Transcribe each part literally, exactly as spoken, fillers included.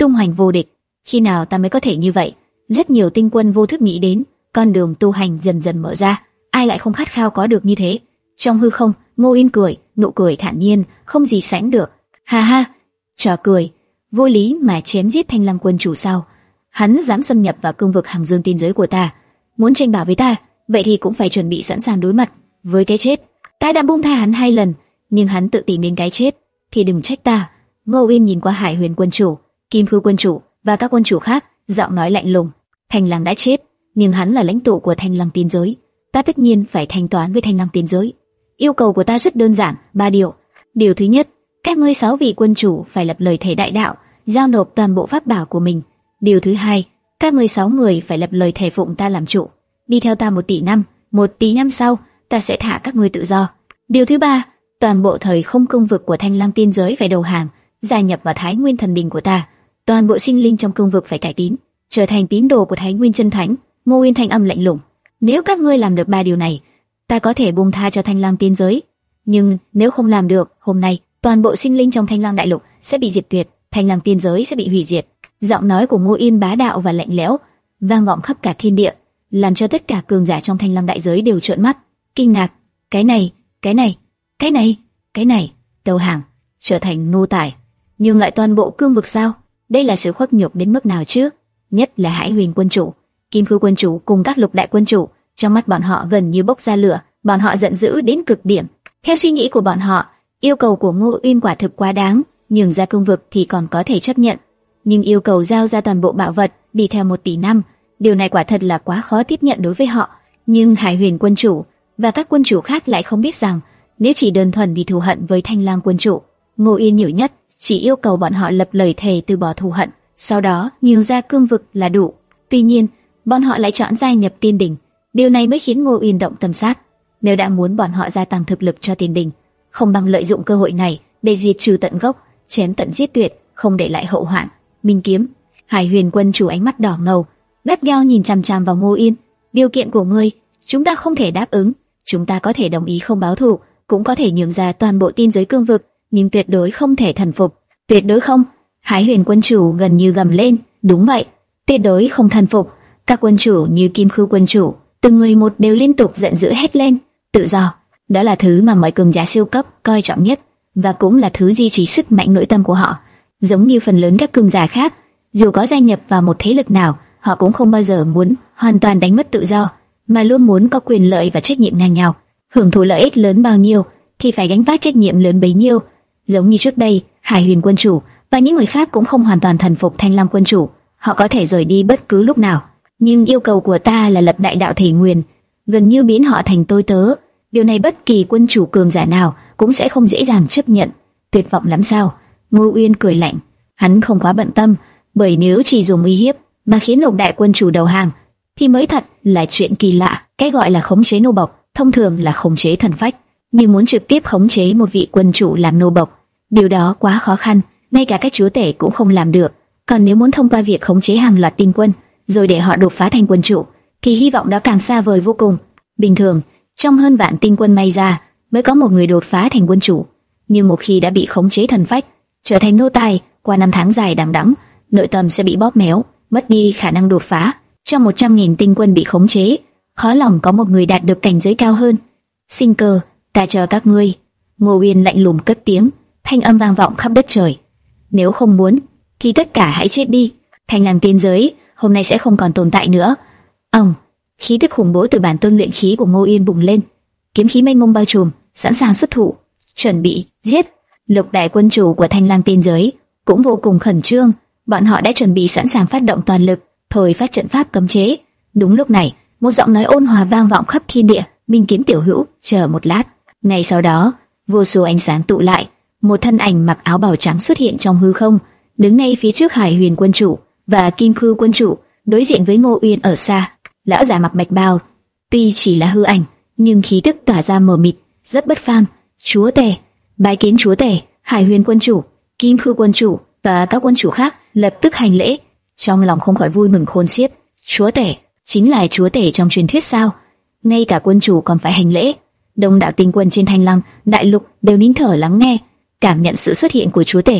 tung hoành vô địch. Khi nào ta mới có thể như vậy? Rất nhiều tinh quân vô thức nghĩ đến, con đường tu hành dần dần mở ra, ai lại không khát khao có được như thế. Trong hư không, Ngô Yên cười, nụ cười thản nhiên, không gì sánh được. Ha ha, trò cười, vô lý mà chém giết Thanh Lăng quân chủ sao? Hắn dám xâm nhập vào cương vực Hàng Dương tiên giới của ta, muốn tranh bảo với ta, vậy thì cũng phải chuẩn bị sẵn sàng đối mặt với cái chết. Ta đã buông tha hắn hai lần, nhưng hắn tự tìm đến cái chết, thì đừng trách ta. Ngô Yên nhìn qua Hải Huyền quân chủ, Kim Khư quân chủ và các quân chủ khác, giọng nói lạnh lùng. Thanh Lăng đã chết, nhưng hắn là lãnh tụ của Thanh Lăng tiên giới, ta tất nhiên phải thanh toán với Thanh Lăng tiên giới. Yêu cầu của ta rất đơn giản, ba điều. Điều thứ nhất, các ngươi sáu vị quân chủ phải lập lời thề đại đạo, giao nộp toàn bộ pháp bảo của mình. Điều thứ hai, các ngươi sáu người phải lập lời thề phụng ta làm trụ, đi theo ta một tỷ năm, một tỷ năm sau ta sẽ thả các ngươi tự do. Điều thứ ba, toàn bộ thời không cương vực của Thanh Lăng tiên giới phải đầu hàng, gia nhập vào Thái Nguyên thần đình của ta. Toàn bộ sinh linh trong cương vực phải cải tín, trở thành tín đồ của Thái Nguyên chân thánh. Ngô Yên thanh âm lạnh lùng. Nếu các ngươi làm được ba điều này, ta có thể buông tha cho Thanh Lăng tiên giới. Nhưng nếu không làm được, hôm nay toàn bộ sinh linh trong Thanh Lăng đại lục sẽ bị diệt tuyệt, Thanh Lăng tiên giới sẽ bị hủy diệt. Giọng nói của Ngô Yên bá đạo và lạnh lẽo, vang vọng khắp cả thiên địa, làm cho tất cả cường giả trong Thanh Lăng đại giới đều trợn mắt, kinh ngạc. Cái này, cái này, cái này, cái này, đầu hàng, trở thành nô tài, nhưng lại toàn bộ cương vực sao? Đây là sự khuất nhục đến mức nào chứ? Nhất là Hải Huyền quân chủ, Kim Khư quân chủ cùng các lục đại quân chủ, trong mắt bọn họ gần như bốc ra lửa, bọn họ giận dữ đến cực điểm. Theo suy nghĩ của bọn họ, yêu cầu của Ngô Yên quả thực quá đáng, nhường ra cương vực thì còn có thể chấp nhận, nhưng yêu cầu giao ra toàn bộ bảo vật, đi theo một tỷ năm, điều này quả thật là quá khó tiếp nhận đối với họ. Nhưng Hải Huyền quân chủ và các quân chủ khác lại không biết rằng, nếu chỉ đơn thuần vì thù hận với Thanh Lang quân chủ, Ngô Yên nhiều nhất chỉ yêu cầu bọn họ lập lời thề từ bỏ thù hận, sau đó nhường ra cương vực là đủ. Tuy nhiên, bọn họ lại chọn gia nhập Tiên Đình, điều này mới khiến Ngô Yên động tâm sát. Nếu đã muốn bọn họ gia tăng thực lực cho Tiên Đình, không bằng lợi dụng cơ hội này để diệt trừ tận gốc, chém tận giết tuyệt, không để lại hậu hoạn. Minh kiếm. Hải Huyền quân chủ ánh mắt đỏ ngầu, gắt gao nhìn chằm chằm vào Ngô Yên. Điều kiện của ngươi, chúng ta không thể đáp ứng. Chúng ta có thể đồng ý không báo thù, cũng có thể nhường ra toàn bộ tiên giới cương vực, nhưng tuyệt đối không thể thần phục. Tuyệt đối không. Hải Huyền quân chủ gần như gầm lên. Đúng vậy, tuyệt đối không thần phục. Các quân chủ như Kim Khư quân chủ, từng người một đều liên tục giận dữ hét lên. Tự do, đó là thứ mà mọi cường giả siêu cấp coi trọng nhất, và cũng là thứ duy trì sức mạnh nội tâm của họ. Giống như phần lớn các cường giả khác, dù có gia nhập vào một thế lực nào, họ cũng không bao giờ muốn hoàn toàn đánh mất tự do, mà luôn muốn có quyền lợi và trách nhiệm ngang nhau. Hưởng thụ lợi ích lớn bao nhiêu thì phải gánh vác trách nhiệm lớn bấy nhiêu. Giống như trước đây, Hải Huyền quân chủ và những người khác cũng không hoàn toàn thần phục Thanh Lam quân chủ, họ có thể rời đi bất cứ lúc nào. Nhưng yêu cầu của ta là lập đại đạo thể nguyền, gần như biến họ thành tôi tớ. Điều này bất kỳ quân chủ cường giả nào cũng sẽ không dễ dàng chấp nhận. Tuyệt vọng lắm sao? Ngô Uyên cười lạnh. Hắn không quá bận tâm, bởi nếu chỉ dùng uy hiếp mà khiến lục đại quân chủ đầu hàng thì mới thật là chuyện kỳ lạ. Cái gọi là khống chế nô bộc thông thường là khống chế thần phách, nhưng muốn trực tiếp khống chế một vị quân chủ làm nô bộc, điều đó quá khó khăn, ngay cả các chúa tể cũng không làm được. Còn nếu muốn thông qua việc khống chế hàng loạt tinh quân rồi để họ đột phá thành quân chủ, thì hy vọng đó càng xa vời vô cùng. Bình thường, trong hơn vạn tinh quân may ra mới có một người đột phá thành quân chủ, nhưng một khi đã bị khống chế thần phách, trở thành nô tài, qua năm tháng dài đằng đẵng, nội tâm sẽ bị bóp méo, mất đi khả năng đột phá. Trong một trăm nghìn tinh quân bị khống chế, khó lòng có một người đạt được cảnh giới cao hơn. Sinh cơ, ta chờ các ngươi. Ngô Uyên lạnh lùng cất tiếng, thanh âm vang vọng khắp đất trời. Nếu không muốn, thì tất cả hãy chết đi. Thanh Lang tiên giới hôm nay sẽ không còn tồn tại nữa. Ông, khí tức khủng bố từ bản tôn luyện khí của Ngô Uyên bùng lên, kiếm khí mênh mông bao trùm, sẵn sàng xuất thủ, chuẩn bị giết. Lục đại quân chủ của Thanh Lang tiên giới cũng vô cùng khẩn trương, bọn họ đã chuẩn bị sẵn sàng phát động toàn lực, thôi phát trận pháp cấm chế. Đúng lúc này, một giọng nói ôn hòa vang vọng khắp thiên địa. Minh kiếm tiểu hữu, chờ một lát. Ngay sau đó, vô số ánh sáng tụ lại, một thân ảnh mặc áo bào trắng xuất hiện trong hư không, đứng ngay phía trước Hải Huyền quân chủ và Kim Khư quân chủ, đối diện với Ngô Uyên ở xa. Lão già mặc bạch bào, tuy chỉ là hư ảnh, nhưng khí tức tỏa ra mờ mịt, rất bất phàm. Chúa tể, bái kiến chúa tể. Hải Huyền quân chủ, Kim Khư quân chủ và các quân chủ khác lập tức hành lễ, trong lòng không khỏi vui mừng khôn xiết. Chúa tể, chính là chúa tể trong truyền thuyết sao? Ngay cả quân chủ còn phải hành lễ. Đông đảo tinh quân trên Thanh Lăng đại lục đều nín thở lắng nghe, cảm nhận sự xuất hiện của chúa tể.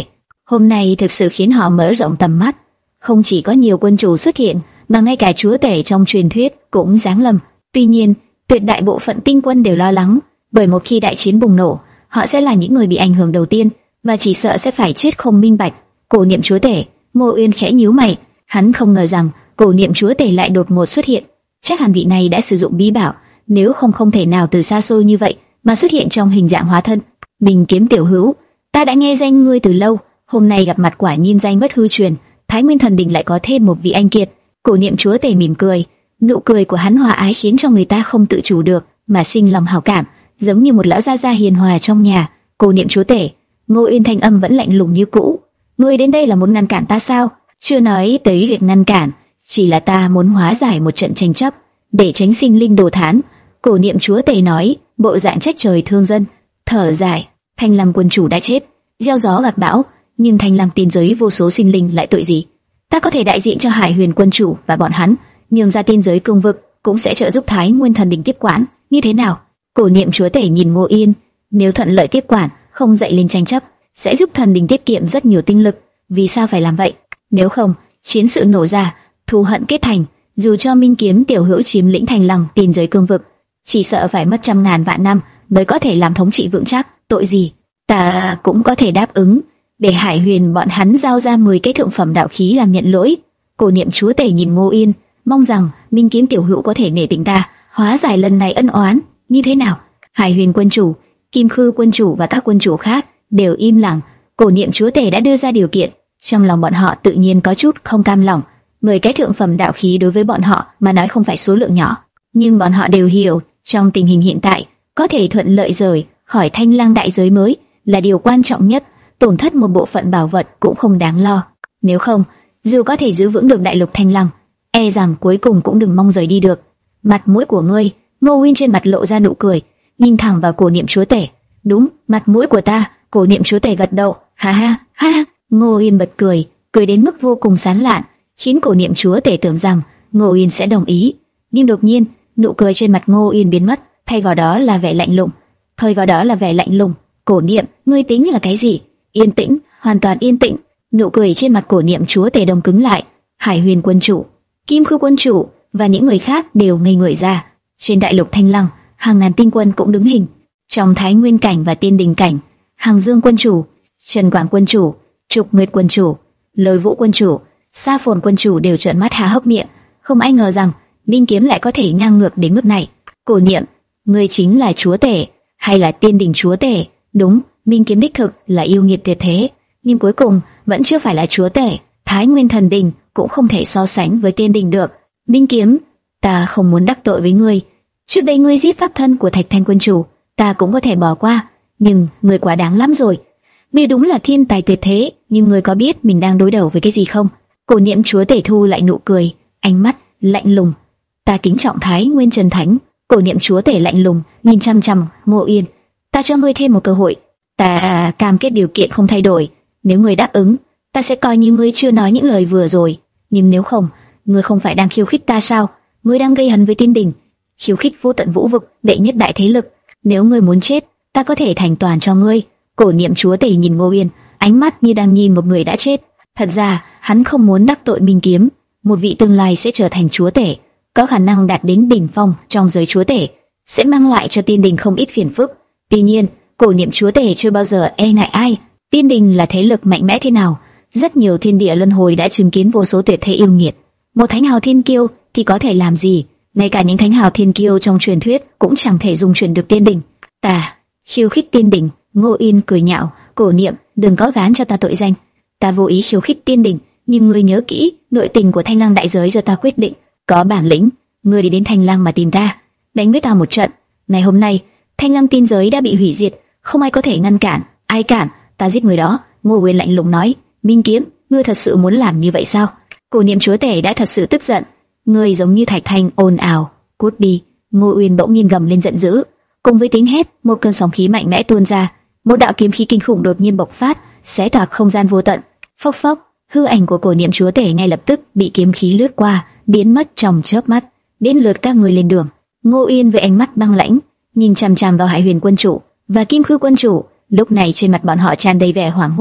Hôm nay thực sự khiến họ mở rộng tầm mắt. Không chỉ có nhiều quân chủ xuất hiện, mà ngay cả chúa tể trong truyền thuyết cũng giáng lâm. Tuy nhiên, tuyệt đại bộ phận tinh quân đều lo lắng, bởi một khi đại chiến bùng nổ, họ sẽ là những người bị ảnh hưởng đầu tiên, và chỉ sợ sẽ phải chết không minh bạch. Cổ niệm chúa tể, Ngô Uyên khẽ nhíu mày, hắn không ngờ rằng cổ niệm chúa tể lại đột ngột xuất hiện. Chắc hẳn vị này đã sử dụng bí bảo, nếu không không thể nào từ xa xôi như vậy mà xuất hiện trong hình dạng hóa thân. Minh Kiếm tiểu hữu, ta đã nghe danh ngươi từ lâu, hôm nay gặp mặt quả nhiên danh bất hư truyền. Thái Nguyên Thần Đình lại có thêm một vị anh kiệt. Cổ niệm chúa tể mỉm cười, nụ cười của hắn hòa ái khiến cho người ta không tự chủ được mà sinh lòng hảo cảm, giống như một lão gia gia hiền hòa trong nhà. Cổ niệm chúa tể, Ngô Uyên thanh âm vẫn lạnh lùng như cũ. Ngươi đến đây là muốn ngăn cản ta sao? Chưa nói tới việc ngăn cản, chỉ là ta muốn hóa giải một trận tranh chấp để tránh sinh linh đồ thán. Cổ niệm chúa tể nói, bộ dạng trách trời thương dân. Thở dài, Thanh Lam quân chủ đã chết, gieo gió gặt bão, nhưng Thanh Lam tiên giới vô số sinh linh lại tội gì? Ta có thể đại diện cho Hải Huyền quân chủ và bọn hắn, nhường ra tiên giới cương vực, cũng sẽ trợ giúp Thái Nguyên Thần Đình tiếp quản. Như thế nào? Cổ niệm chúa tể nhìn Ngô Yên, nếu thuận lợi tiếp quản, không dậy lên tranh chấp, sẽ giúp thần đình tiết kiệm rất nhiều tinh lực. Vì sao phải làm vậy? Nếu không, chiến sự nổ ra, thù hận kết thành, dù cho Minh Kiếm tiểu hữu chiếm lĩnh Thành Lăng tiên giới cương vực, chỉ sợ phải mất trăm ngàn vạn năm mới có thể làm thống trị vững chắc. Tội gì? Ta cũng có thể đáp ứng, để Hải Huyền bọn hắn giao ra mười cái thượng phẩm đạo khí làm nhận lỗi. Cổ niệm chúa tể nhìn Ngô Yên, mong rằng Minh Kiếm tiểu hữu có thể nể tình ta, hóa giải lần này ân oán. Như thế nào? Hải Huyền quân chủ, Kim Khư quân chủ và các quân chủ khác đều im lặng. Cổ niệm chúa tể đã đưa ra điều kiện, trong lòng bọn họ tự nhiên có chút không cam lòng. Mười cái thượng phẩm đạo khí đối với bọn họ mà nói không phải số lượng nhỏ, nhưng bọn họ đều hiểu, trong tình hình hiện tại, có thể thuận lợi rời khỏi Thanh Lăng đại giới mới là điều quan trọng nhất. Tổn thất một bộ phận bảo vật cũng không đáng lo. Nếu không, dù có thể giữ vững được đại lục Thanh Lăng, e rằng cuối cùng cũng đừng mong rời đi được. Mặt mũi của ngươi, Ngô Uyên trên mặt lộ ra nụ cười, nhìn thẳng vào cổ niệm chúa tể. Đúng, mặt mũi của ta. Cổ niệm chúa tể gật đầu. Ha ha ha. Ngô Uyên bật cười, cười đến mức vô cùng sán lạn, khiến cổ niệm chúa tể tưởng rằng Ngô Uyên sẽ đồng ý. Nhưng đột nhiên, nụ cười trên mặt Ngô Uyên biến mất, thay vào đó là vẻ lạnh lùng. Thay vào đó là vẻ lạnh lùng. Cổ niệm, ngươi tính là cái gì? Yên tĩnh, hoàn toàn yên tĩnh. Nụ cười trên mặt cổ niệm chúa tể đông cứng lại. Hải Huyền quân chủ, Kim Khư quân chủ và những người khác đều ngây người ra. Trên đại lục Thanh Lăng, hàng ngàn tinh quân cũng đứng hình. Trong Thái Nguyên cảnh và Tiên Đình cảnh, Hàng Dương quân chủ, Trần Quảng quân chủ, Trục Nguyệt quân chủ, Lôi Vũ quân chủ, Sa Phồn quân chủ đều trợn mắt há hốc miệng. Không ai ngờ rằng Minh Kiếm lại có thể ngang ngược đến mức này. Cổ niệm, ngươi chính là chúa tể hay là Tiên Đình chúa tể? Đúng, Minh Kiếm đích thực là yêu nghiệt tuyệt thế, nhưng cuối cùng vẫn chưa phải là chúa tể. Thái Nguyên Thần Đình cũng không thể so sánh với Tiên Đình được. Minh Kiếm, ta không muốn đắc tội với ngươi. Trước đây ngươi giết pháp thân của Thạch Thanh quân chủ, ta cũng có thể bỏ qua, nhưng ngươi quá đáng lắm rồi. Ngươi đúng là thiên tài tuyệt thế, nhưng ngươi có biết mình đang đối đầu với cái gì không? Cổ niệm chúa tể thu lại nụ cười, ánh mắt lạnh lùng. Ta kính trọng Thái Nguyên Trần Thánh. Cổ niệm chúa tể lạnh lùng nhìn chăm chăm Ngô Yên. Ta cho ngươi thêm một cơ hội. Ta cam kết điều kiện không thay đổi. Nếu ngươi đáp ứng, ta sẽ coi như ngươi chưa nói những lời vừa rồi. Nhưng nếu không, ngươi không phải đang khiêu khích ta sao? Ngươi đang gây hấn với Tiên Đình, khiêu khích vô tận vũ vực, đệ nhất đại thế lực. Nếu ngươi muốn chết, ta có thể thành toàn cho ngươi. Cổ niệm chúa tể nhìn Ngô Yên, ánh mắt như đang nhìn một người đã chết. Thật ra, hắn không muốn đắc tội Minh Kiếm, một vị tương lai sẽ trở thành chúa tể, có khả năng đạt đến đỉnh phong trong giới chúa tể, sẽ mang lại cho Tiên Đình không ít phiền phức. Tuy nhiên, cổ niệm chúa tể chưa bao giờ e ngại ai. Tiên Đình là thế lực mạnh mẽ thế nào, rất nhiều thiên địa luân hồi đã chứng kiến vô số tuyệt thế yêu nghiệt. Một thánh hào thiên kiêu thì có thể làm gì? Ngay cả những thánh hào thiên kiêu trong truyền thuyết cũng chẳng thể dung chuyển được Tiên Đình. Ta khiêu khích Tiên Đình? Ngô Yên cười nhạo. Cổ niệm, đừng có gán cho ta tội danh. Ta vô ý khiêu khích Tiên Đình, nhưng ngươi nhớ kỹ, nội tình của Thanh Lăng đại giới do ta quyết định. Có bản lĩnh, ngươi đi đến Thanh Lăng mà tìm ta, đánh với ta một trận. Ngày hôm nay, Thanh Lăng tiên giới đã bị hủy diệt, không ai có thể ngăn cản. Ai cản, ta giết người đó. Ngô Uyên lạnh lùng nói. Minh Kiếm, ngươi thật sự muốn làm như vậy sao? Cổ niệm chúa tể đã thật sự tức giận. Ngươi giống như thạch thanh ồn ào, cút đi. Ngô Uyên bỗng nhiên gầm lên giận dữ, cùng với tiếng hét, một cơn sóng khí mạnh mẽ tuôn ra, một đạo kiếm khí kinh khủng đột nhiên bộc phát, xé toạc không gian vô tận. Phốc phốc, hư ảnh của cổ niệm chúa tể ngay lập tức bị kiếm khí lướt qua, biến mất trong chớp mắt. Đến lượt các người lên đường. Ngô Uyên với ánh mắt băng lãnh nhìn chằm chằm vào Hải Huyền quân chủ và Kim Khư quân chủ. Lúc này trên mặt bọn họ tràn đầy vẻ hoảng hốt,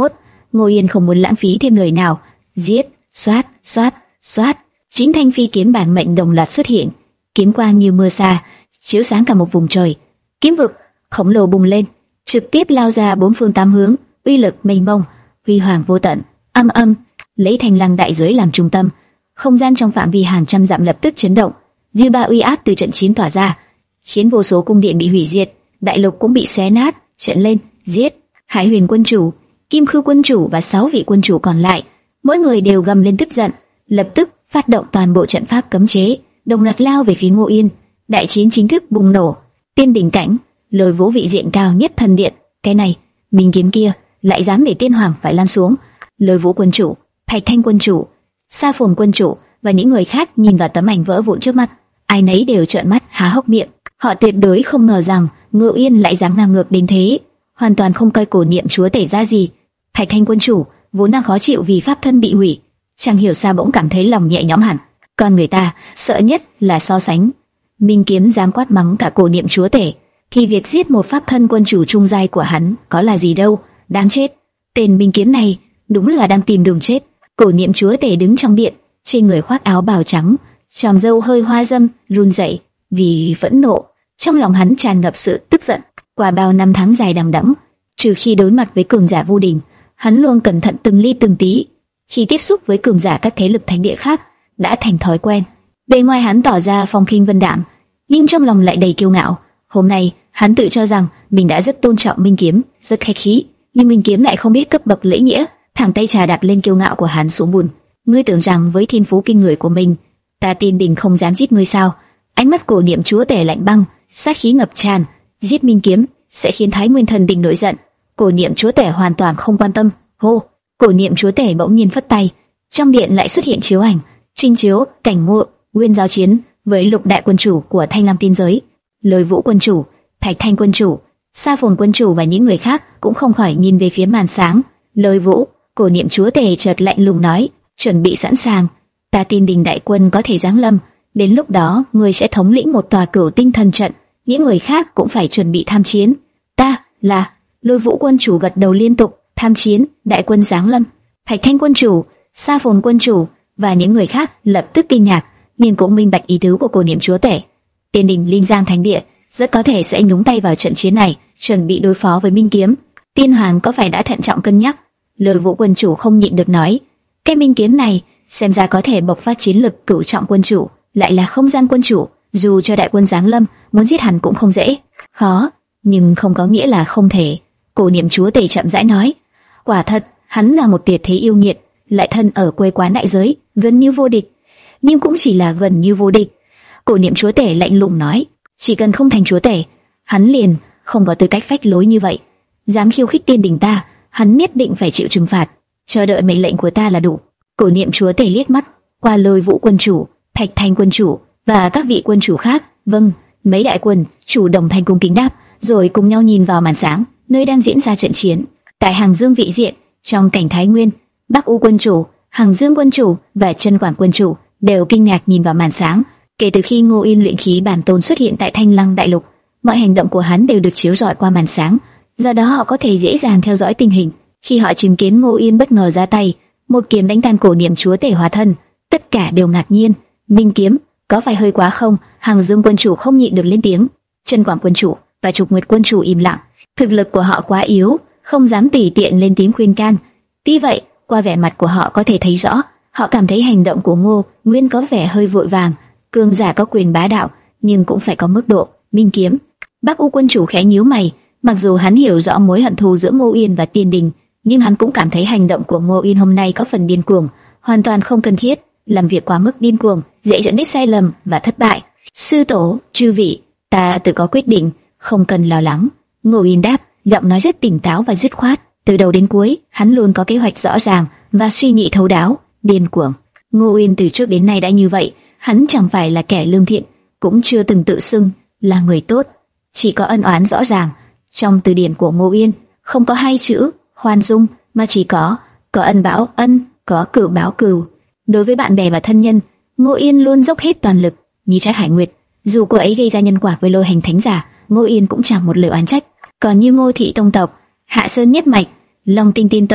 Ngô Yên không muốn lãng phí thêm lời nào. Giết, xoát, xoát, xoát. Chín thanh phi kiếm bản mệnh đồng loạt xuất hiện, kiếm quang như mưa sa, chiếu sáng cả một vùng trời. Kiếm vực khổng lồ bùng lên, trực tiếp lao ra bốn phương tám hướng, uy lực mênh mông, huy hoàng vô tận. Âm âm, lấy Thanh Lăng đại giới làm trung tâm, không gian trong phạm vi hàng trăm dặm lập tức chấn động. Dư ba uy áp từ trận chiến tỏa ra, khiến vô số cung điện bị hủy diệt, đại lục cũng bị xé nát. Trận lên, giết! Hải Huyền quân chủ, Kim Khư quân chủ và sáu vị quân chủ còn lại, mỗi người đều gầm lên tức giận, lập tức phát động toàn bộ trận pháp cấm chế, đồng loạt lao về phía Ngô Yên. Đại chiến chính thức bùng nổ. Tiên đỉnh cảnh, Lôi Vũ vị diện cao nhất thần điện, cái này, Minh kiếm kia lại dám để tiên hoàng phải lăn xuống. Lôi Vũ quân chủ, Thạch Thanh quân chủ, Sa Phồn quân chủ và những người khác nhìn vào tấm ảnh vỡ vụn trước mắt, ai nấy đều trợn mắt há hốc miệng. Họ tuyệt đối không ngờ rằng Ngô Yên lại dám ngang ngược đến thế, hoàn toàn không coi cổ niệm chúa tể ra gì. Thạch Thanh quân chủ vốn đang khó chịu vì pháp thân bị hủy, chẳng hiểu sao bỗng cảm thấy lòng nhẹ nhõm hẳn. Còn người ta sợ nhất là so sánh. Minh kiếm dám quát mắng cả cổ niệm chúa tể, thì việc giết một pháp thân quân chủ trung giai của hắn có là gì đâu, đáng chết. Tên Minh kiếm này đúng là đang tìm đường chết. Cổ niệm chúa tể đứng trong điện, trên người khoác áo bào trắng, tròm râu hơi hoa râm, run rẩy vì phẫn nộ. Trong lòng hắn tràn ngập sự tức giận. Qua bao năm tháng dài đằng đẵng, trừ khi đối mặt với cường giả vô đỉnh, hắn luôn cẩn thận từng ly từng tí. Khi tiếp xúc với cường giả các thế lực thánh địa khác, đã thành thói quen. Bề ngoài hắn tỏ ra phong khinh vân đạm, nhưng trong lòng lại đầy kiêu ngạo. Hôm nay, hắn tự cho rằng mình đã rất tôn trọng Minh kiếm, rất khách khí, nhưng Minh kiếm lại không biết cấp bậc lễ nghĩa, thẳng tay trà đạp lên kiêu ngạo của hắn xuống bùn. Ngươi tưởng rằng với thiên phú kinh người của mình, ta Tiên Đình không dám giết ngươi sao? Ánh mắt cổ niệm chúa tể lạnh băng, sát khí ngập tràn. Giết Minh kiếm sẽ khiến Thái Nguyên Thần Đình nổi giận. Cổ niệm chúa tể hoàn toàn không quan tâm. Hô! Cổ niệm chúa tể bỗng nhiên phất tay, trong điện lại xuất hiện chiếu ảnh, trinh chiếu cảnh Ngô Nguyên giao chiến với lục đại quân chủ của Thanh Lam tiên giới. Lôi Vũ quân chủ, Thạch Thanh quân chủ, Sa Phồn quân chủ và những người khác cũng không khỏi nhìn về phía màn sáng. Lôi Vũ, cổ niệm chúa tể chợt lạnh lùng nói, chuẩn bị sẵn sàng, ta Tiên Đình đại quân có thể giáng lâm, đến lúc đó ngươi sẽ thống lĩnh một tòa cửu tinh thần trận, những người khác cũng phải chuẩn bị tham chiến. Ta là Lôi Vũ quân chủ gật đầu liên tục. Tham chiến, đại quân giáng lâm. Thạch Thanh quân chủ, Sa Phồn quân chủ và những người khác lập tức kinh ngạc, nhưng cũng minh bạch ý tứ của cổ niệm chúa tể. Tiên Đình Linh Giang Thánh Địa rất có thể sẽ nhúng tay vào trận chiến này, chuẩn bị đối phó với Minh kiếm. Tiên hoàng có phải đã thận trọng cân nhắc? Lôi Vũ quân chủ không nhịn được nói, cái Minh kiếm này xem ra có thể bộc phát chiến lực cửu trọng quân chủ, lại là không gian quân chủ, dù cho đại quân giáng lâm, muốn giết hắn cũng không dễ. Khó, nhưng không có nghĩa là không thể. Cổ niệm chúa tể chậm rãi nói, quả thật, hắn là một tuyệt thế yêu nghiệt, lại thân ở quê quán đại giới, gần như vô địch, nhưng cũng chỉ là gần như vô địch. Cổ niệm chúa tể lạnh lùng nói, chỉ cần không thành chúa tể, hắn liền không có tư cách phách lối như vậy. Dám khiêu khích Tiên Đình ta, hắn nhất định phải chịu trừng phạt, chờ đợi mệnh lệnh của ta là đủ. Cổ niệm chúa tể liếc mắt qua Lôi Vũ quân chủ, Thạch Thanh quân chủ và các vị quân chủ khác. Vâng, mấy đại quân chủ đồng thanh cung kính đáp, rồi cùng nhau nhìn vào màn sáng nơi đang diễn ra trận chiến. Tại Hàng Dương vị diện, trong cảnh Thái Nguyên, Bắc U quân chủ, Hàng Dương quân chủ và Chân Quản quân chủ đều kinh ngạc nhìn vào màn sáng. Kể từ khi Ngô Yên luyện khí bản tôn xuất hiện tại Thanh Lăng đại lục, mọi hành động của hắn đều được chiếu rọi qua màn sáng, do đó họ có thể dễ dàng theo dõi tình hình. Khi họ chứng kiến Ngô Yên bất ngờ ra tay, một kiếm đánh tan cổ niệm chúa tể hóa thân, tất cả đều ngạc nhiên. Minh kiếm, có phải hơi quá không? Hàng Dương quân chủ không nhịn được lên tiếng. Chân Quản quân chủ và Trục Nguyệt quân chủ im lặng, thực lực của họ quá yếu, không dám tùy tiện lên tiếng khuyên can. Tuy vậy, qua vẻ mặt của họ có thể thấy rõ, họ cảm thấy hành động của Ngô Nguyên có vẻ hơi vội vàng. Cường giả có quyền bá đạo, nhưng cũng phải có mức độ. Minh kiếm. Bắc U quân chủ khẽ nhíu mày, mặc dù hắn hiểu rõ mối hận thù giữa Ngô Yên và Tiên Đình, nhưng hắn cũng cảm thấy hành động của Ngô Yên hôm nay có phần điên cuồng, hoàn toàn không cần thiết. Làm việc quá mức điên cuồng dễ dẫn đến sai lầm và thất bại. Sư tổ, chư vị, ta tự có quyết định, không cần lo lắng. Ngô Yên đáp, giọng nói rất tỉnh táo và dứt khoát. Từ đầu đến cuối, hắn luôn có kế hoạch rõ ràng và suy nghĩ thấu đáo. Điên cuồng. Ngô Yên từ trước đến nay đã như vậy. Hắn chẳng phải là kẻ lương thiện, cũng chưa từng tự xưng là người tốt. Chỉ có ân oán rõ ràng. Trong từ điển của Ngô Yên không có hai chữ khoan dung, mà chỉ có có ân báo ân, có cừu báo cừu. Đối với bạn bè và thân nhân, Ngô Yên luôn dốc hết toàn lực. Như Trác Hải Nguyệt, dù cô ấy gây ra nhân quả với Lôi Hành Thánh giả, Ngô Yên cũng chẳng một lời oán trách. Còn như Ngô Thị tông tộc, Hạ Sơn nhất mạch, Long Tinh Tiên tông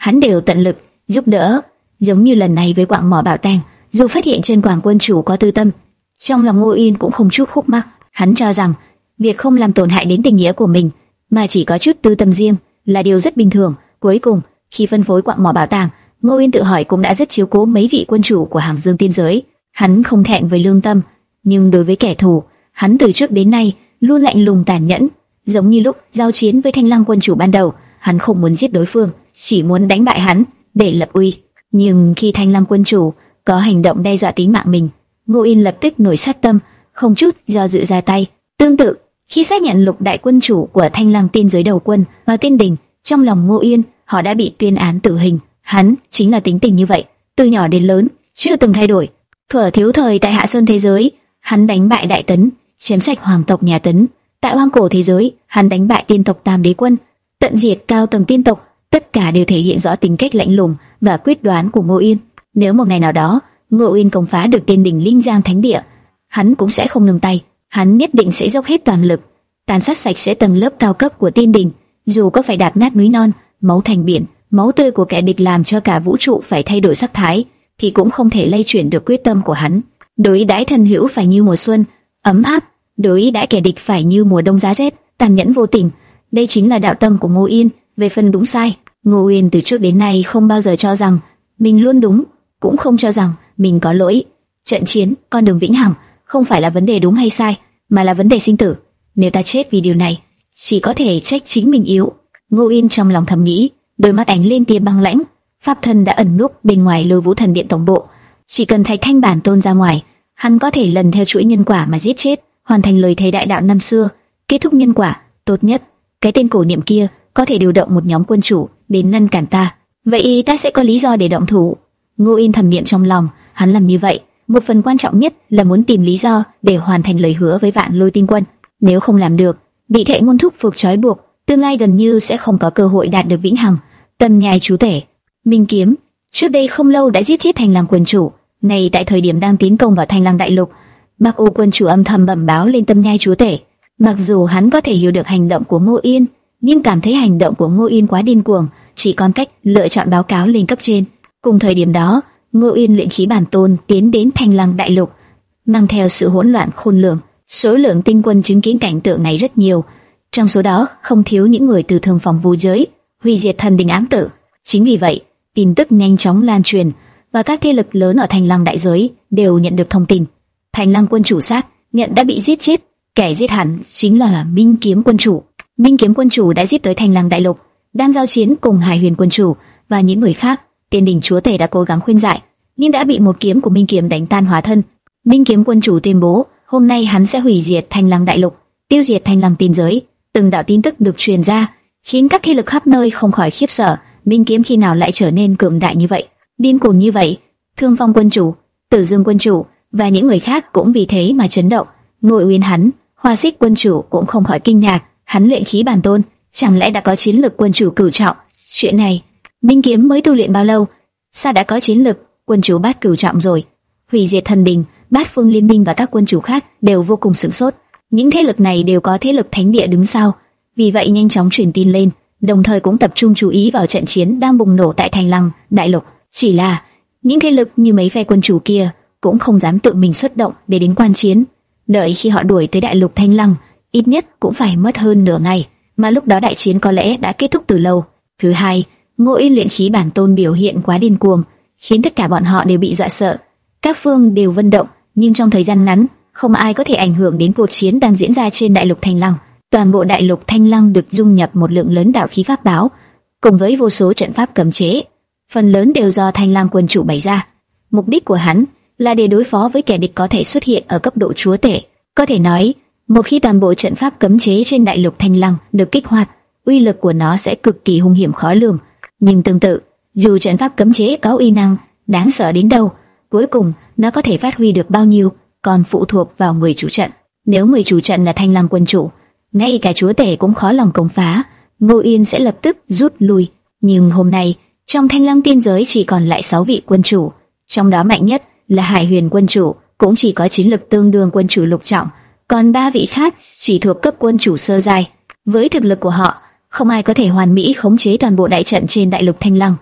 hắn đều tận lực giúp đỡ. Giống như lần này với quạng mỏ bảo tàng, dù phát hiện trên quạng quân chủ có tư tâm, trong lòng Ngô Yên cũng không chút khúc mắc. Hắn cho rằng việc không làm tổn hại đến tình nghĩa của mình, mà chỉ có chút tư tâm riêng là điều rất bình thường. Cuối cùng, khi phân phối quạng mỏ bảo tàng, Ngô Yên tự hỏi cũng đã rất chiếu cố mấy vị quân chủ của hàng dương tiên giới. Hắn không thẹn với lương tâm, nhưng đối với kẻ thù, hắn từ trước đến nay luôn lạnh lùng tàn nhẫn. Giống như lúc giao chiến với Thanh Lăng quân chủ ban đầu, hắn không muốn giết đối phương, chỉ muốn đánh bại hắn để lập uy. Nhưng khi Thanh Lăng quân chủ có hành động đe dọa tính mạng mình, Ngô Yên lập tức nổi sát tâm, không chút do dự ra tay. Tương tự, khi xác nhận lục đại quân chủ của Thanh Lăng tiên giới đầu quân và tiên đình, trong lòng Ngô Yên, họ đã bị tuyên án tử hình. Hắn chính là tính tình như vậy, từ nhỏ đến lớn chưa từng thay đổi. Thuở thiếu thời tại Hạ Sơn thế giới, hắn đánh bại Đại Tấn, chém sạch hoàng tộc nhà Tấn. Tại Hoang Cổ thế giới, hắn đánh bại tiên tộc Tam Đế quân, tận diệt cao tầng tiên tộc. Tất cả đều thể hiện rõ tính cách lạnh lùng và quyết đoán của Ngô Yên. Nếu một ngày nào đó Ngô Yên công phá được tiên đỉnh Linh Giang Thánh Địa, hắn cũng sẽ không ngừng tay. Hắn nhất định sẽ dốc hết toàn lực, tàn sát sạch sẽ tầng lớp cao cấp của tiên đỉnh, dù có phải đạp nát núi non, máu thành biển. Máu tươi của kẻ địch làm cho cả vũ trụ phải thay đổi sắc thái, thì cũng không thể lay chuyển được quyết tâm của hắn. Đối đãi thân hữu phải như mùa xuân ấm áp, đối đãi kẻ địch phải như mùa đông giá rét tàn nhẫn vô tình. Đây chính là đạo tâm của Ngô Yên. Về phần đúng sai, Ngô Yên từ trước đến nay không bao giờ cho rằng mình luôn đúng, cũng không cho rằng mình có lỗi. Trận chiến, con đường vĩnh hằng không phải là vấn đề đúng hay sai, mà là vấn đề sinh tử. Nếu ta chết vì điều này, chỉ có thể trách chính mình yếu. Ngô Yên trong lòng thầm nghĩ, đôi mắt ánh lên tia băng lãnh. Pháp thân đã ẩn núp bên ngoài Lôi Vũ Thần Điện tổng bộ, chỉ cần Thạch Thanh bản tôn ra ngoài, hắn có thể lần theo chuỗi nhân quả mà giết chết, hoàn thành lời thề đại đạo năm xưa, kết thúc nhân quả. Tốt nhất, cái tên cổ niệm kia có thể điều động một nhóm quân chủ đến ngăn cản ta, vậy ta sẽ có lý do để động thủ. Ngô Yên thầm niệm trong lòng. Hắn làm như vậy, một phần quan trọng nhất là muốn tìm lý do để hoàn thành lời hứa với Vạn Lôi Tinh Quân. Nếu không làm được, bị Thệ Ngôn thúc phục trói buộc, tương lai gần như sẽ không có cơ hội đạt được vĩnh hằng. Tâm nhai chú tể Minh Kiếm trước đây không lâu đã giết chết Thanh Lăng quân chủ, này tại thời điểm đang tiến công vào Thanh Lăng đại lục, Bắc U quân chủ âm thầm bẩm báo lên Tâm nhai chúa tể. Mặc dù hắn có thể hiểu được hành động của Ngô Yên, nhưng cảm thấy hành động của Ngô Yên quá điên cuồng, chỉ còn cách lựa chọn báo cáo lên cấp trên. Cùng thời điểm đó, Ngô Yên luyện khí bản tôn tiến đến Thanh Lăng đại lục, mang theo sự hỗn loạn khôn lường. Số lượng tinh quân chứng kiến cảnh tượng này rất nhiều, trong số đó không thiếu những người từ Thương Phòng Vu giới, hủy diệt thần đình ám tử. Chính vì vậy, tin tức nhanh chóng lan truyền, và các thế lực lớn ở Thanh Lăng đại giới đều nhận được thông tin. Thanh Lăng quân chủ xác nhận đã bị giết chết, kẻ giết hắn chính là Minh Kiếm quân chủ. Minh Kiếm quân chủ đã giết tới Thanh Lăng đại lục, đang giao chiến cùng Hải Huyền quân chủ và những người khác. Tiên đình chúa tể đã cố gắng khuyên giải, nhưng đã bị một kiếm của Minh Kiếm đánh tan hóa thân. Minh Kiếm quân chủ tuyên bố hôm nay hắn sẽ hủy diệt Thanh Lăng đại lục, tiêu diệt Thanh Lăng tiên giới. Từng đạo tin tức được truyền ra, khiến các thế lực khắp nơi không khỏi khiếp sợ. Minh Kiếm khi nào lại trở nên cường đại như vậy, điên cuồng như vậy? Thương Phong quân chủ, Tử Dương quân chủ và những người khác cũng vì thế mà chấn động. Nội Uyên hắn, Hoa Xích quân chủ cũng không khỏi kinh ngạc. Hắn luyện khí bản tôn, chẳng lẽ đã có chiến lực quân chủ cửu trọng? Chuyện này, Minh Kiếm mới tu luyện bao lâu, sao đã có chiến lực quân chủ bát cửu trọng rồi? Hủy diệt thần đình, Bát Phương Liên minh và các quân chủ khác đều vô cùng sửng sốt. Những thế lực này đều có thế lực thánh địa đứng sau, vì vậy nhanh chóng truyền tin lên, đồng thời cũng tập trung chú ý vào trận chiến đang bùng nổ tại Thanh Lăng đại lục. Chỉ là những thế lực như mấy phe quân chủ kia cũng không dám tự mình xuất động để đến quan chiến. Đợi khi họ đuổi tới đại lục Thanh Lăng, ít nhất cũng phải mất hơn nửa ngày, mà lúc đó đại chiến có lẽ đã kết thúc từ lâu. Thứ hai, Ngô Yên luyện khí bản tôn biểu hiện quá điên cuồng, khiến tất cả bọn họ đều bị dọa sợ. Các phương đều vận động, nhưng trong thời gian ngắn, không ai có thể ảnh hưởng đến cuộc chiến đang diễn ra trên đại lục Thanh Lăng. Toàn bộ đại lục Thanh Lăng được dung nhập một lượng lớn đạo khí pháp bảo, cùng với vô số trận pháp cấm chế, phần lớn đều do Thanh Lăng quân chủ bày ra. Mục đích của hắn là để đối phó với kẻ địch có thể xuất hiện ở cấp độ chúa tể. Có thể nói, một khi toàn bộ trận pháp cấm chế trên đại lục Thanh Lăng được kích hoạt, uy lực của nó sẽ cực kỳ hung hiểm khó lường. Nhưng tương tự, dù trận pháp cấm chế có uy năng đáng sợ đến đâu, cuối cùng nó có thể phát huy được bao nhiêu còn phụ thuộc vào người chủ trận. Nếu người chủ trận là Thanh Lăng quân chủ, ngay cả chúa tể cũng khó lòng công phá, Ngô Yên sẽ lập tức rút lui. Nhưng hôm nay, trong Thanh Lăng tiên giới chỉ còn lại sáu vị quân chủ, trong đó mạnh nhất là Hải Huyền quân chủ, cũng chỉ có chiến lực tương đương quân chủ lục trọng, còn ba vị khác chỉ thuộc cấp quân chủ sơ giai. Với thực lực của họ, không ai có thể hoàn mỹ khống chế toàn bộ đại trận trên đại lục Thanh Lăng.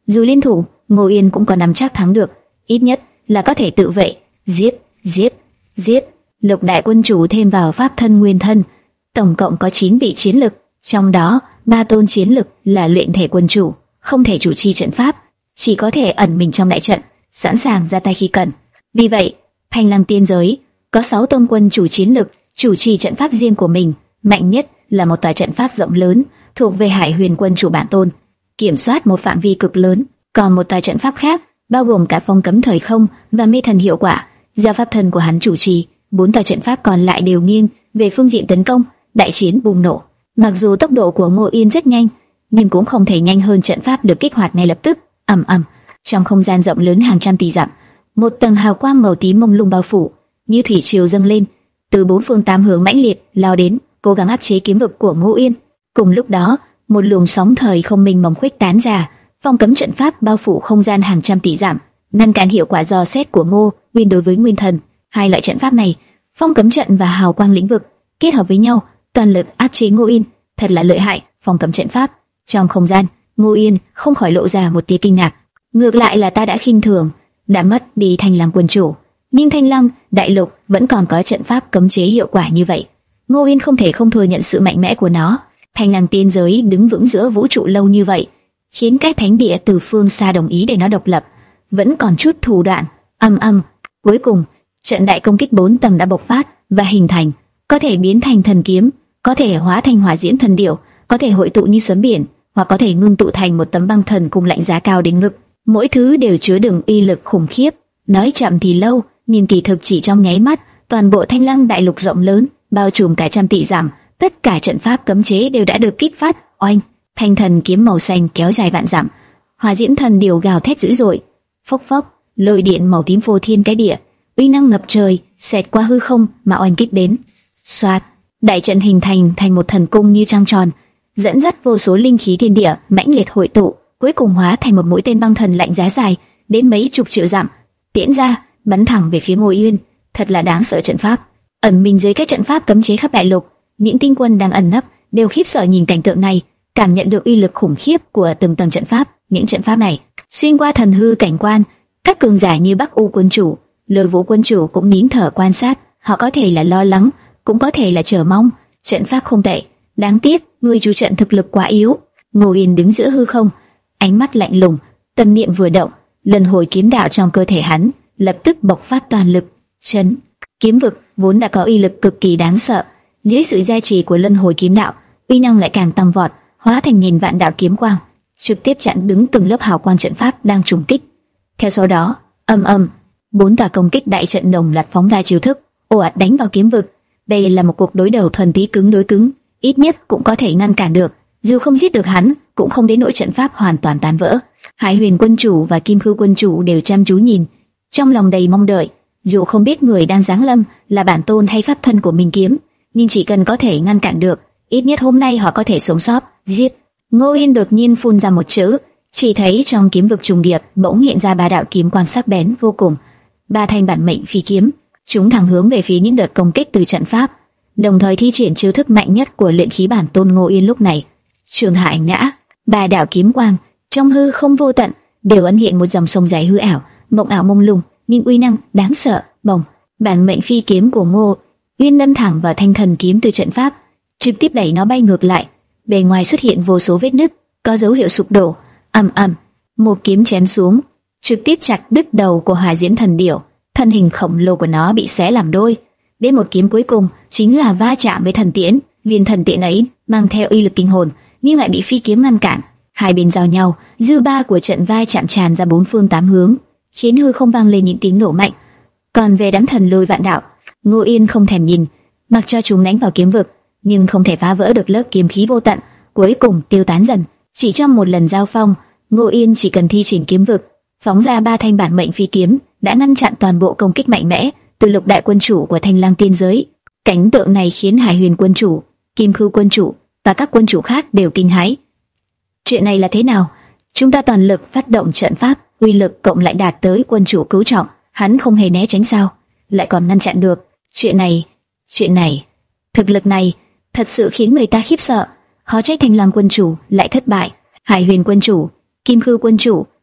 Dù liên thủ, Ngô Yên cũng có nắm chắc thắng được, ít nhất là có thể tự vệ. Giết, giết, giết. Lục đại quân chủ thêm vào pháp thân nguyên thân, tổng cộng có chín vị chiến lực, trong đó ba tôn chiến lực là luyện thể quân chủ, không thể chủ trì trận pháp, chỉ có thể ẩn mình trong đại trận, sẵn sàng ra tay khi cần. Vì vậy, Thanh Lăng tiên giới có sáu tôn quân chủ chiến lực, chủ trì trận pháp riêng của mình, mạnh nhất là một tòa trận pháp rộng lớn thuộc về Hải Huyền quân chủ bản tôn, kiểm soát một phạm vi cực lớn, còn một tòa trận pháp khác bao gồm cả phong cấm thời không và mê thần hiệu quả do pháp thân của hắn chủ trì. Bốn tòa trận pháp còn lại đều nghiêng về phương diện tấn công. Đại chiến bùng nổ. Mặc dù tốc độ của Ngô Yên rất nhanh, nhưng cũng không thể nhanh hơn trận pháp được kích hoạt ngay lập tức. Ầm ầm, trong không gian rộng lớn hàng trăm tỷ dặm, một tầng hào quang màu tím mông lung bao phủ, như thủy triều dâng lên, từ bốn phương tám hướng mãnh liệt lao đến, cố gắng áp chế kiếm vực của Ngô Yên. Cùng lúc đó, một luồng sóng thời không mênh mông khuếch tán ra, phong cấm trận pháp bao phủ không gian hàng trăm tỷ dặm, ngăn cản hiệu quả dò xét của Ngô Uyên đối với nguyên thần. Hai loại trận pháp này, phong cấm trận và hào quang lĩnh vực, kết hợp với nhau, toàn lực áp chế Ngô Yên, thật là lợi hại. Phong cấm trận pháp trong không gian, Ngô Yên không khỏi lộ ra một tia kinh ngạc. Ngược lại là ta đã khinh thường, đã mất đi Thanh Lăng quân chủ, nhưng Thanh Lăng đại lục vẫn còn có trận pháp cấm chế hiệu quả như vậy. Ngô Yên không thể không thừa nhận sự mạnh mẽ của nó. Thanh Lăng tiên giới đứng vững giữa vũ trụ lâu như vậy, khiến các thánh địa từ phương xa đồng ý để nó độc lập, vẫn còn chút thủ đoạn. Âm âm, cuối cùng trận đại công kích bốn tầng đã bộc phát và hình thành, có thể biến thành thần kiếm, có thể hóa thành hỏa diễm thần điểu, có thể hội tụ như sấm biển, hoặc có thể ngưng tụ thành một tấm băng thần cùng lạnh giá cao đến ngực. Mỗi thứ đều chứa đựng uy lực khủng khiếp. Nói chậm thì lâu, nhưng kỳ thực chỉ trong nháy mắt, toàn bộ Thanh Lăng đại lục rộng lớn, bao trùm cả trăm tỷ dặm, tất cả trận pháp cấm chế đều đã được kích phát. Oanh, thanh thần kiếm màu xanh kéo dài vạn dặm, hỏa diễm thần điểu gào thét dữ dội, phốc phốc, lôi điện màu tím phô thiên cái địa, uy năng ngập trời, xẹt qua hư không mà oanh kích đến. Xoạt, đại trận hình thành thành một thần cung như trăng tròn, dẫn dắt vô số linh khí thiên địa mãnh liệt hội tụ, cuối cùng hóa thành một mũi tên băng thần lạnh giá dài đến mấy chục triệu dặm, tiễn ra bắn thẳng về phía Ngô Yên. Thật là đáng sợ trận pháp, ẩn mình dưới các trận pháp cấm chế khắp đại lục. Những tinh quân đang ẩn nấp đều khiếp sợ nhìn cảnh tượng này, cảm nhận được uy lực khủng khiếp của từng tầng trận pháp. Những trận pháp này xuyên qua thần hư cảnh quan, các cường giả như Bắc U quân chủ, Lôi Vũ quân chủ cũng nín thở quan sát. Họ có thể là lo lắng, cũng có thể là chờ mong. Trận pháp không tệ, đáng tiếc người chủ trận thực lực quá yếu. Ngô Yên đứng giữa hư không, ánh mắt lạnh lùng, tâm niệm vừa động, luân hồi kiếm đạo trong cơ thể hắn lập tức bộc phát toàn lực. Chấn kiếm vực vốn đã có uy lực cực kỳ đáng sợ, dưới sự gia trì của luân hồi kiếm đạo, uy năng lại càng tăng vọt, hóa thành nghìn vạn đạo kiếm quang, trực tiếp chặn đứng từng lớp hào quang trận pháp đang trùng kích. Theo sau đó, ầm ầm, bốn tòa công kích đại trận đồng loạt phóng ra chiêu thức, ồ ạt đánh vào kiếm vực. Đây là một cuộc đối đầu thuần túy cứng đối cứng, ít nhất cũng có thể ngăn cản được, dù không giết được hắn, cũng không đến nỗi trận pháp hoàn toàn tan vỡ. Hải Huyền quân chủ và Kim Khư quân chủ đều chăm chú nhìn, trong lòng đầy mong đợi. Dù không biết người đang giáng lâm là bản tôn hay pháp thân của Minh Kiếm, nhưng chỉ cần có thể ngăn cản được, ít nhất hôm nay họ có thể sống sót. Giết! Ngô Yên đột nhiên phun ra một chữ, chỉ thấy trong kiếm vực trùng điệp bỗng hiện ra ba đạo kiếm quang sắc bén vô cùng, ba thanh bản mệnh phi kiếm, chúng thẳng hướng về phía những đợt công kích từ trận pháp, đồng thời thi triển chiêu thức mạnh nhất của luyện khí bản tôn Ngô Yên lúc này. Trường Hải Ngã, ba đạo kiếm quang trong hư không vô tận đều ẩn hiện một dòng sông dài hư ảo, mộng ảo mông lung, nhưng uy năng đáng sợ. Bồng, bản mệnh phi kiếm của Ngô Uyên đâm thẳng vào thanh thần kiếm từ trận pháp, trực tiếp đẩy nó bay ngược lại. Bề ngoài xuất hiện vô số vết nứt, có dấu hiệu sụp đổ. Ầm ầm, một kiếm chém xuống, trực tiếp chặt đứt đầu của hỏa diễm thần điểu, thân hình khổng lồ của nó bị xé làm đôi. Đến một kiếm cuối cùng chính là va chạm với thần tiễn, viên thần tiễn ấy mang theo uy lực kinh hồn, nhưng lại bị phi kiếm ngăn cản. Hai bên giao nhau, dư ba của trận va chạm tràn ra bốn phương tám hướng, khiến hư không vang lên những tiếng nổ mạnh. Còn về đám thần lôi vạn đạo, Ngô Yên không thèm nhìn, mặc cho chúng đánh vào kiếm vực, nhưng không thể phá vỡ được lớp kiếm khí vô tận, cuối cùng tiêu tán dần. Chỉ trong một lần giao phong, Ngô Yên chỉ cần thi triển kiếm vực, phóng ra ba thanh bản mệnh phi kiếm, đã ngăn chặn toàn bộ công kích mạnh mẽ từ lục đại quân chủ của Thanh Lăng tiên giới. Cảnh tượng này khiến Hải Huyền quân chủ, Kim Khư quân chủ và các quân chủ khác đều kinh hãi. Chuyện này là thế nào? Chúng ta toàn lực phát động trận pháp, uy lực cộng lại đạt tới quân chủ cứu trọng, hắn không hề né tránh sao, lại còn ngăn chặn được. Chuyện này, chuyện này, thực lực này thật sự khiến người ta khiếp sợ. Khó trách Thanh Lăng quân chủ lại thất bại. Hải Huyền quân chủ, Kim Khư quân chủ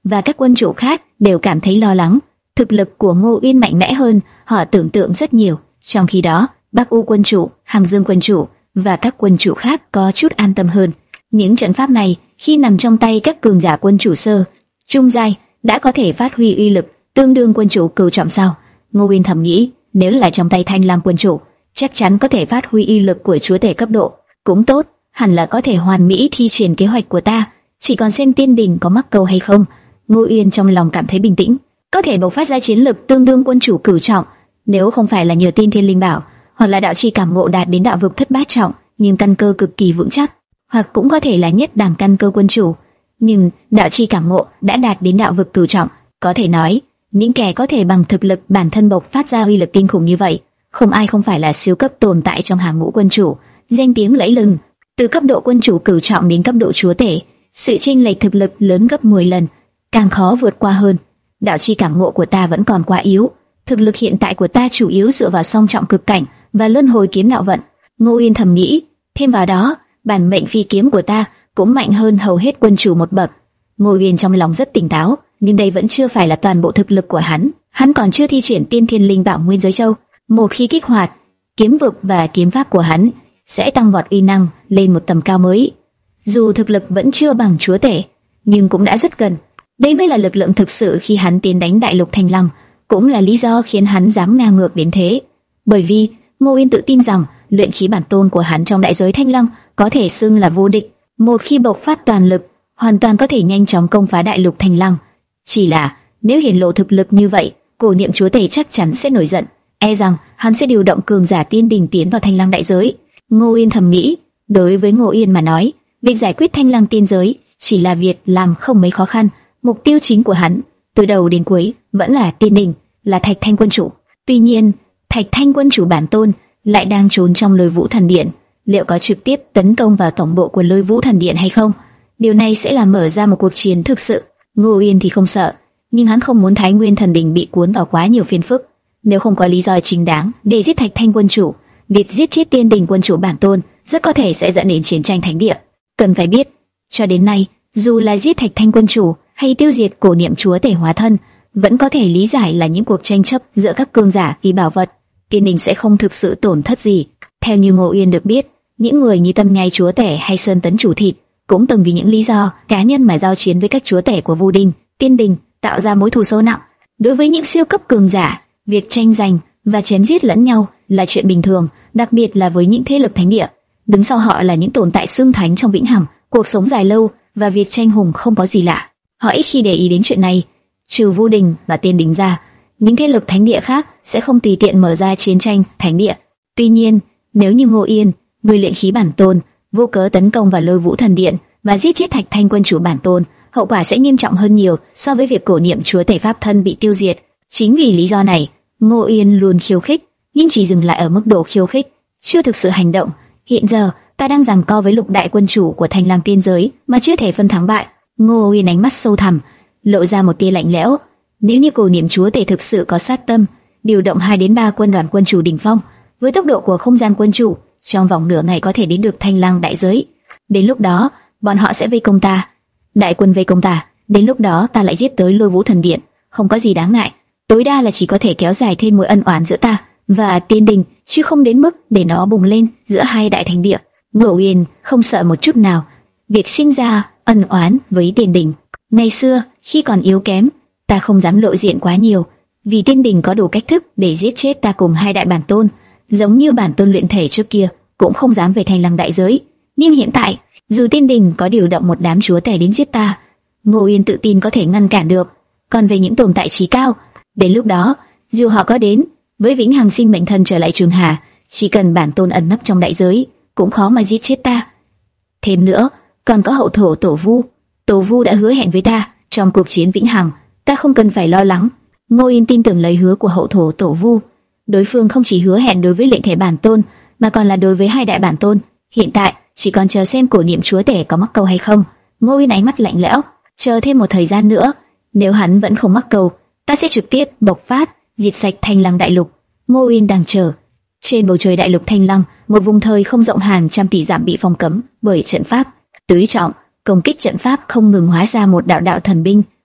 và các quân chủ khác đều cảm thấy lo lắng. Thực lực của Ngô Uyên mạnh mẽ hơn họ tưởng tượng rất nhiều. Trong khi đó, Bắc U quân chủ, Hàng Dương quân chủ và các quân chủ khác có chút an tâm hơn. Những trận pháp này khi nằm trong tay các cường giả quân chủ sơ, trung giai đã có thể phát huy uy lực tương đương quân chủ cửu trọng sao? Ngô Uyên thầm nghĩ, nếu là trong tay Thanh Lam quân chủ, chắc chắn có thể phát huy uy lực của chúa tể cấp độ. Cũng tốt, hẳn là có thể hoàn mỹ thi triển kế hoạch của ta, chỉ còn xem tiên đình có mắc câu hay không. Ngô Uyên trong lòng cảm thấy bình tĩnh, có thể bộc phát ra chiến lực tương đương quân chủ cửu trọng, nếu không phải là nhờ tiên thiên linh bảo, hoặc là đạo chi cảm ngộ đạt đến đạo vực thất bát trọng, nhưng căn cơ cực kỳ vững chắc, hoặc cũng có thể là nhất đẳng căn cơ quân chủ, nhưng đạo chi cảm ngộ đã đạt đến đạo vực cửu trọng. Có thể nói, những kẻ có thể bằng thực lực bản thân bộc phát ra uy lực kinh khủng như vậy, không ai không phải là siêu cấp tồn tại trong hàng ngũ quân chủ, danh tiếng lẫy lừng. Từ cấp độ quân chủ cửu trọng đến cấp độ chúa tể, sự chênh lệch thực lực lớn gấp mười lần, càng khó vượt qua hơn. Đạo chi cảm ngộ của ta vẫn còn quá yếu, thực lực hiện tại của ta chủ yếu dựa vào song trọng cực cảnh và luân hồi kiếm đạo vận. Ngô Uyên thầm nghĩ, thêm vào đó, bản mệnh phi kiếm của ta cũng mạnh hơn hầu hết quân chủ một bậc. Ngô Uyên trong lòng rất tỉnh táo, nhưng đây vẫn chưa phải là toàn bộ thực lực của hắn. Hắn còn chưa thi triển tiên thiên linh bảo nguyên giới châu. Một khi kích hoạt, kiếm vực và kiếm pháp của hắn sẽ tăng vọt uy năng lên một tầm cao mới. Dù thực lực vẫn chưa bằng chúa tể, nhưng cũng đã rất gần. Đây mới là lực lượng thực sự khi hắn tiến đánh đại lục Thanh Long, cũng là lý do khiến hắn dám ngang ngược đến thế. Bởi vì Ngô Uyên tự tin rằng luyện khí bản tôn của hắn trong đại giới Thanh Long có thể xưng là vô địch. Một khi bộc phát toàn lực, hoàn toàn có thể nhanh chóng công phá đại lục Thanh Long. Chỉ là nếu hiển lộ thực lực như vậy, cổ niệm chúa tể chắc chắn sẽ nổi giận, e rằng hắn sẽ điều động cường giả tiên đình tiến vào Thanh Lăng đại giới. Ngô Uyên thầm nghĩ, đối với Ngô Uyên mà nói, việc giải quyết Thanh Lăng tiên giới chỉ là việc làm không mấy khó khăn. Mục tiêu chính của hắn từ đầu đến cuối vẫn là tiên đình, là Thạch Thanh quân chủ. Tuy nhiên, Thạch Thanh quân chủ bản tôn lại đang trốn trong Lôi Vũ Thần Điện, liệu có trực tiếp tấn công vào tổng bộ của Lôi Vũ Thần Điện hay không? Điều này sẽ làm mở ra một cuộc chiến thực sự. Ngô Uyên thì không sợ, nhưng hắn không muốn Thái Nguyên Thần Đình bị cuốn vào quá nhiều phiền phức. Nếu không có lý do chính đáng để giết Thạch Thanh quân chủ, việc giết chết tiên đình quân chủ bản tôn rất có thể sẽ dẫn đến chiến tranh thánh địa. Cần phải biết, cho đến nay, dù là giết Thạch Thanh quân chủ hay tiêu diệt cổ niệm chúa tể hóa thân, vẫn có thể lý giải là những cuộc tranh chấp giữa các cường giả vì bảo vật. Tiên đình sẽ không thực sự tổn thất gì. Theo như Ngô Uyên được biết, những người như Tâm Nhai chúa tể hay Sơn Tấn chủ thịt cũng từng vì những lý do cá nhân mà giao chiến với các chúa tể của Vu Đình, Tiên đình, tạo ra mối thù sâu nặng. Đối với những siêu cấp cường giả, việc tranh giành và chém giết lẫn nhau là chuyện bình thường, đặc biệt là với những thế lực thánh địa. Đứng sau họ là những tồn tại xưng thánh trong vĩnh hằng, cuộc sống dài lâu và việc tranh hùng không có gì lạ. Họ ít khi để ý đến chuyện này. Trừ Vu Đình và Tiên đình ra, những thế lực thánh địa khác sẽ không tùy tiện mở ra chiến tranh thánh địa. Tuy nhiên, nếu như Ngô Uyên, người luyện khí bản tôn, vô cớ tấn công vào Lôi Vũ Thần Điện và giết chết Thạch Thanh quân chủ bản tôn, hậu quả sẽ nghiêm trọng hơn nhiều so với việc cổ niệm chúa tể pháp thân bị tiêu diệt. Chính vì lý do này, Ngô Uyên luôn khiêu khích, nhưng chỉ dừng lại ở mức độ khiêu khích, chưa thực sự hành động. Hiện giờ, ta đang giằng co với lục đại quân chủ của Thanh Lam tiên giới mà chưa thể phân thắng bại. Ngô Uyên ánh mắt sâu thẳm, lộ ra một tia lạnh lẽo. Nếu như cổ niệm chúa tể thực sự có sát tâm, điều động hai đến ba quân đoàn quân chủ đỉnh phong, với tốc độ của không gian quân chủ, trong vòng nửa ngày có thể đến được Thanh Lăng đại giới. Đến lúc đó, bọn họ sẽ vây công ta. Đại quân vây công ta, đến lúc đó ta lại giết tới Lôi Vũ Thần Điện, không có gì đáng ngại. Tối đa là chỉ có thể kéo dài thêm mối ân oán giữa ta và Tiên đình, chứ không đến mức để nó bùng lên giữa hai đại thánh địa. Ngô Uyên không sợ một chút nào việc sinh ra ân oán với Tiên đình. Ngày xưa, khi còn yếu kém, ta không dám lộ diện quá nhiều, vì Tiên đình có đủ cách thức để giết chết ta cùng hai đại bản tôn, giống như bản tôn luyện thể trước kia cũng không dám về Thanh Lăng đại giới. Nhưng hiện tại, dù Tiên đình có điều động một đám chúa tể đến giết ta, Ngô Uyên tự tin có thể ngăn cản được. Còn về những tồn tại trí cao, đến lúc đó, dù họ có đến với vĩnh hằng sinh mệnh thần trở lại Trường Hà, chỉ cần bản tôn ẩn nấp trong đại giới, cũng khó mà giết chết ta. Thêm nữa, còn có hậu thổ Tổ Vu. Tổ Vu đã hứa hẹn với ta, trong cuộc chiến vĩnh hằng, ta không cần phải lo lắng. Ngô Uyên tin tưởng lời hứa của hậu thổ Tổ Vu. Đối phương không chỉ hứa hẹn đối với lệnh thể bản tôn, mà còn là đối với hai đại bản tôn. Hiện tại, chỉ còn chờ xem cổ niệm chúa tể có mắc câu hay không. Ngô Uyên ánh mắt lạnh lẽo, chờ thêm một thời gian nữa. Nếu hắn vẫn không mắc câu, ta sẽ trực tiếp bộc phát, diệt sạch Thanh Lăng đại lục. Ngô Uyên đang chờ. Trên bầu trời đại lục Thanh Lăng, một vùng thời không rộng hàng trăm tỷ dặm bị phong cấm bởi trận pháp tứ trọng. Công kích trận pháp không ngừng hóa ra một đạo đạo thần binh,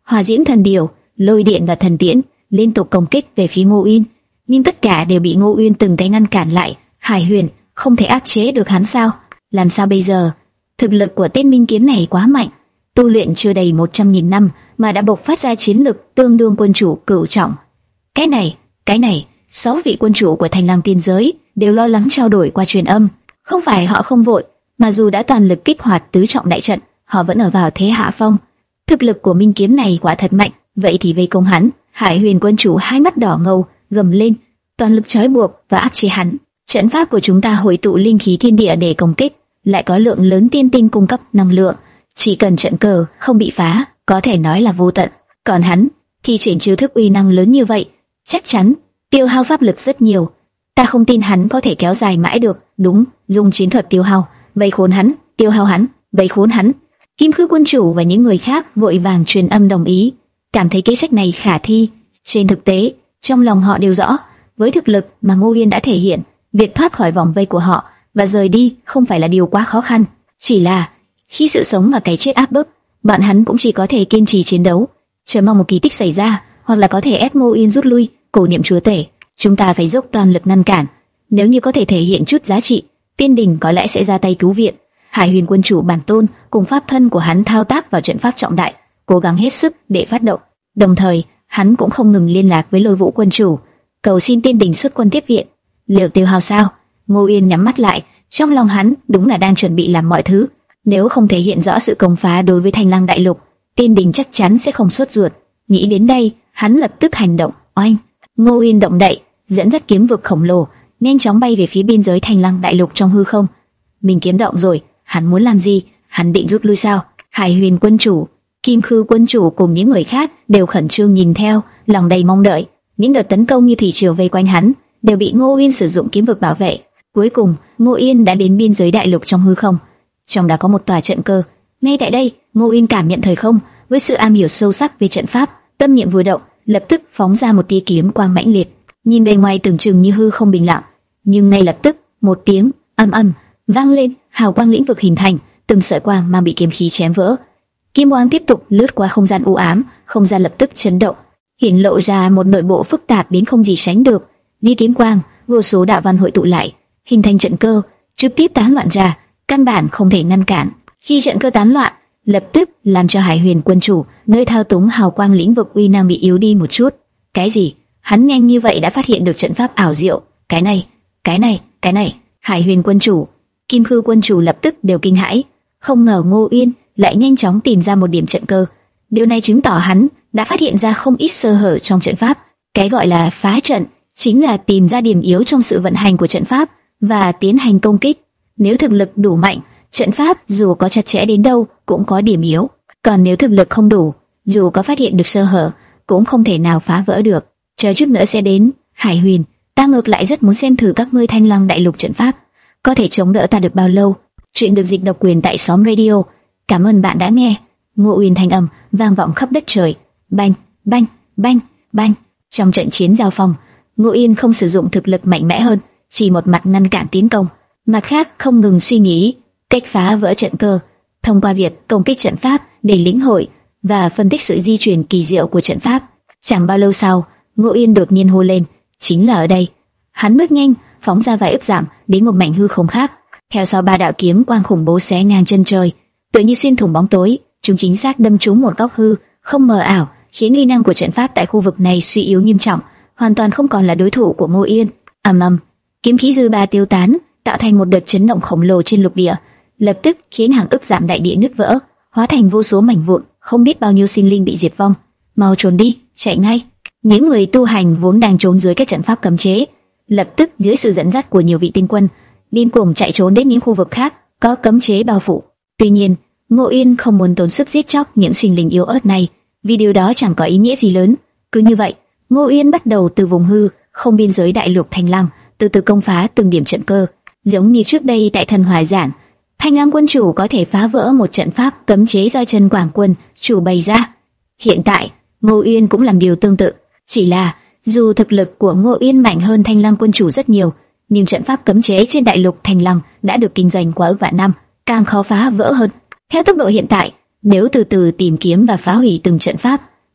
hỏa diễm thần điểu, lôi điện và thần tiễn liên tục công kích về phía Ngô Uyên, nhưng tất cả đều bị Ngô Uyên từng tay ngăn cản lại. Hải Huyền không thể áp chế được hắn sao? Làm sao bây giờ? Thực lực của tên minh kiếm này quá mạnh, tu luyện chưa đầy một trăm nghìn năm mà đã bộc phát ra chiến lực tương đương quân chủ cửu trọng. Cái này, cái này, sáu vị quân chủ của Thành Lang tiên giới đều lo lắng trao đổi qua truyền âm. Không phải họ không vội, mà dù đã toàn lực kích hoạt tứ trọng đại trận, họ vẫn ở vào thế hạ phong. Thực lực của minh kiếm này quả thật mạnh, vậy thì vây công hắn. Hải Huyền quân chủ hai mắt đỏ ngầu, gầm lên, toàn lực trói buộc và áp chế hắn. Trận pháp của chúng ta hội tụ linh khí thiên địa để công kích, lại có lượng lớn tiên tinh cung cấp năng lượng, chỉ cần trận cờ không bị phá, có thể nói là vô tận. Còn hắn, thi triển chiêu thức uy năng lớn như vậy, chắc chắn tiêu hao pháp lực rất nhiều. Ta không tin hắn có thể kéo dài mãi được. Đúng, dùng chiến thuật tiêu hao, vây khốn hắn, tiêu hao hắn, vây khốn hắn. Kim Khư quân chủ và những người khác vội vàng truyền âm đồng ý, cảm thấy kế sách này khả thi. Trên thực tế, trong lòng họ đều rõ, với thực lực mà Ngô Uyên đã thể hiện, việc thoát khỏi vòng vây của họ và rời đi không phải là điều quá khó khăn. Chỉ là khi sự sống và cái chết áp bức, bọn hắn cũng chỉ có thể kiên trì chiến đấu, chờ mong một kỳ tích xảy ra, hoặc là có thể ép Ngô Uyên rút lui. Cổ niệm chúa tể, chúng ta phải dốc toàn lực ngăn cản. Nếu như có thể thể hiện chút giá trị, Tiên Đình có lẽ sẽ ra tay cứu viện. Hải Huyền quân chủ bản tôn cùng pháp thân của hắn thao tác vào trận pháp trọng đại, cố gắng hết sức để phát động. Đồng thời, hắn cũng không ngừng liên lạc với Lôi Vũ quân chủ, cầu xin Tiên Đình xuất quân tiếp viện. Liệu tiêu hao sao? Ngô Uyên nhắm mắt lại, trong lòng hắn đúng là đang chuẩn bị làm mọi thứ. Nếu không thể hiện rõ sự công phá đối với Thanh Lăng đại lục, Tiên Đình chắc chắn sẽ không sốt ruột. Nghĩ đến đây, hắn lập tức hành động. Oanh! Ngô Uyên động đậy, dẫn dắt kiếm vực khổng lồ, nhanh chóng bay về phía biên giới Thanh Lăng đại lục trong hư không. Mình kiếm động rồi, hắn muốn làm gì? Hắn định rút lui sao? Hải Huyền quân chủ, Kim Khư quân chủ cùng những người khác đều khẩn trương nhìn theo, lòng đầy mong đợi. Những đợt tấn công như thủy triều vây quanh hắn đều bị Ngô Uyên sử dụng kiếm vực bảo vệ. Cuối cùng, Ngô Uyên đã đến biên giới đại lục trong hư không. Trong đó có một tòa trận cơ. Ngay tại đây, Ngô Uyên cảm nhận thời không, với sự am hiểu sâu sắc về trận pháp, tâm niệm vừa động, lập tức phóng ra một tia kiếm quang mãnh liệt. Nhìn bề ngoài tưởng chừng như hư không bình lặng, nhưng ngay lập tức, một tiếng ầm ầm vang lên, hào quang lĩnh vực hình thành, từng sợi quang mang bị kiếm khí chém vỡ. Kim quang tiếp tục lướt qua không gian u ám, không gian lập tức chấn động, hiển lộ ra một nội bộ phức tạp đến không gì sánh được. Như kiếm quang, vô số đạo văn hội tụ lại, hình thành trận cơ, trực tiếp tán loạn ra, căn bản không thể ngăn cản. Khi trận cơ tán loạn, lập tức làm cho Hải Huyền quân chủ nơi thao túng hào quang lĩnh vực uy năng bị yếu đi một chút. Cái gì? Hắn nhanh như vậy đã phát hiện được trận pháp ảo diệu? Cái này, cái này, cái này! Hải Huyền quân chủ, Kim Khư quân chủ lập tức đều kinh hãi, không ngờ Ngô Uyên lại nhanh chóng tìm ra một điểm trận cơ. Điều này chứng tỏ hắn đã phát hiện ra không ít sơ hở trong trận pháp. Cái gọi là phá trận chính là tìm ra điểm yếu trong sự vận hành của trận pháp và tiến hành công kích. Nếu thực lực đủ mạnh, trận pháp dù có chặt chẽ đến đâu cũng có điểm yếu. Còn nếu thực lực không đủ, dù có phát hiện được sơ hở, cũng không thể nào phá vỡ được. Chờ chút nữa sẽ đến. Hải Huyền, ta ngược lại rất muốn xem thử các ngươi Thanh Lăng đại lục trận pháp có thể chống đỡ ta được bao lâu. Chuyện được dịch độc quyền tại xóm radio. Cảm ơn bạn đã nghe. Ngô Uyên thanh âm vang vọng khắp đất trời. Bang, bang, bang, bang. Trong trận chiến giao phong, Ngô Uyên không sử dụng thực lực mạnh mẽ hơn, chỉ một mặt ngăn cản tiến công, mặt khác không ngừng suy nghĩ cách phá vỡ trận cơ, thông qua việc công kích trận pháp để lĩnh hội và phân tích sự di chuyển kỳ diệu của trận pháp. Chẳng bao lâu sau, Ngô Uyên đột nhiên hô lên, chính là ở đây. Hắn bước nhanh, phóng ra vài ức giảm đến một mảnh hư không khác. Theo sau ba đạo kiếm quang khủng bố xé ngang chân trời, tựa như xuyên thủng bóng tối, chúng chính xác đâm trúng một góc hư không mờ ảo, khiến uy năng của trận pháp tại khu vực này suy yếu nghiêm trọng, hoàn toàn không còn là đối thủ của Ngô Uyên. Ầm ầm, kiếm khí dư ba tiêu tán, tạo thành một đợt chấn động khổng lồ trên lục địa, lập tức khiến hàng ức giảm đại địa nứt vỡ, hóa thành vô số mảnh vụn, không biết bao nhiêu sinh linh bị diệt vong. Mau trốn đi, chạy ngay! Những người tu hành vốn đang trốn dưới các trận pháp cấm chế, lập tức dưới sự dẫn dắt của nhiều vị tinh quân, điên cuồng chạy trốn đến những khu vực khác có cấm chế bao phủ. Tuy nhiên, Ngô Uyên không muốn tốn sức giết chóc những sinh linh yếu ớt này, vì điều đó chẳng có ý nghĩa gì lớn. Cứ như vậy, Ngô Uyên bắt đầu từ vùng hư không biên giới đại lục Thanh Lăng, từ từ công phá từng điểm trận cơ, giống như trước đây tại Thần Hoài Giản, Thanh Lăng quân chủ có thể phá vỡ một trận pháp cấm chế do Trần Quảng quân chủ bày ra. Hiện tại, Ngô Uyên cũng làm điều tương tự, chỉ là dù thực lực của Ngô Uyên mạnh hơn Thanh Lăng quân chủ rất nhiều, nhưng trận pháp cấm chế trên đại lục Thanh Lăng đã được kinh doanh qua ức vạn năm, càng khó phá vỡ hơn. Theo tốc độ hiện tại, nếu từ từ tìm kiếm và phá hủy từng trận pháp,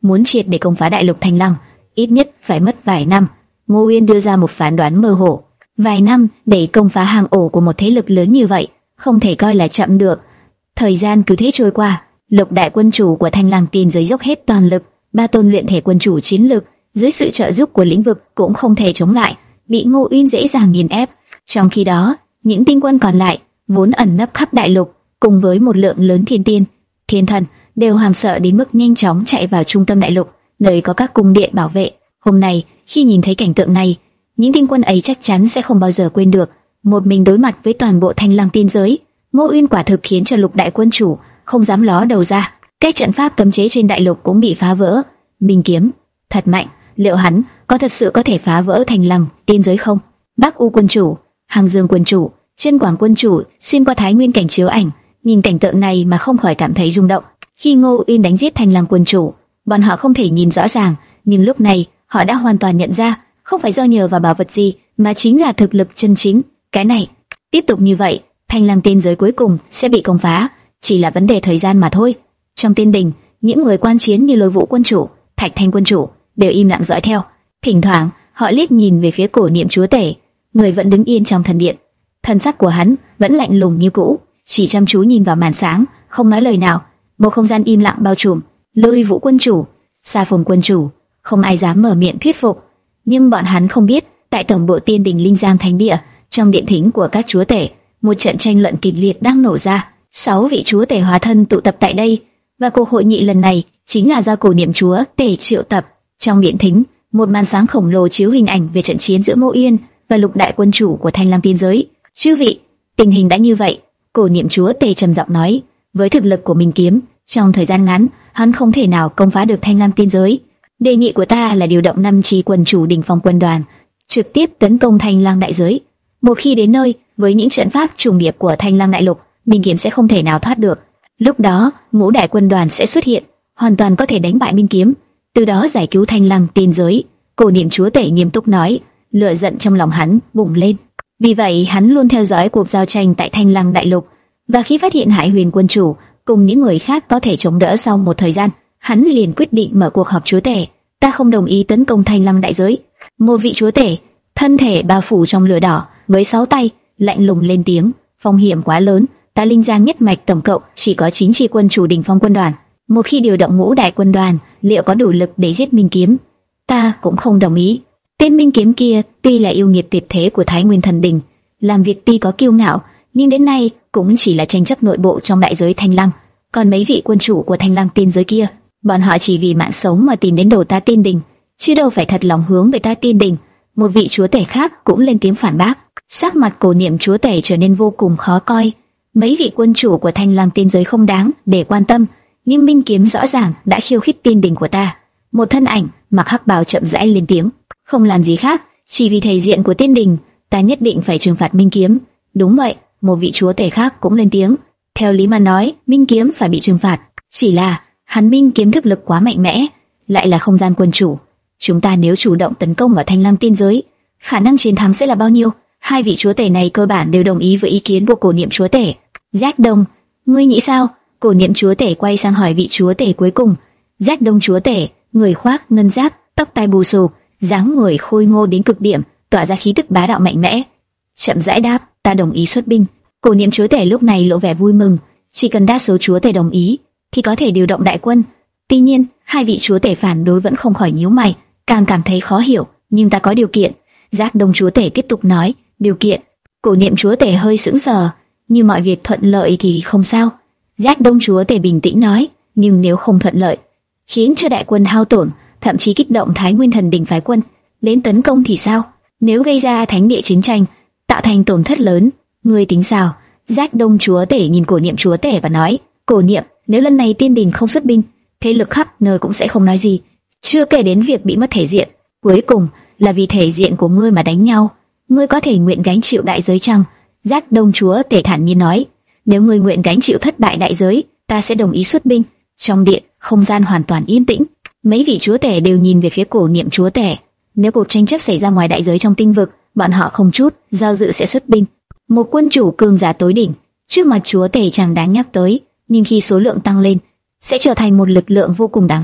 muốn triệt để công phá đại lục Thanh Lăng, ít nhất phải mất vài năm. Ngô Uyên đưa ra một phán đoán mơ hồ. Vài năm để công phá hang ổ của một thế lực lớn như vậy, không thể coi là chậm được. Thời gian cứ thế trôi qua, Lục đại quân chủ của Thanh Lăng Tiên giới dốc hết toàn lực, ba tôn luyện thể quân chủ chiến lực dưới sự trợ giúp của lĩnh vực cũng không thể chống lại, bị Ngô Uyên dễ dàng nghiền ép. Trong khi đó, những tinh quân còn lại vốn ẩn nấp khắp đại lục, cùng với một lượng lớn thiên tiên, thiên thần đều hoảng sợ đến mức nhanh chóng chạy vào trung tâm đại lục, nơi có các cung điện bảo vệ. Hôm nay, khi nhìn thấy cảnh tượng này, những tinh quân ấy chắc chắn sẽ không bao giờ quên được. Một mình đối mặt với toàn bộ Thanh Lăng Tiên giới, Ngô Uyên quả thực khiến cho Lục đại quân chủ không dám ló đầu ra. Các trận pháp cấm chế trên đại lục cũng bị phá vỡ. Minh kiếm thật mạnh, liệu hắn có thật sự có thể phá vỡ Thanh Lăng Tiên giới không? Bắc U quân chủ, Hàng Dương quân chủ, Chân Quảng quân chủ xuyên qua Thái Nguyên cảnh chiếu ảnh, nhìn cảnh tượng này mà không khỏi cảm thấy rung động. Khi Ngô Uyên đánh giết Thanh Lăng quân chủ, bọn họ không thể nhìn rõ ràng, nhưng lúc này họ đã hoàn toàn nhận ra, không phải do nhờ vào bảo vật gì, mà chính là thực lực chân chính. Cái này, tiếp tục như vậy, Thanh Lăng Tiên giới cuối cùng sẽ bị công phá, chỉ là vấn đề thời gian mà thôi. Trong tiên đình, những người quan chiến như Lôi Vũ quân chủ, Thạch Thanh quân chủ đều im lặng dõi theo. Thỉnh thoảng, họ liếc nhìn về phía Cổ Niệm chúa tể, người vẫn đứng yên trong thần điện. Thân sắc của hắn vẫn lạnh lùng như cũ, chỉ chăm chú nhìn vào màn sáng, không nói lời nào. Một không gian im lặng bao trùm. Lôi Vũ quân chủ, Sa Phồn quân chủ, không ai dám mở miệng thuyết phục. Nhưng bọn hắn không biết, tại tổng bộ tiên đình Linh Giang Thánh Địa, trong điện thính của các chúa tể, một trận tranh luận kịch liệt đang nổ ra. Sáu vị chúa tể hóa thân tụ tập tại đây, và cuộc hội nghị lần này chính là do Cổ Niệm chúa tể triệu tập. Trong điện thính, một màn sáng khổng lồ chiếu hình ảnh về trận chiến giữa Ngô Uyên và Lục đại quân chủ của Thanh Lăng Tiên giới. Chư vị, tình hình đã như vậy, Cổ Niệm chúa tể trầm giọng nói, với thực lực của Minh kiếm, trong thời gian ngắn, hắn không thể nào công phá được Thanh Lăng Tiên giới. Đề nghị của ta là điều động năm chi quân chủ đỉnh phong quân đoàn, trực tiếp tấn công Thanh Lăng đại giới. Một khi đến nơi, với những trận pháp trùng điệp của Thanh Lăng đại lục, Minh kiếm sẽ không thể nào thoát được. Lúc đó, ngũ đại quân đoàn sẽ xuất hiện, hoàn toàn có thể đánh bại Minh kiếm, từ đó giải cứu Thanh Lăng Tiên giới. Cổ Niệm chúa tể nghiêm túc nói, lửa giận trong lòng hắn bùng lên. Vì vậy, hắn luôn theo dõi cuộc giao tranh tại Thanh Lăng đại lục, và khi phát hiện Hải Huyền quân chủ cùng những người khác có thể chống đỡ sau một thời gian, hắn liền quyết định mở cuộc họp chúa tể. Ta không đồng ý tấn công Thanh Lăng đại giới. Một vị chúa tể, thân thể bao phủ trong lửa đỏ, với sáu tay, lạnh lùng lên tiếng, phong hiểm quá lớn. Ta Linh Giang nhất mạch tổng cộng chỉ có chín chi quân chủ đỉnh phong quân đoàn. Một khi điều động ngũ đại quân đoàn, liệu có đủ lực để giết Minh kiếm? Ta cũng không đồng ý. Tên Minh kiếm kia tuy là yêu nghiệt tuyệt thế của Thái Nguyên thần đình, làm việc tuy có kiêu ngạo, nhưng đến nay cũng chỉ là tranh chấp nội bộ trong đại giới Thanh Lăng. Còn mấy vị quân chủ của Thanh Lăng Tiên giới kia, bọn họ chỉ vì mạng sống mà tìm đến đồ ta Tiên đình, chứ đâu phải thật lòng hướng về ta Tiên đình. Một vị chúa tể khác cũng lên tiếng phản bác. Sắc mặt Cổ Niệm chúa tể trở nên vô cùng khó coi. Mấy vị quân chủ của Thanh Lăng Tiên giới không đáng để quan tâm, nhưng Minh kiếm rõ ràng đã khiêu khích Tiên đình của ta. Một thân ảnh mặc hắc bào chậm rãi lên tiếng, không làm gì khác, chỉ vì thể diện của Tiên đình, ta nhất định phải trừng phạt Minh kiếm. Đúng vậy, một vị chúa tể khác cũng lên tiếng. Theo lý mà nói, Minh kiếm phải bị trừng phạt, chỉ là hắn Minh kiếm thực lực quá mạnh mẽ, lại là không gian quân chủ. Chúng ta nếu chủ động tấn công ở Thanh Lăng Tiên giới, khả năng chiến thắng sẽ là bao nhiêu? Hai vị chúa tể này cơ bản đều đồng ý với ý kiến của Cổ Niệm chúa tể. Giác Đông, ngươi nghĩ sao? Cổ Niệm chúa tể quay sang hỏi vị chúa tể cuối cùng. Giác Đông chúa tể, người khoác ngân giáp, tóc tai bù xù, dáng người khôi ngô đến cực điểm, tỏa ra khí tức bá đạo mạnh mẽ. Chậm rãi đáp, ta đồng ý xuất binh. Cổ Niệm chúa tể lúc này lộ vẻ vui mừng, chỉ cần đa số chúa tể đồng ý thì có thể điều động đại quân. Tuy nhiên, hai vị chúa tể phản đối vẫn không khỏi nhíu mày, càng cảm thấy khó hiểu. Nhưng ta có điều kiện. Giác Đông chúa tể tiếp tục nói, điều kiện. Cổ Niệm chúa tể hơi sững sờ, như mọi việc thuận lợi thì không sao. Giác Đông chúa tể bình tĩnh nói, nhưng nếu không thuận lợi, khiến cho đại quân hao tổn, thậm chí kích động Thái Nguyên thần đình phái quân đến tấn công thì sao? Nếu gây ra thánh địa chiến tranh, tạo thành tổn thất lớn, ngươi tính sao? Giác Đông chúa tể nhìn Cổ Niệm chúa tể và nói, Cổ Niệm, nếu lần này Tiên đình không xuất binh, thế lực khắp nơi cũng sẽ không nói gì, chưa kể đến việc bị mất thể diện. Cuối cùng là vì thể diện của ngươi mà đánh nhau, ngươi có thể nguyện gánh chịu đại giới chăng? Giác Đông chúa tể thản nhiên nói, nếu ngươi nguyện gánh chịu thất bại đại giới, ta sẽ đồng ý xuất binh. Trong điện, không gian hoàn toàn yên tĩnh. Mấy vị chúa tể đều nhìn về phía Cổ Niệm chúa tể. Nếu cuộc tranh chấp xảy ra ngoài đại giới trong tinh vực, bọn họ không chút do dự sẽ xuất binh. Một quân chủ cường giả tối đỉnh, trước mặt chúa tể chẳng đáng nhắc tới, nhưng khi số lượng tăng lên, sẽ trở thành một lực lượng vô cùng đáng sợ.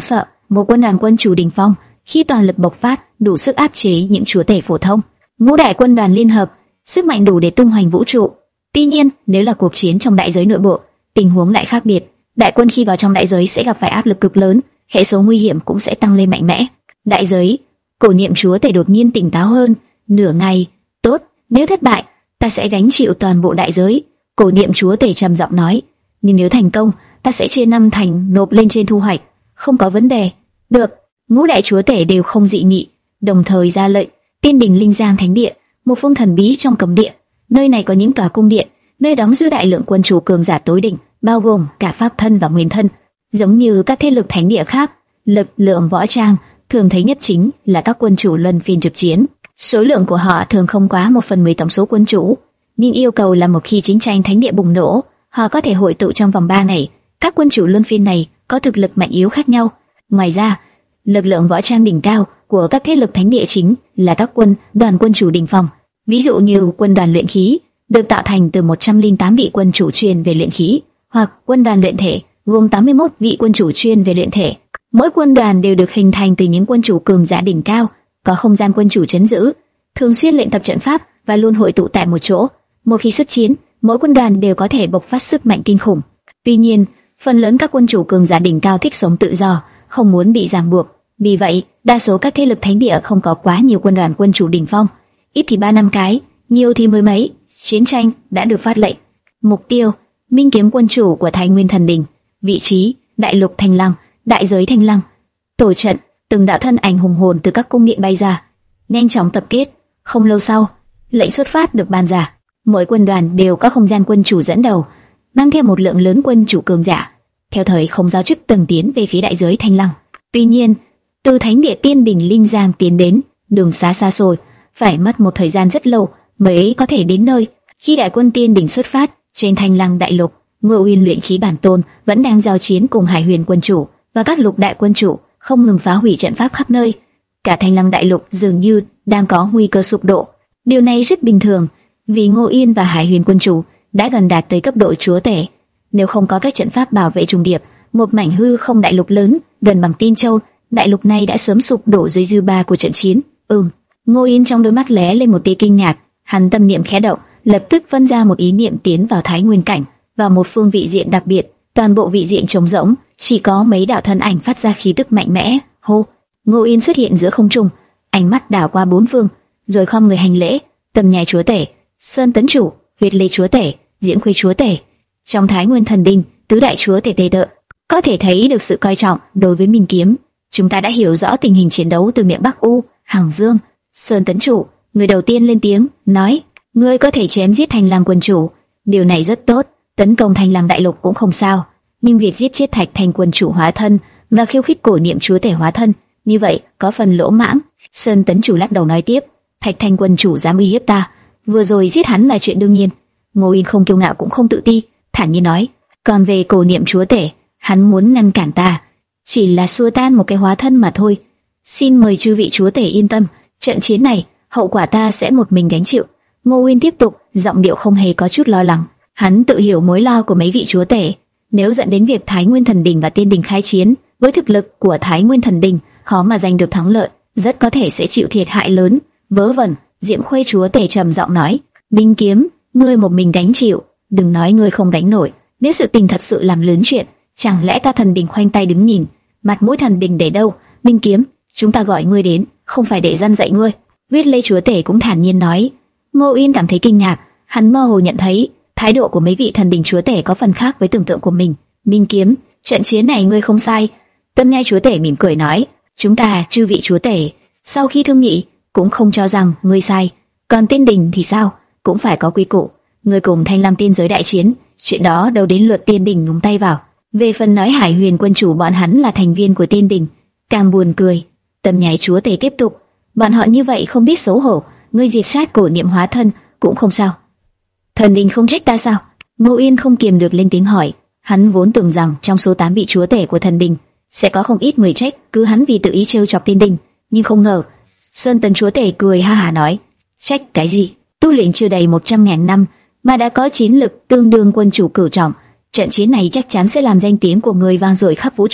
một quân đoàn quân chủ đỉnh phong, khi toàn lực bộc phát, đủ sức áp chế những chúa tể phổ thông. Ngũ đại quân đoàn liên hợp, sức mạnh đủ để tung hoành vũ trụ. Tuy nhiên, nếu là cuộc chiến trong đại giới nội bộ, tình huống lại khác biệt. Đại quân khi vào trong đại giới sẽ gặp phải áp lực cực lớn, hệ số nguy hiểm cũng sẽ tăng lên mạnh mẽ. Đại giới, Cổ Niệm chúa tể đột nhiên tỉnh táo hơn. Nửa ngày, tốt, nếu thất bại, ta sẽ gánh chịu toàn bộ đại giới. Cổ Niệm chúa tể trầm giọng nói. Nhưng nếu thành công, ta sẽ chia năm thành nộp lên trên thu hoạch. Không có vấn đề. Được. Ngũ đại chúa tể đều không dị nghị, đồng thời ra lệnh. Tiên đình Linh Giang Thánh Địa, một phương thần bí trong cấm địa. Nơi này có những tòa cung điện, nơi đóng giữ đại lượng quân chủ cường giả tối đỉnh, bao gồm cả pháp thân và nguyên thân. Giống như các thế lực thánh địa khác, lực lượng võ trang thường thấy nhất chính là các quân chủ luân phiên trực chiến. Số lượng của họ thường không quá một phần mười tổng số quân chủ, nhưng yêu cầu là một khi chiến tranh thánh địa bùng nổ, họ có thể hội tụ trong vòng ba ngày. Các quân chủ luân phiên này có thực lực mạnh yếu khác nhau. Ngoài ra, lực lượng võ trang đỉnh cao của các thế lực thánh địa chính là các quân đoàn quân chủ đỉnh phong. Ví dụ như quân đoàn luyện khí được tạo thành từ một trăm lẻ tám vị quân chủ chuyên về luyện khí, hoặc quân đoàn luyện thể gồm tám mươi mốt vị quân chủ chuyên về luyện thể. Mỗi quân đoàn đều được hình thành từ những quân chủ cường giả đỉnh cao, có không gian quân chủ trấn giữ, thường xuyên luyện tập trận pháp và luôn hội tụ tại một chỗ. Một khi xuất chiến, mỗi quân đoàn đều có thể bộc phát sức mạnh kinh khủng. Tuy nhiên, phần lớn các quân chủ cường giả đỉnh cao thích sống tự do, không muốn bị ràng buộc. Vì vậy, đa số các thế lực thánh địa không có quá nhiều quân đoàn quân chủ đỉnh phong, ít thì ba năm cái, nhiều thì mười mấy. Chiến tranh đã được phát lệnh. Mục tiêu: Minh kiếm quân chủ của Thái Nguyên Thần Đình. Vị trí: Đại lục Thanh Lăng, đại giới Thanh Lăng. Tổ trận: từng đạo thân ảnh hùng hồn từ các cung điện bay ra, nhanh chóng tập kết. Không lâu sau, lệnh xuất phát được ban ra. Mỗi quân đoàn đều có không gian quân chủ dẫn đầu, mang theo một lượng lớn quân chủ cường giả, theo thời không giáo chức từng tiến về phía đại giới Thanh Lăng. Tuy nhiên, từ thánh địa Tiên Đình Linh Giang tiến đến, đường xá xa xôi, phải mất một thời gian rất lâu mới có thể đến nơi. Khi đại quân Tiên Đình xuất phát, trên Thanh Lăng đại lục, Ngô Uyên luyện khí bản tôn vẫn đang giao chiến cùng Hải Huyền quân chủ và các lục đại quân chủ, không ngừng phá hủy trận pháp khắp nơi. Cả Thanh Lăng đại lục dường như đang có nguy cơ sụp đổ. Điều này rất bình thường, vì Ngô Uyên và Hải Huyền quân chủ đã gần đạt tới cấp độ chúa tể. Nếu không có các trận pháp bảo vệ trùng điệp, một mảnh hư không đại lục lớn gần bằng Tin Châu, đại lục này đã sớm sụp đổ dưới dư ba của trận chiến. Ừm. Ngô Uyên trong đôi mắt lóe lên một tia kinh ngạc, hắn tâm niệm khẽ động, lập tức phân ra một ý niệm tiến vào Thái Nguyên cảnh, vào một phương vị diện đặc biệt. Toàn bộ vị diện trống rỗng, chỉ có mấy đạo thân ảnh phát ra khí tức mạnh mẽ. Hô! Ngô Uyên xuất hiện giữa không trung, ánh mắt đảo qua bốn phương, rồi khom người hành lễ. Tầm Nhai chúa tể, Sơn Tấn chủ, Huyết Lê chúa tể, Diễm Khuê chúa tể. Trong Thái Nguyên Thần Đình, tứ đại chúa tể tề đợ, có thể thấy được sự coi trọng đối với Minh kiếm. Chúng ta đã hiểu rõ tình hình chiến đấu từ miệng Bắc U, Hằng Dương. Sơn Tấn chủ, người đầu tiên lên tiếng, nói: ngươi có thể chém giết Thanh Lăng quân chủ, điều này rất tốt. Tấn công Thanh Lăng đại lục cũng không sao, nhưng việc giết chết Thạch Thanh quân chủ hóa thân và khiêu khích Cổ Niệm chúa tể hóa thân, như vậy có phần lỗ mãng. Sơn Tấn chủ lắc đầu nói tiếp: Thạch Thanh quân chủ dám uy hiếp ta, vừa rồi giết hắn là chuyện đương nhiên. Ngô Uyên không kiêu ngạo cũng không tự ti, thản nhiên nói: còn về Cổ Niệm chúa tể, hắn muốn ngăn cản ta, chỉ là xua tan một cái hóa thân mà thôi. Xin mời chư vị chúa tể yên tâm, trận chiến này hậu quả ta sẽ một mình gánh chịu. Ngô Uyên tiếp tục, giọng điệu không hề có chút lo lắng. Hắn tự hiểu mối lo của mấy vị chúa tể, nếu dẫn đến việc Thái Nguyên Thần Đình và Tiên Đình khai chiến, với thực lực của Thái Nguyên Thần Đình khó mà giành được thắng lợi, rất có thể sẽ chịu thiệt hại lớn. Vớ vẩn. Diễm Khuê chúa tể trầm giọng nói: Minh kiếm, ngươi một mình gánh chịu, đừng nói ngươi không gánh nổi. Nếu sự tình thật sự làm lớn chuyện, chẳng lẽ ta Thần Đình khoanh tay đứng nhìn, mặt mũi Thần Đình để đâu? Minh kiếm, chúng ta gọi ngươi đến, không phải để răn dạy ngươi. Huyết Lê chúa tể cũng thản nhiên nói. Ngô Uyên cảm thấy kinh ngạc, hắn mơ hồ nhận thấy thái độ của mấy vị Thần Đình chúa tể có phần khác với tưởng tượng của mình. Minh kiếm, trận chiến này ngươi không sai. Tâm Nhai chúa tể mỉm cười nói: chúng ta chư vị chúa tể sau khi thương nghị cũng không cho rằng ngươi sai. Còn Tiên Đình thì sao? Cũng phải có quy củ. Ngươi cùng Thanh Lam tiên giới đại chiến, chuyện đó đâu đến lượt Tiên Đình nhúng tay vào. Về phần nói Hải Huyền quân chủ bọn hắn là thành viên của Tiên Đình, càng buồn cười. Tâm Nhai chúa tể tiếp tục: bọn họ như vậy không biết xấu hổ, ngươi diệt sát Cổ Niệm hóa thân cũng không sao. Thần Đình không trách ta sao? Ngô Uyên không kiềm được lên tiếng hỏi. Hắn vốn tưởng rằng trong số tám vị chúa tể của Thần Đình sẽ có không ít người trách cứ hắn vì tự ý trêu chọc Tiên Đình, nhưng không ngờ. Sơn Tấn chúa tể cười ha hả nói: trách cái gì? Tu luyện chưa đầy một trăm ngàn năm mà đã có chiến lực tương đương quân chủ cửu trọng, trận chiến này chắc chắn sẽ làm danh tiếng của người vang dội khắp vũ trụ.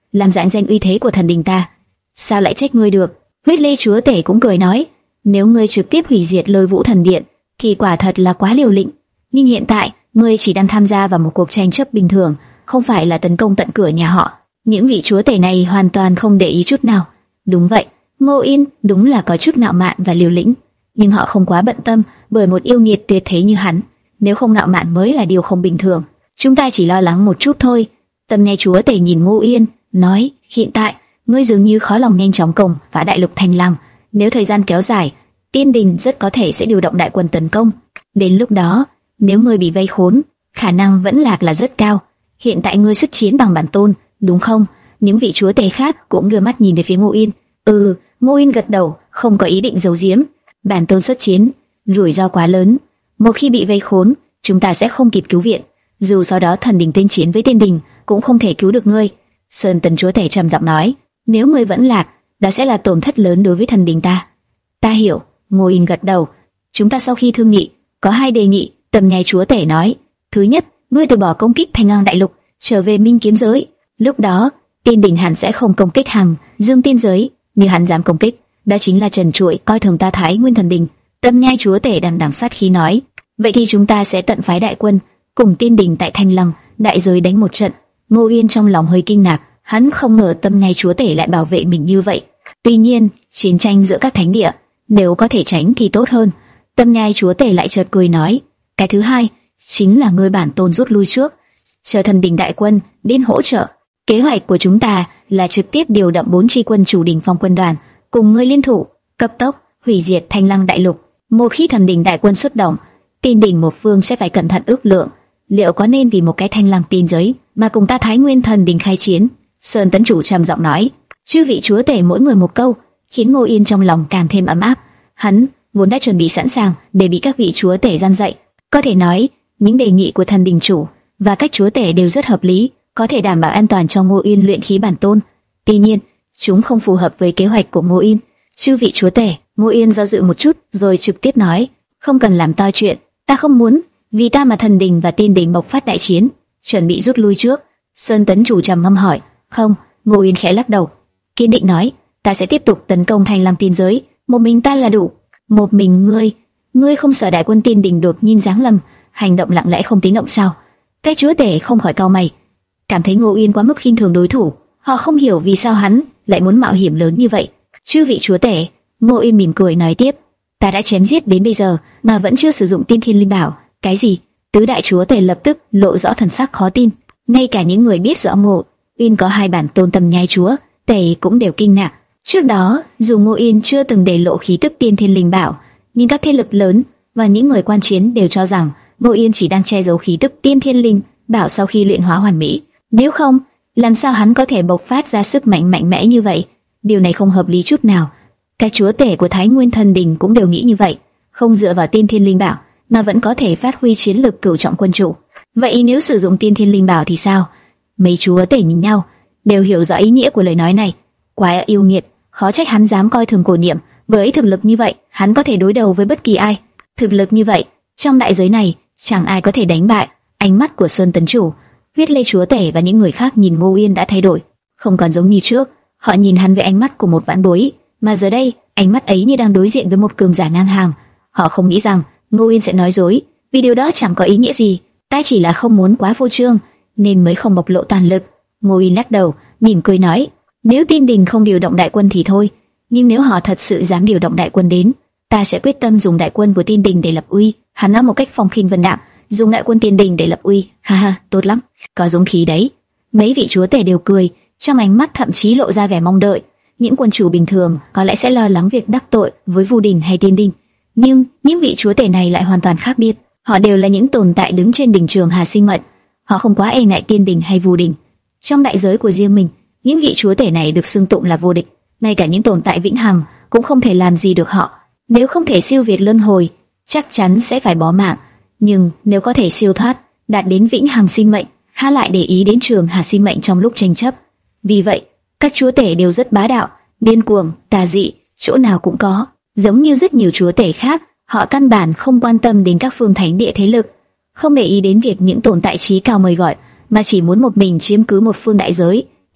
làm rạng danh uy thế của thần đình ta. Sao lại trách ngươi được? Huyết Lê chúa tể cũng cười nói, nếu ngươi trực tiếp hủy diệt Lôi Vũ thần điện thì quả thật là quá liều lĩnh, nhưng hiện tại ngươi chỉ đang tham gia vào một cuộc tranh chấp bình thường, không phải là tấn công tận cửa nhà họ. Những vị chúa tể này hoàn toàn không để ý chút nào. Đúng vậy, Ngô Yên đúng là có chút ngạo mạn và liều lĩnh, nhưng họ không quá bận tâm bởi một yêu nghiệt tuyệt thế như hắn. Nếu không ngạo mạn mới là điều không bình thường. Chúng ta chỉ lo lắng một chút thôi. Tâm Nhai chúa tể nhìn Ngô Yên, nói, hiện tại ngươi dường như khó lòng nhanh chóng công phá đại lục Thanh Lam. Nếu thời gian kéo dài, Tiên Đình rất có thể sẽ điều động đại quân tấn công. Đến lúc đó, nếu ngươi bị vây khốn, khả năng vẫn lạc là rất cao. Hiện tại ngươi xuất chiến bằng bản tôn, đúng không? Những vị chúa tể khác cũng đưa mắt nhìn về phía Ngô Yên. Ừ, Ngô Yên gật đầu, không có ý định giấu giếm. Bản tôn xuất chiến, rủi ro quá lớn. Một khi bị vây khốn, chúng ta sẽ không kịp cứu viện. Dù sau đó thần đình tuyên chiến với Tiên Đình, cũng không thể cứu được ngươi. Sơn Tấn chúa tể trầm giọng nói, nếu ngươi vẫn lạc, đó sẽ là tổn thất lớn đối với thần đình ta. Ta hiểu. Ngô Yên gật đầu. Chúng ta sau khi thương nghị, có hai đề nghị. Tâm Nhai chúa tể nói, thứ nhất, ngươi từ bỏ công kích Thanh Ngang đại lục, trở về Minh Kiếm giới. Lúc đó, Tiên Đình hẳn sẽ không công kích Hằng Dương tiên giới, như hắn dám công kích, đó chính là trần trụi coi thường ta Thái Nguyên thần đình. Tâm Nhai chúa tể đằng đằng sát khí nói, vậy thì chúng ta sẽ tận phái đại quân cùng Tiên Đình tại Thanh Lăng đại giới đánh một trận. Ngô Yên trong lòng hơi kinh ngạc, hắn không ngờ Tâm Nhai chúa tể lại bảo vệ mình như vậy. Tuy nhiên, chiến tranh giữa các thánh địa nếu có thể tránh thì tốt hơn. Tâm Nhai chúa tể lại chợt cười nói, cái thứ hai chính là ngươi bản tôn rút lui trước, chờ thần đình đại quân đến hỗ trợ. Kế hoạch của chúng ta là trực tiếp điều động bốn chi quân chủ đỉnh phong quân đoàn cùng ngươi liên thủ, cấp tốc hủy diệt Thanh Lăng đại lục. Một khi thần đình đại quân xuất động, Tiên Đình một phương sẽ phải cẩn thận ước lượng, liệu có nên vì một cái Thanh Lăng tiên giới mà cùng ta Thái Nguyên thần đình khai chiến. Sơn Tấn chủ trầm giọng nói, chư vị chúa tể mỗi người một câu, khiến Ngô Yên trong lòng càng thêm ấm áp. Hắn vốn đã chuẩn bị sẵn sàng để bị các vị chúa tể gian dạy. Có thể nói, những đề nghị của thần đình chủ và các chúa tể đều rất hợp lý, có thể đảm bảo an toàn cho Ngô Yên luyện khí bản tôn. Tuy nhiên, chúng không phù hợp với kế hoạch của Ngô Yên. Chư vị chúa tể, Ngô Yên do dự một chút rồi trực tiếp nói, không cần làm to chuyện, ta không muốn vì ta mà thần đình và Tiên Đình bộc phát đại chiến, chuẩn bị rút lui trước. Sơn Tấn chủ trầm ngâm hỏi, không. Ngô Yên khẽ lắc đầu, kiên định nói, ta sẽ tiếp tục tấn công Thanh Lam tiên giới, một mình ta là đủ. Một mình ngươi? Ngươi không sợ đại quân Tiên Đình đột nhiên giáng lâm, hành động lặng lẽ không tiếng động sao? Các chúa tể không khỏi cau mày, cảm thấy Ngô Yên quá mức khinh thường đối thủ. Họ không hiểu vì sao hắn lại muốn mạo hiểm lớn như vậy. Chư vị chúa tể, Ngô Yên mỉm cười nói tiếp, ta đã chém giết đến bây giờ mà vẫn chưa sử dụng Tiên Thiên Linh Bảo. Cái gì? Tứ đại chúa tể lập tức lộ rõ thần sắc khó tin. Ngay cả những người biết rõ Ngô Yên có hai bản tôn Tâm Nhai chúa tể cũng đều kinh ngạc. Trước đó, dù Ngô Yên chưa từng để lộ khí tức Tiên Thiên Linh Bảo, nhưng các thế lực lớn và những người quan chiến đều cho rằng Ngô Yên chỉ đang che giấu khí tức Tiên Thiên Linh Bảo sau khi luyện hóa hoàn mỹ. Nếu không, làm sao hắn có thể bộc phát ra sức mạnh mạnh mẽ như vậy? Điều này không hợp lý chút nào. Các chúa tể của Thái Nguyên thần đình cũng đều nghĩ như vậy, không dựa vào Tiên Thiên Linh Bảo mà vẫn có thể phát huy chiến lực cửu trọng quân chủ. Vậy nếu sử dụng Tiên Thiên Linh Bảo thì sao? Mấy chúa tể nhìn nhau, đều hiểu rõ ý nghĩa của lời nói này. Quá yêu nghiệt, khó trách hắn dám coi thường Cổ Niệm. Với thực lực như vậy, hắn có thể đối đầu với bất kỳ ai. Thực lực như vậy, trong đại giới này, chẳng ai có thể đánh bại. Ánh mắt của Sơn Tấn chủ, Huyết Lê chúa tể và những người khác nhìn Ngô Yên đã thay đổi, không còn giống như trước. Họ nhìn hắn với ánh mắt của một vãn bối, mà giờ đây, ánh mắt ấy như đang đối diện với một cường giả ngang hàng. Họ không nghĩ rằng Ngô Yên sẽ nói dối, vì điều đó chẳng có ý nghĩa gì. Ta chỉ là không muốn quá phô trương, nên mới không bộc lộ toàn lực. Ngô Yên lắc đầu, mỉm cười nói, nếu Tiên Đình không điều động đại quân thì thôi, nhưng nếu họ thật sự dám điều động đại quân đến, ta sẽ quyết tâm dùng đại quân của Tiên Đình để lập uy. Hắn nói một cách phong khinh vân đạm, dùng đại quân Tiên Đình để lập uy, ha ha, tốt lắm, có dũng khí đấy. Mấy vị chúa tể đều cười, trong ánh mắt thậm chí lộ ra vẻ mong đợi. Những quân chủ bình thường có lẽ sẽ lo lắng việc đắc tội với Vu Đình hay Tiên Đình, nhưng những vị chúa tể này lại hoàn toàn khác biệt. Họ đều là những tồn tại đứng trên đỉnh trường Hà Sinh Mệnh, họ không quá e ngại Tiên Đình hay Vu Đình. Trong đại giới của riêng mình, những vị chúa tể này được xưng tụng là vô địch, ngay cả những tồn tại vĩnh hằng cũng không thể làm gì được họ. Nếu không thể siêu việt luân hồi, chắc chắn sẽ phải bỏ mạng. Nhưng nếu có thể siêu thoát, đạt đến vĩnh hằng sinh mệnh, há lại để ý đến trường Hà Sinh Mệnh trong lúc tranh chấp. Vì vậy, các chúa tể đều rất bá đạo, điên cuồng, tà dị, chỗ nào cũng có. Giống như rất nhiều chúa tể khác, họ căn bản không quan tâm đến các phương thánh địa thế lực, không để ý đến việc những tồn tại trí cao mời gọi, mà chỉ muốn một mình chiếm cứ một phương đại giới.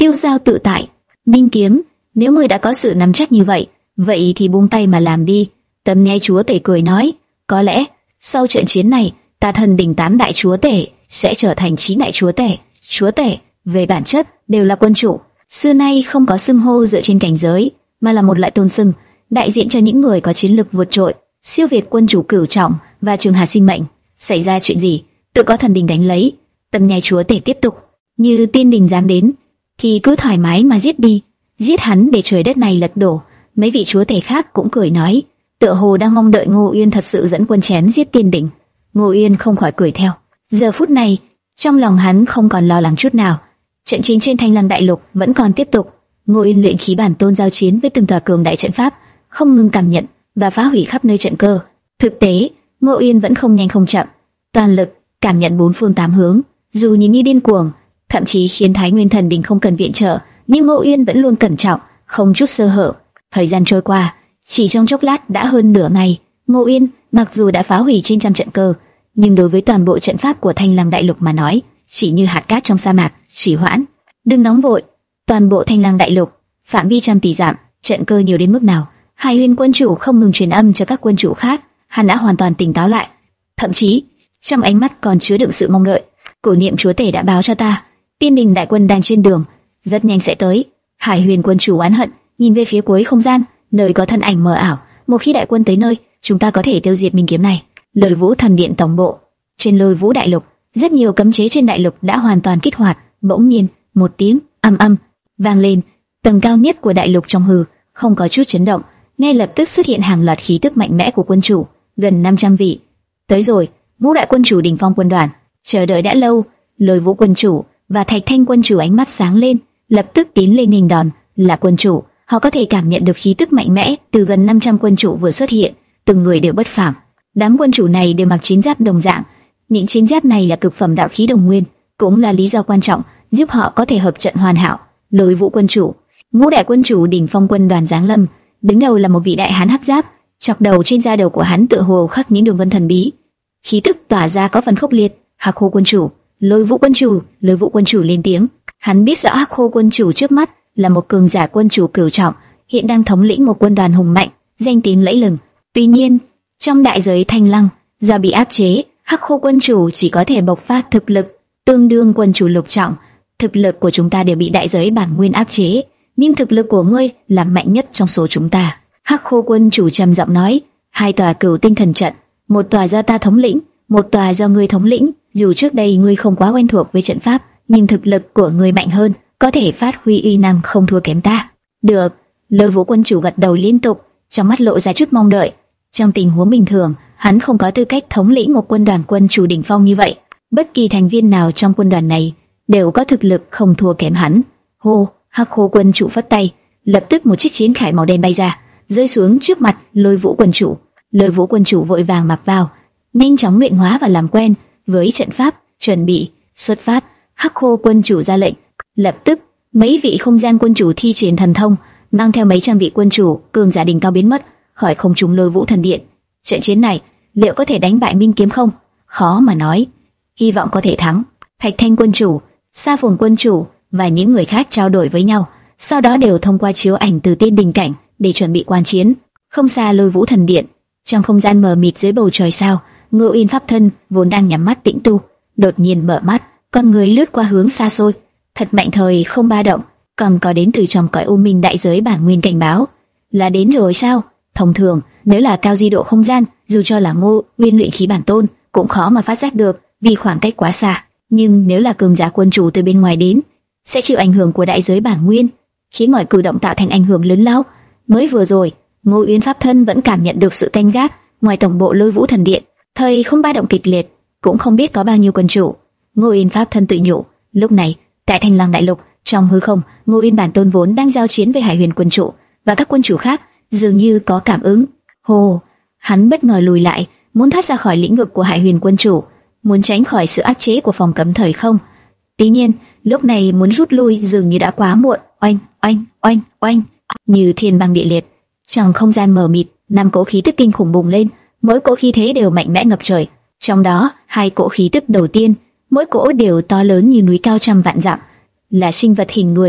tiêu dao tự tại. Minh kiếm, nếu ngươi đã có sự nắm chắc như vậy, vậy thì buông tay mà làm đi. Tâm nhai chúa tể cười nói, có lẽ sau trận chiến này, ta thần đỉnh tám đại chúa tể sẽ trở thành chín đại chúa tể. Chúa tể về bản chất đều là quân chủ, xưa nay không có xưng hô dựa trên cảnh giới, mà là một loại tôn xưng đại diện cho những người có chiến lược vượt trội, siêu việt quân chủ cửu trọng và trường hà sinh mệnh. Xảy ra chuyện gì, tự có thần đình đánh lấy. Tâm nhai chúa tể tiếp tục, như tiên đình dám đến thì cứ thoải mái mà giết đi, giết hắn để trời đất này lật đổ. Mấy vị chúa tể khác cũng cười nói, tựa hồ đang mong đợi Ngô Uyên thật sự dẫn quân chém giết tiên đỉnh. Ngô Uyên không khỏi cười theo. Giờ phút này, trong lòng hắn không còn lo lắng chút nào. Trận chiến trên Thanh Lăng Đại Lục vẫn còn tiếp tục. Ngô Uyên luyện khí bản tôn giao chiến với từng tòa cường đại trận pháp, không ngừng cảm nhận và phá hủy khắp nơi trận cơ. Thực tế, Ngô Uyên vẫn không nhanh không chậm, toàn lực cảm nhận bốn phương tám hướng. Dù nhìn như điên cuồng, thậm chí khiến Thái Nguyên Thần Đình không cần viện trợ, nhưng Ngô Uyên vẫn luôn cẩn trọng, không chút sơ hở. Thời gian trôi qua, chỉ trong chốc lát đã hơn nửa ngày. Ngô Uyên mặc dù đã phá hủy trên trăm trận cơ, nhưng đối với toàn bộ trận pháp của Thanh Lăng Đại Lục mà nói, chỉ như hạt cát trong sa mạc. Chỉ hoãn, đừng nóng vội. Toàn bộ Thanh Lăng Đại Lục, phạm vi trăm tỷ dặm, trận cơ nhiều đến mức nào? Hải Huyền quân chủ không ngừng truyền âm cho các quân chủ khác, hắn đã hoàn toàn tỉnh táo lại, thậm chí trong ánh mắt còn chứa đựng sự mong đợi. Cổ Niệm chúa tể đã báo cho ta, tiên đình đại quân đang trên đường, rất nhanh sẽ tới. Hải Huyền quân chủ oán hận nhìn về phía cuối không gian, nơi có thân ảnh mờ ảo. Một khi đại quân tới nơi, chúng ta có thể tiêu diệt minh kiếm này. Lôi Vũ thần điện tổng bộ, trên Lôi Vũ đại lục, rất nhiều cấm chế trên đại lục đã hoàn toàn kích hoạt. Bỗng nhiên, một tiếng âm âm vang lên, tầng cao nhất của đại lục trong hư không có chút chấn động, ngay lập tức xuất hiện hàng loạt khí tức mạnh mẽ của quân chủ, gần năm trăm vị. Tới rồi, ngũ đại quân chủ đỉnh phong quân đoàn. Chờ đợi đã lâu, Lôi Vũ quân chủ và Thạch Thanh quân chủ ánh mắt sáng lên, lập tức tiến lên nghênh đòn. Là quân chủ, họ có thể cảm nhận được khí tức mạnh mẽ từ gần năm trăm quân chủ vừa xuất hiện, từng người đều bất phàm. Đám quân chủ này đều mặc chiến giáp đồng dạng, những chiến giáp này là cực phẩm đạo khí đồng nguyên, cũng là lý do quan trọng giúp họ có thể hợp trận hoàn hảo. Lôi Vũ quân chủ, ngũ đại quân chủ đỉnh phong quân đoàn giáng lâm, đứng đầu là một vị đại hán hắc giáp, chọc đầu trên da đầu của hắn tựa hồ khắc những đường vân thần bí, khí tức tỏa ra có phần khốc liệt. Hắc Khô quân chủ, Lôi Vũ quân chủ, Lôi Vũ quân chủ lên tiếng. Hắn biết rõ Hắc Khô quân chủ trước mắt là một cường giả quân chủ cửu trọng, hiện đang thống lĩnh một quân đoàn hùng mạnh, danh tiếng lẫy lừng. Tuy nhiên, trong đại giới Thanh Lăng, do bị áp chế, Hắc Khô quân chủ chỉ có thể bộc phát thực lực tương đương quân chủ lục trọng. Thực lực của chúng ta đều bị đại giới bản nguyên áp chế, nhưng thực lực của ngươi là mạnh nhất trong số chúng ta. Hắc Khô quân chủ trầm giọng nói, hai tòa cửu tinh thần trận, một tòa do ta thống lĩnh, một tòa do ngươi thống lĩnh. Dù trước đây ngươi không quá quen thuộc với trận pháp, nhưng thực lực của ngươi mạnh hơn, có thể phát huy uy năng không thua kém ta. Được. Lôi Vũ quân chủ gật đầu liên tục, trong mắt lộ ra chút mong đợi. Trong tình huống bình thường, hắn không có tư cách thống lĩnh một quân đoàn quân chủ đỉnh phong như vậy. Bất kỳ thành viên nào trong quân đoàn này đều có thực lực không thua kém hắn. Hô, Hắc Khô quân chủ phất tay, lập tức một chiếc chiến khải màu đen bay ra, rơi xuống trước mặt Lôi Vũ quân chủ. Lôi Vũ quân chủ vội vàng mặc vào, nhanh chóng luyện hóa và làm quen với trận pháp, chuẩn bị xuất phát. Hắc Khô quân chủ ra lệnh, lập tức mấy vị không gian quân chủ thi triển thần thông, mang theo mấy trăm vị quân chủ cường giả đỉnh cao biến mất khỏi không trung Lôi Vũ thần điện. Trận chiến này liệu có thể đánh bại Minh kiếm không? Khó mà nói, hy vọng có thể thắng. Thạch Thanh quân chủ, Sa Phồn quân chủ và những người khác trao đổi với nhau, sau đó đều thông qua chiếu ảnh từ tiên đình cảnh để chuẩn bị quan chiến. Không xa Lôi Vũ thần điện, trong không gian mờ mịt dưới bầu trời sao, Ngô Uyên pháp thân vốn đang nhắm mắt tĩnh tu, đột nhiên mở mắt, con người lướt qua hướng xa xôi, thật mạnh thời không ba động, còn có đến từ trong cõi u minh đại giới bản nguyên cảnh báo. Là đến rồi sao? Thông thường, nếu là cao di độ không gian, dù cho là Ngô Uyên luyện khí bản tôn, cũng khó mà phát giác được, vì khoảng cách quá xa. Nhưng nếu là cường giả quân chủ từ bên ngoài đến, sẽ chịu ảnh hưởng của đại giới bản nguyên, khiến mọi cử động tạo thành ảnh hưởng lớn lao. Mới vừa rồi, Ngô Uyên pháp thân vẫn cảm nhận được sự canh gác ngoài tổng bộ Lôi Vũ thần điện, thời không ba động kịch liệt, cũng không biết có bao nhiêu quân chủ. Ngô Uyên pháp thân tự nhủ. Lúc này, tại Thanh Lăng đại lục, trong hư không, Ngô Uyên bản tôn vốn đang giao chiến với Hải Huyền quân chủ và các quân chủ khác, dường như có cảm ứng. Hồ, hắn bất ngờ lùi lại, muốn thoát ra khỏi lĩnh vực của Hải Huyền quân chủ, muốn tránh khỏi sự áp chế của phòng cấm thời không. Tuy nhiên, lúc này muốn rút lui dường như đã quá muộn. Oanh, oanh, oanh, oanh, như thiên băng địa liệt, trong không gian mờ mịt, năm cỗ khí tức kinh khủng bùng lên, mỗi cỗ khí thế đều mạnh mẽ ngập trời. Trong đó, hai cỗ khí tức đầu tiên, mỗi cỗ đều to lớn như núi cao trăm vạn dặm, là sinh vật hình người,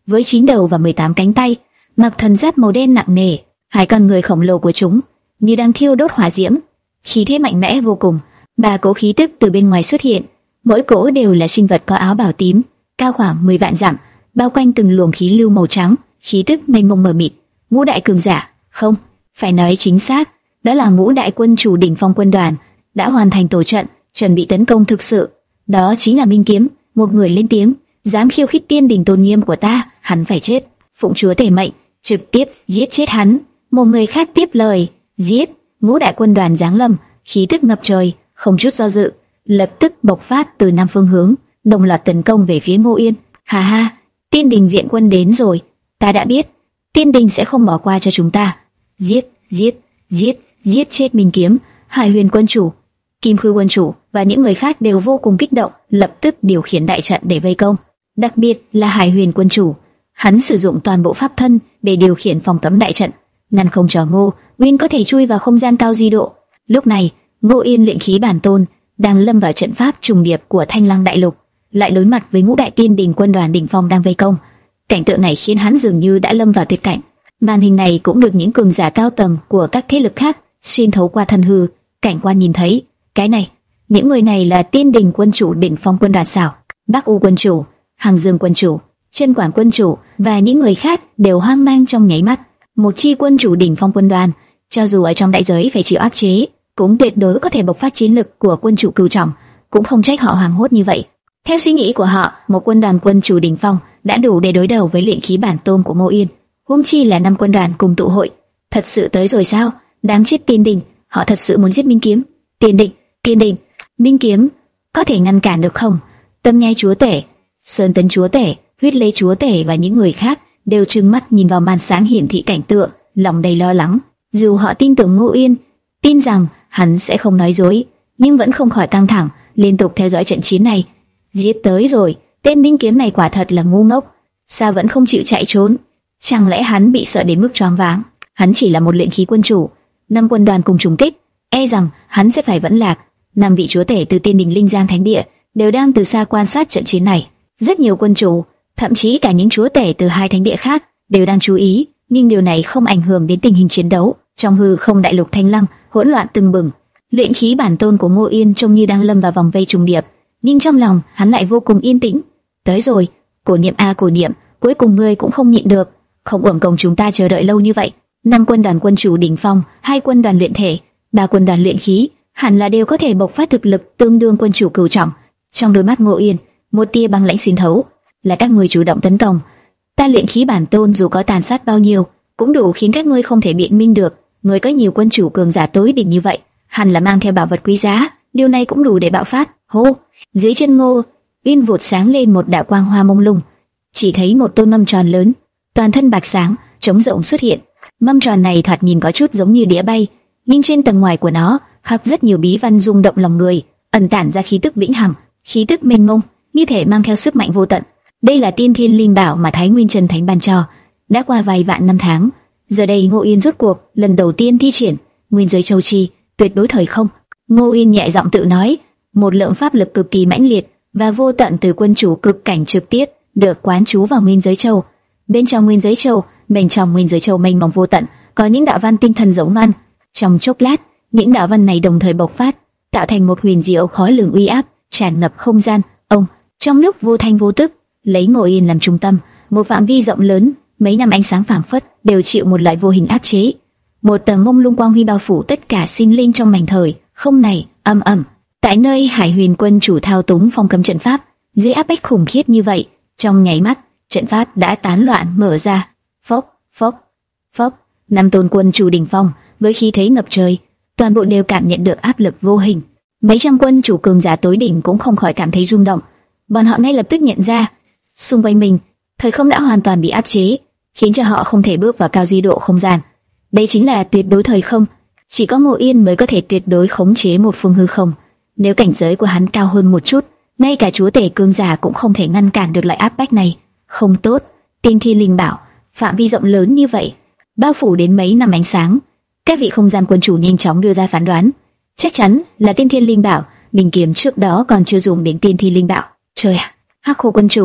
với chín đầu và mười tám cánh tay, mặc thần giáp màu đen nặng nề. Hai con người khổng lồ của chúng như đang thiêu đốt hỏa diễm, khí thế mạnh mẽ vô cùng. Ba cỗ khí tức từ bên ngoài xuất hiện, mỗi cỗ đều là sinh vật có áo bào tím, cao khoảng mười vạn dặm, bao quanh từng luồng khí lưu màu trắng, khí tức mênh mông mờ mịt. Ngũ đại cường giả, không, phải nói chính xác, đó là ngũ đại quân chủ đỉnh phong quân đoàn, đã hoàn thành tổ trận, chuẩn bị tấn công thực sự. Đó chính là Minh Kiếm. Một người lên tiếng, dám khiêu khích tiên đình tôn nghiêm của ta, hắn phải chết. Phụng chúa tể mệnh, trực tiếp giết chết hắn. Một người khác tiếp lời, giết. Ngũ đại quân đoàn giáng lâm, khí tức ngập trời, không chút do dự, lập tức bộc phát từ năm phương hướng, đồng loạt tấn công về phía Ngô Yên. Ha ha, tiên đình viện quân đến rồi, ta đã biết, tiên đình sẽ không bỏ qua cho chúng ta. Giết, giết, giết, giết chết Minh Kiếm. Hải Huyền quân chủ, Kim Khư quân chủ và những người khác đều vô cùng kích động, lập tức điều khiển đại trận để vây công. Đặc biệt là Hải Huyền quân chủ, hắn sử dụng toàn bộ pháp thân để điều khiển phòng cấm đại trận, ngăn không cho Ngô Uyên có thể chui vào không gian cao di độ. Lúc này, Ngô Yên luyện khí bản tôn đang lâm vào trận pháp trùng điệp của Thanh Lăng Đại Lục, lại đối mặt với ngũ đại tiên đình quân đoàn đỉnh phong đang vây công. Cảnh tượng này khiến hắn dường như đã lâm vào tuyệt cảnh. Màn hình này cũng được những cường giả cao tầng của các thế lực khác xuyên thấu qua thân hư cảnh quan nhìn thấy. Cái này, những người này là tiên đình quân chủ đỉnh phong quân đoàn sao? Bắc U quân chủ, Hằng Dương quân chủ, Chân Quản quân chủ và những người khác đều hoang mang trong nháy mắt. Một chi quân chủ đỉnh phong quân đoàn, cho dù ở trong đại giới phải chịu áp chế, cũng tuyệt đối có thể bộc phát chiến lực của quân chủ cửu trọng, cũng không trách họ hoảng hốt như vậy. Theo suy nghĩ của họ, một quân đoàn quân chủ đỉnh phong đã đủ để đối đầu với luyện khí bản tôn của Ngô Yên. Huống chi là năm quân đoàn cùng tụ hội, thật sự tới rồi sao? Đáng chết tiên đình, họ thật sự muốn giết Minh Kiếm. Tiên đình, tiên đình, Minh Kiếm có thể ngăn cản được không? Tâm Nhai chúa tể, Sơn Tấn chúa tể, Huyết Lê chúa tể và những người khác đều trừng mắt nhìn vào màn sáng hiển thị cảnh tượng, lòng đầy lo lắng. Dù họ tin tưởng Ngô Yên, tin rằng hắn sẽ không nói dối, nhưng vẫn không khỏi căng thẳng, liên tục theo dõi trận chiến này. Giết tới rồi, tên Minh Kiếm này quả thật là ngu ngốc, sao vẫn không chịu chạy trốn? Chẳng lẽ hắn bị sợ đến mức choáng váng? Hắn chỉ là một luyện khí quân chủ, năm quân đoàn cùng trùng kích, e rằng hắn sẽ phải vẫn lạc. Năm vị chúa tể từ tiên đình Linh Giang Thánh Địa đều đang từ xa quan sát trận chiến này. Rất nhiều quân chủ, thậm chí cả những chúa tể từ hai thánh địa khác đều đang chú ý, nhưng điều này không ảnh hưởng đến tình hình chiến đấu. Trong hư không đại lục Thanh Lăng hỗn loạn tưng bừng, luyện khí bản tôn của Ngô Yên trông như đang lâm vào vòng vây trùng điệp, nhưng trong lòng hắn lại vô cùng yên tĩnh. Tới rồi, Cổ Niệm a Cổ Niệm, cuối cùng ngươi cũng không nhịn được, không uổng công chúng ta chờ đợi lâu như vậy. Năm quân đoàn quân chủ đỉnh phong, hai quân đoàn luyện thể, ba quân đoàn luyện khí, hẳn là đều có thể bộc phát thực lực tương đương quân chủ cửu trọng. Trong đôi mắt Ngô Yên, một tia băng lãnh xuyên thấu. Là các ngươi chủ động tấn công. Ta luyện khí bản tôn dù có tàn sát bao nhiêu, cũng đủ khiến các ngươi không thể biện minh được. Ngươi có nhiều quân chủ cường giả tối đỉnh như vậy, hẳn là mang theo bảo vật quý giá, điều này cũng đủ để bạo phát. Hô! Dưới chân Ngô Yên vụt sáng lên một đạo quang hoa mông lung, chỉ thấy một tôn mâm tròn lớn, toàn thân bạc sáng, trống rỗng xuất hiện. Mâm tròn này thoạt nhìn có chút giống như đĩa bay, nhưng trên tầng ngoài của nó khắc rất nhiều bí văn rung động lòng người, ẩn tản ra khí tức vĩnh hằng, khí tức mênh mông, như thể mang theo sức mạnh vô tận. Đây là Tiên Thiên Linh Bảo mà Thái Nguyên Chân Thánh ban cho. Đã qua vài vạn năm tháng, giờ đây Ngô Yên rốt cuộc lần đầu tiên thi triển Nguyên Giới Châu Chi, tuyệt đối thời không. Ngô Yên nhẹ giọng tự nói, một lượng pháp lực cực kỳ mãnh liệt và vô tận từ quân chủ cực cảnh trực tiếp được quán trú vào Nguyên Giới Châu. Bên trong Nguyên Giới Châu, bên trong Nguyên Giới Châu mênh mông vô tận, có những đạo văn tinh thần giống văn. Trong chốc lát, những đạo văn này đồng thời bộc phát, tạo thành một huyền diệu khó lường uy áp, tràn ngập không gian. Ông, trong lúc vô thanh vô tức, lấy Ngô Yên làm trung tâm, một phạm vi rộng lớn, mấy năm ánh sáng phảng phất đều chịu một loại vô hình áp chế. Một tầng mông lung quang huy bao phủ tất cả sinh linh trong mảnh thời không này. Âm ầm, tại nơi Hải Huyền quân chủ thao túng phong cấm trận pháp, dưới áp bách khủng khiếp như vậy, trong nháy mắt, trận pháp đã tán loạn mở ra. Phốc, phốc, phốc, năm tôn quân chủ đỉnh phong với khí thế ngập trời, toàn bộ đều cảm nhận được áp lực vô hình. Mấy trăm quân chủ cường giả tối đỉnh cũng không khỏi cảm thấy rung động. Bọn họ ngay lập tức nhận ra, xung quanh mình, thời không đã hoàn toàn bị áp chế, khiến cho họ không thể bước vào cao di độ không gian. Đây chính là tuyệt đối thời không. Chỉ có Ngô Yên mới có thể tuyệt đối khống chế một phương hư không. Nếu cảnh giới của hắn cao hơn một chút, ngay cả chúa tể cường giả cũng không thể ngăn cản được loại áp bách này. Không tốt. Tiên Thiên Linh Bảo, phạm vi rộng lớn như vậy, bao phủ đến mấy năm ánh sáng. Các vị không gian quân chủ nhanh chóng đưa ra phán đoán, chắc chắn là Tiên Thiên Linh Bảo. Minh Kiếm trước đó còn chưa dùng đến Tiên Thiên Linh Bảo. Trời ạ! Hắc Khô quân chủ,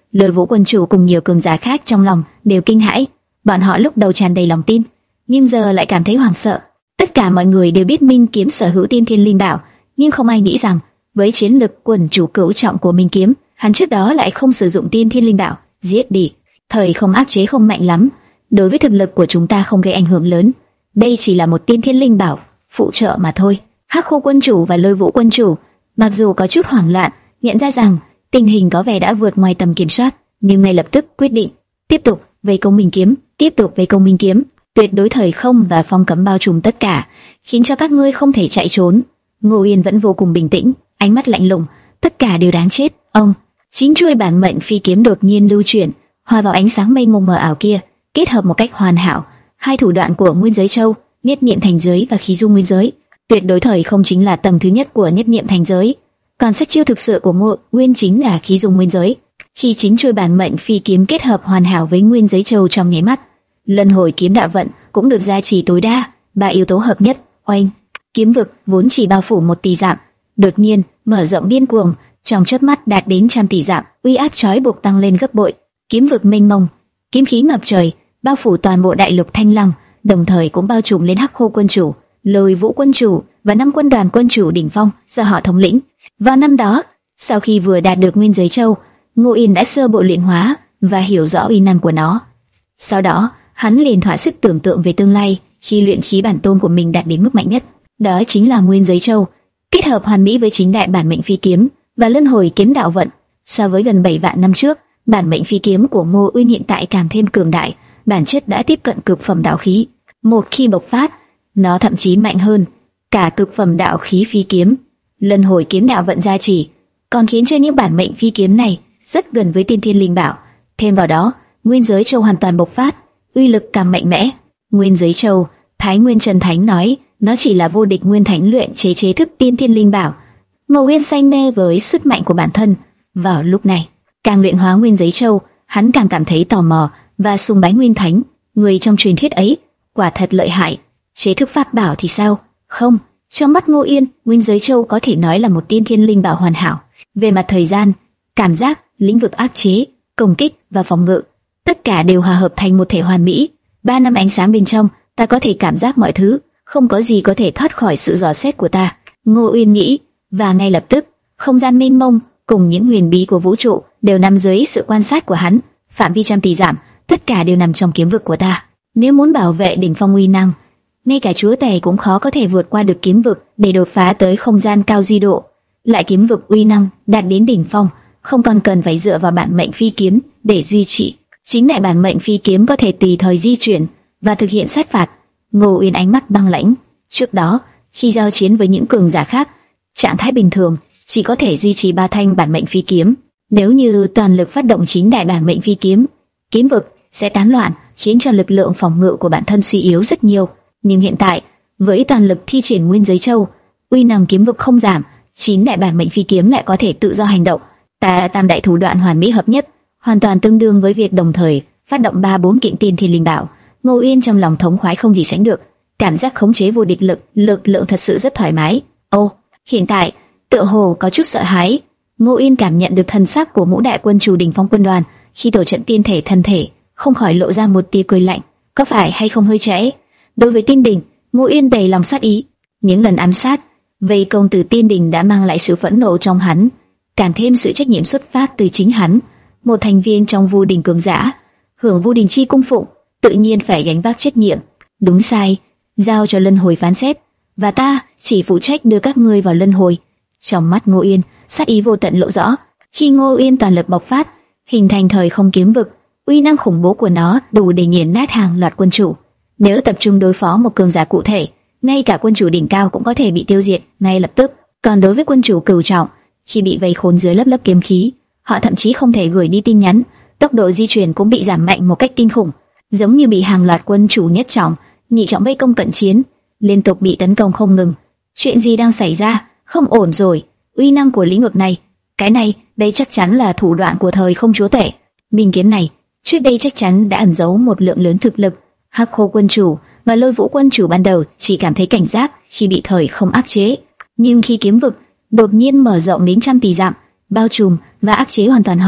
Lôi Vũ quân chủ cùng nhiều cường giả khác trong lòng đều kinh hãi. Bọn họ lúc đầu tràn đầy lòng tin, nhưng giờ lại cảm thấy hoảng sợ. Tất cả mọi người đều biết Minh Kiếm sở hữu Tiên Thiên Linh Bảo, nhưng không ai nghĩ rằng với chiến lực quần chủ cửu trọng của Minh Kiếm, hắn trước đó lại không sử dụng Tiên Thiên Linh Bảo. Giết đi! Thời không áp chế không mạnh lắm, đối với thực lực của chúng ta không gây ảnh hưởng lớn. Đây chỉ là một Tiên Thiên Linh Bảo phụ trợ mà thôi. Hắc Khô quân chủ và Lôi Vũ quân chủ mặc dù có chút hoảng loạn, nhận ra rằng tình hình có vẻ đã vượt ngoài tầm kiểm soát, nhưng ngay lập tức quyết định tiếp tục vây công Minh Kiếm, tiếp tục vây công Minh Kiếm. Tuyệt đối thời không và phong cấm bao trùm tất cả, khiến cho các ngươi không thể chạy trốn. Ngô Yên vẫn vô cùng bình tĩnh, ánh mắt lạnh lùng. Tất cả đều đáng chết. Ông chín chuôi bản mệnh phi kiếm đột nhiên lưu chuyển, hòa vào ánh sáng mênh mông mờ ảo kia, kết hợp một cách hoàn hảo hai thủ đoạn của Nguyên Giới Châu, Nhất Niệm Thành Giới và Khí Dung Nguyên Giới. Tuyệt đối thời không chính là tầng thứ nhất của Nhất Niệm Thành Giới, còn sát chiêu thực sự của Ngô Nguyên chính là Khí Dung Nguyên Giới. Khi chín chuôi bản mệnh phi kiếm kết hợp hoàn hảo với Nguyên Giới Châu trong nháy mắt, Luân Hồi kiếm đạo vận cũng được gia trì tối đa, ba yếu tố hợp nhất. Oanh! Kiếm vực vốn chỉ bao phủ một tỷ dặm, đột nhiên mở rộng điên cuồng, trong chớp mắt đạt đến trăm tỷ dặm, uy áp chói buộc tăng lên gấp bội. Kiếm vực mênh mông, kiếm khí ngập trời, bao phủ toàn bộ đại lục Thanh Lăng, đồng thời cũng bao trùm lên Hắc Khô quân chủ, Lôi Vũ quân chủ và năm quân đoàn quân chủ đỉnh phong do họ thống lĩnh. Vào năm đó, sau khi vừa đạt được Nguyên Giới Châu, Ngô Yên đã sơ bộ luyện hóa và hiểu rõ uy năng của nó. Sau đó, hắn liền thỏa sức tưởng tượng về tương lai khi luyện khí bản tôn của mình đạt đến mức mạnh nhất, đó chính là Nguyên Giới Châu, kết hợp hoàn mỹ với chính đại bản mệnh phi kiếm và Luân Hồi kiếm đạo vận. So với gần bảy vạn năm trước, bản mệnh phi kiếm của Ngô Uyên hiện tại càng thêm cường đại, bản chất đã tiếp cận cực phẩm đạo khí. Một khi bộc phát, nó thậm chí mạnh hơn cả cực phẩm đạo khí phi kiếm. Luân Hồi kiếm đạo vận gia trì, còn khiến cho những bản mệnh phi kiếm này rất gần với Tiên Thiên Linh Bảo. Thêm vào đó, Nguyên Giới Châu hoàn toàn bộc phát, uy lực càng mạnh mẽ. Nguyên Giới Châu, Thái Nguyên Trần Thánh nói, nó chỉ là vô địch nguyên thánh luyện chế chế thức Tiên Thiên Linh Bảo. Ngô Uyên say mê với sức mạnh của bản thân. Vào lúc này, càng luyện hóa Nguyên Giới Châu, hắn càng cảm thấy tò mò và sùng bái Nguyên Thánh, người trong truyền thuyết ấy, quả thật lợi hại. Chế thức pháp bảo thì sao? Không, trong mắt Ngô Yên, Nguyên Giới Châu có thể nói là một Tiên Thiên Linh Bảo hoàn hảo. Về mặt thời gian, cảm giác, lĩnh vực áp chế, công kích và phòng ngự, tất cả đều hòa hợp thành một thể hoàn mỹ. Ba năm ánh sáng bên trong, ta có thể cảm giác mọi thứ, không có gì có thể thoát khỏi sự dò xét của ta. Ngô Uyên nghĩ, và ngay lập tức, không gian mênh mông cùng những huyền bí của vũ trụ đều nằm dưới sự quan sát của hắn. Phạm vi trăm tỷ dặm, tất cả đều nằm trong kiếm vực của ta. Nếu muốn bảo vệ đỉnh phong uy năng, ngay cả chúa tể cũng khó có thể vượt qua được kiếm vực để đột phá tới không gian cao di độ. Lại kiếm vực uy năng đạt đến đỉnh phong, không còn cần phải dựa vào bản mệnh phi kiếm để duy trì. Chính đại bản mệnh phi kiếm có thể tùy thời di chuyển và thực hiện sát phạt. Ngô Uyên ánh mắt băng lãnh. Trước đó, khi giao chiến với những cường giả khác, trạng thái bình thường chỉ có thể duy trì ba thanh bản mệnh phi kiếm. Nếu như toàn lực phát động chính đại bản mệnh phi kiếm, kiếm vực sẽ tán loạn, khiến cho lực lượng phòng ngự của bản thân suy yếu rất nhiều. Nhưng hiện tại, với toàn lực thi triển Nguyên Giới Châu, uy năng kiếm vực không giảm, chín đại bản mệnh phi kiếm lại có thể tự do hành động. Ta tam đại thủ đoạn hoàn mỹ hợp nhất, hoàn toàn tương đương với việc đồng thời phát động ba bốn kiện Tiên Thiên Linh Bảo. Ngô Uyên trong lòng thống khoái không gì sánh được, cảm giác khống chế vô địch lực, lực lượng thật sự rất thoải mái. Ô, hiện tại tựa hồ có chút sợ hãi. Ngô Uyên cảm nhận được thân sắc của ngũ đại quân chủ đỉnh phong quân đoàn khi tổ trận tiên thể thân thể, không khỏi lộ ra một tia cười lạnh. Có phải hay không hơi trễ? Đối với Tiên Đình, Ngô Uyên đầy lòng sát ý. Những lần ám sát, vây công từ Tiên Đình đã mang lại sự phẫn nộ trong hắn, càng thêm sự trách nhiệm xuất phát từ chính hắn, một thành viên trong Vu Đình cường giả, hưởng Vu Đình chi cung phụng, tự nhiên phải gánh vác trách nhiệm. Đúng sai, giao cho Luân Hồi phán xét, và ta chỉ phụ trách đưa các ngươi vào Luân Hồi. Trong mắt Ngô Uyên, sát ý vô tận lộ rõ. Khi Ngô Uyên toàn lực bộc phát, hình thành thời không kiếm vực, uy năng khủng bố của nó đủ để nghiền nát hàng loạt quân chủ. Nếu tập trung đối phó một cường giả cụ thể, ngay cả quân chủ đỉnh cao cũng có thể bị tiêu diệt ngay lập tức. Còn đối với quân chủ cửu trọng, khi bị vây khốn dưới lớp lớp kiếm khí, họ thậm chí không thể gửi đi tin nhắn, tốc độ di chuyển cũng bị giảm mạnh một cách kinh khủng, giống như bị hàng loạt quân chủ nhất trọng, nhị trọng vây công cận chiến, liên tục bị tấn công không ngừng. Chuyện gì đang xảy ra? Không ổn rồi. Uy năng của lĩnh vực này, cái này, đây chắc chắn là thủ đoạn của thời không chúa tể. Minh kiếm này, trước đây chắc chắn đã ẩn giấu một lượng lớn thực lực. Hắc Khô quân chủ và Lôi Vũ quân chủ ban đầu chỉ cảm thấy cảnh giác khi bị thời không áp chế, nhưng khi kiếm vực đột nhiên mở rộng đến trăm tỷ dặm, bao trùm và áp chế hoàn toàn họ,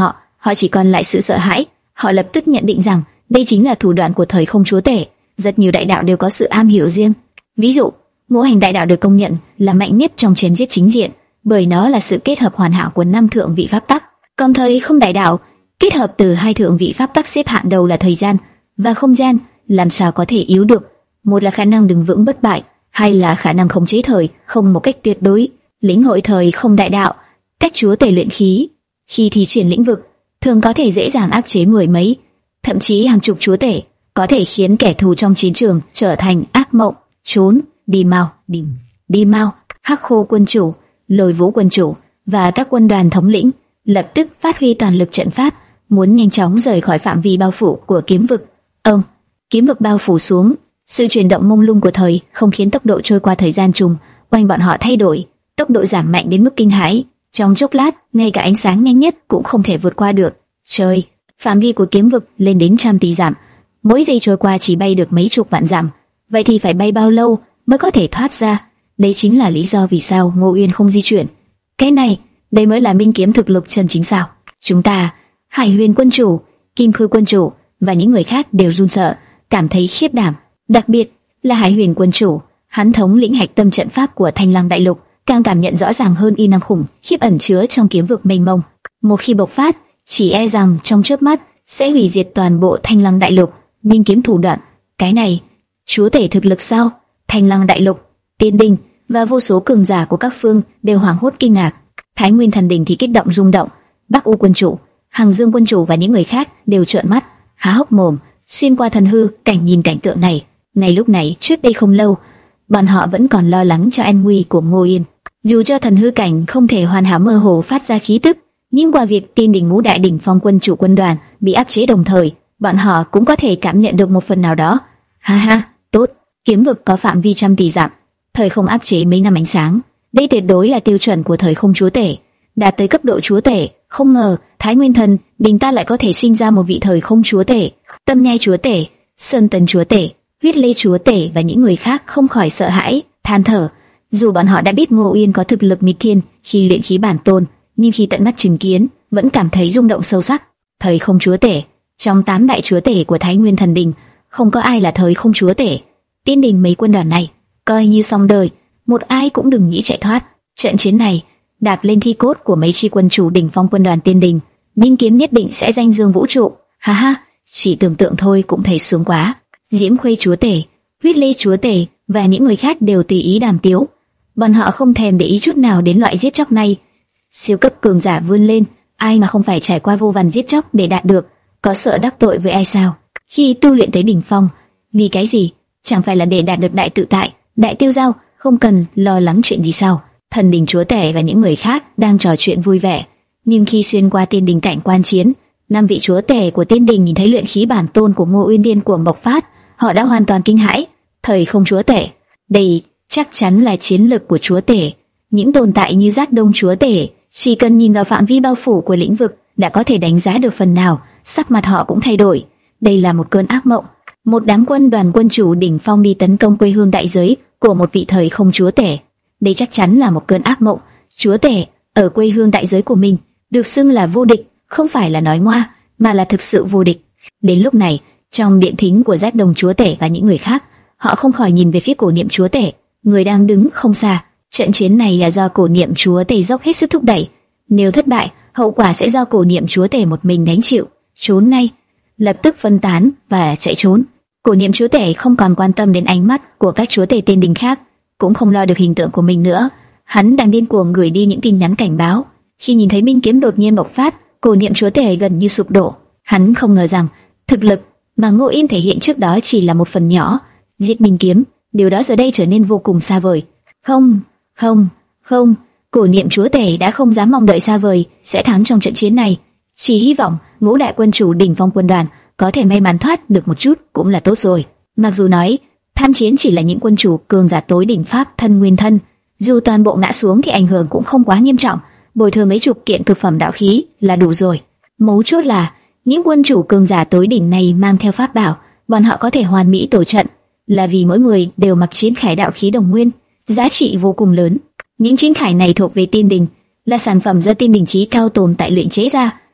họ chỉ còn lại sự sợ hãi. Họ lập tức nhận định rằng đây chính là thủ đoạn của thời không chúa tể. Rất nhiều đại đạo đều có sự am hiểu riêng. Ví dụ, ngũ hành đại đạo được công nhận là mạnh nhất trong chém giết chính diện, bởi nó là sự kết hợp hoàn hảo của năm thượng vị pháp tắc. Còn thời không đại đạo kết hợp từ hai thượng vị pháp tắc xếp hạng đầu là thời gian và không gian, làm sao có thể yếu được? Một là khả năng đứng vững bất bại, hai là khả năng khống chế thời không một cách tuyệt đối. Lĩnh hội thời không đại đạo, cách chúa tể luyện khí, khi thi triển lĩnh vực, thường có thể dễ dàng áp chế mười mấy, thậm chí hàng chục chúa tể, có thể khiến kẻ thù trong chiến trường trở thành ác mộng. Trốn, đi mau, đi, đi mau. Hắc Khô quân chủ, Lôi Vũ quân chủ và các quân đoàn thống lĩnh lập tức phát huy toàn lực trận pháp, muốn nhanh chóng rời khỏi phạm vi bao phủ của kiếm vực. Ông, kiếm vực bao phủ xuống, sự chuyển động mông lung của thời không khiến tốc độ trôi qua thời gian trùng quanh bọn họ thay đổi, tốc độ giảm mạnh đến mức kinh hãi. Trong chốc lát, ngay cả ánh sáng nhanh nhất cũng không thể vượt qua được. Trời, phạm vi của kiếm vực lên đến trăm tỷ dặm, mỗi giây trôi qua chỉ bay được mấy chục vạn dặm. Vậy thì phải bay bao lâu mới có thể thoát ra? Đây chính là lý do vì sao Ngô Uyên không di chuyển. Cái này, đây mới là minh kiếm thực lực chân chính sao? Chúng ta, Hải Huyền quân chủ, Kim Khư quân chủ và những người khác đều run sợ, cảm thấy khiếp đảm. Đặc biệt là Hải Huyền quân chủ, hắn thống lĩnh hạch tâm trận pháp của Thanh Lăng Đại Lục, càng cảm nhận rõ ràng hơn y năng khủng khiếp ẩn chứa trong kiếm vực mênh mông. Một khi bộc phát, chỉ e rằng trong chớp mắt sẽ hủy diệt toàn bộ Thanh Lăng Đại Lục. Minh kiếm thủ đoạn, cái này, chúa tể thực lực sao? Thanh Lăng Đại Lục, Tiên Đình và vô số cường giả của các phương đều hoảng hốt kinh ngạc. Thái Nguyên Thần Đình thì kích động rung động. Bắc U quân chủ, Hằng Dương quân chủ và những người khác đều trợn mắt, há hốc mồm, xuyên qua thần hư cảnh nhìn cảnh tượng này. Ngay lúc này, trước đây không lâu, bọn họ vẫn còn lo lắng cho an nguy của Ngô Yên. Dù cho thần hư cảnh không thể hoàn hảo mơ hồ phát ra khí tức, nhưng qua việc Tiên Đình ngũ đại đỉnh phong quân chủ quân đoàn bị áp chế đồng thời, bọn họ cũng có thể cảm nhận được một phần nào đó. Ha ha, tốt, kiếm vực có phạm vi trăm tỷ dặm, thời không áp chế mấy năm ánh sáng, đây tuyệt đối là tiêu chuẩn của thời không chúa tể, đạt tới cấp độ chúa tể. Không ngờ Thái Nguyên Thần Đình ta lại có thể sinh ra một vị thời không chúa tể. Tâm Nhai chúa tể, Sơn Tần chúa tể, Huyết Lê chúa tể và những người khác không khỏi sợ hãi, than thở. Dù bọn họ đã biết Ngô Uyên có thực lực nghịch thiên khi luyện khí bản tôn, nhưng khi tận mắt chứng kiến, vẫn cảm thấy rung động sâu sắc. Thời không chúa tể, trong tám đại chúa tể của Thái Nguyên Thần Đình, không có ai là thời không chúa tể. Tiên Đình mấy quân đoàn này, coi như xong đời, một ai cũng đừng nghĩ chạy thoát. Trận chiến này đạp lên thi cốt của mấy chi quân chủ đỉnh phong quân đoàn Tiên Đình, minh kiếm nhất định sẽ danh dương vũ trụ. Ha ha, chỉ tưởng tượng thôi cũng thấy sướng quá. Diễm Khuê chúa tể, Huyết Lê chúa tể và những người khác đều tùy ý đàm tiếu. Bọn họ không thèm để ý chút nào đến loại giết chóc này. Siêu cấp cường giả vươn lên, ai mà không phải trải qua vô vàn giết chóc để đạt được, có sợ đắc tội với ai sao? Khi tu luyện tới đỉnh phong, vì cái gì? Chẳng phải là để đạt được đại tự tại, đại tiêu giao, không cần lo lắng chuyện gì sao? Thần Đình chúa tể và những người khác đang trò chuyện vui vẻ, nhưng khi xuyên qua Tiên Đình cảnh quan chiến, năm vị chúa tể của Tiên Đình nhìn thấy luyện khí bản tôn của Ngô Uyên điên cuồng bộc phát, họ đã hoàn toàn kinh hãi. Thời không chúa tể, đây chắc chắn là chiến lực của chúa tể. Những tồn tại như Giác Đông chúa tể, chỉ cần nhìn vào phạm vi bao phủ của lĩnh vực đã có thể đánh giá được phần nào. Sắc mặt họ cũng thay đổi. Đây là một cơn ác mộng. Một đám quân đoàn quân chủ đỉnh phong đi tấn công quê hương đại giới của một vị thời không chúa tể. Đây chắc chắn là một cơn ác mộng. Chúa tể ở quê hương đại giới của mình được xưng là vô địch, không phải là nói ngoa, mà là thực sự vô địch. Đến lúc này, trong điện thính của Giác Đông chúa tể và những người khác, họ không khỏi nhìn về phía Cổ Niệm chúa tể, người đang đứng không xa. Trận chiến này là do Cổ Niệm chúa tể dốc hết sức thúc đẩy. Nếu thất bại, hậu quả sẽ do Cổ Niệm chúa tể một mình gánh chịu. Trốn ngay, lập tức phân tán và chạy trốn. Cổ Niệm chúa tể không còn quan tâm đến ánh mắt của các chúa tể Tiên Đình khác, cũng không lo được hình tượng của mình nữa. Hắn đang điên cuồng gửi đi những tin nhắn cảnh báo. Khi nhìn thấy minh kiếm đột nhiên bộc phát, Cổ Niệm chúa tể gần như sụp đổ. Hắn không ngờ rằng thực lực mà Ngô Yên thể hiện trước đó chỉ là một phần nhỏ. Giết minh kiếm, điều đó giờ đây trở nên vô cùng xa vời. Không, không, không, Cổ Niệm chúa tể đã không dám mong đợi xa vời sẽ thắng trong trận chiến này. Chỉ hy vọng ngũ đại quân chủ đỉnh phong quân đoàn có thể may mắn thoát được một chút cũng là tốt rồi. Mặc dù nói tham chiến chỉ là những quân chủ cường giả tối đỉnh pháp thân nguyên thân, dù toàn bộ ngã xuống thì ảnh hưởng cũng không quá nghiêm trọng, bồi thường mấy chục kiện cực phẩm đạo khí là đủ rồi. Mấu chốt là những quân chủ cường giả tối đỉnh này mang theo pháp bảo, bọn họ có thể hoàn mỹ tổ trận, là vì mỗi người đều mặc chiến khải đạo khí đồng nguyên, giá trị vô cùng lớn. Những chiến khải này thuộc về Tiên Đình, là sản phẩm do Tiên Đình chí cao tồn tại luyện chế ra,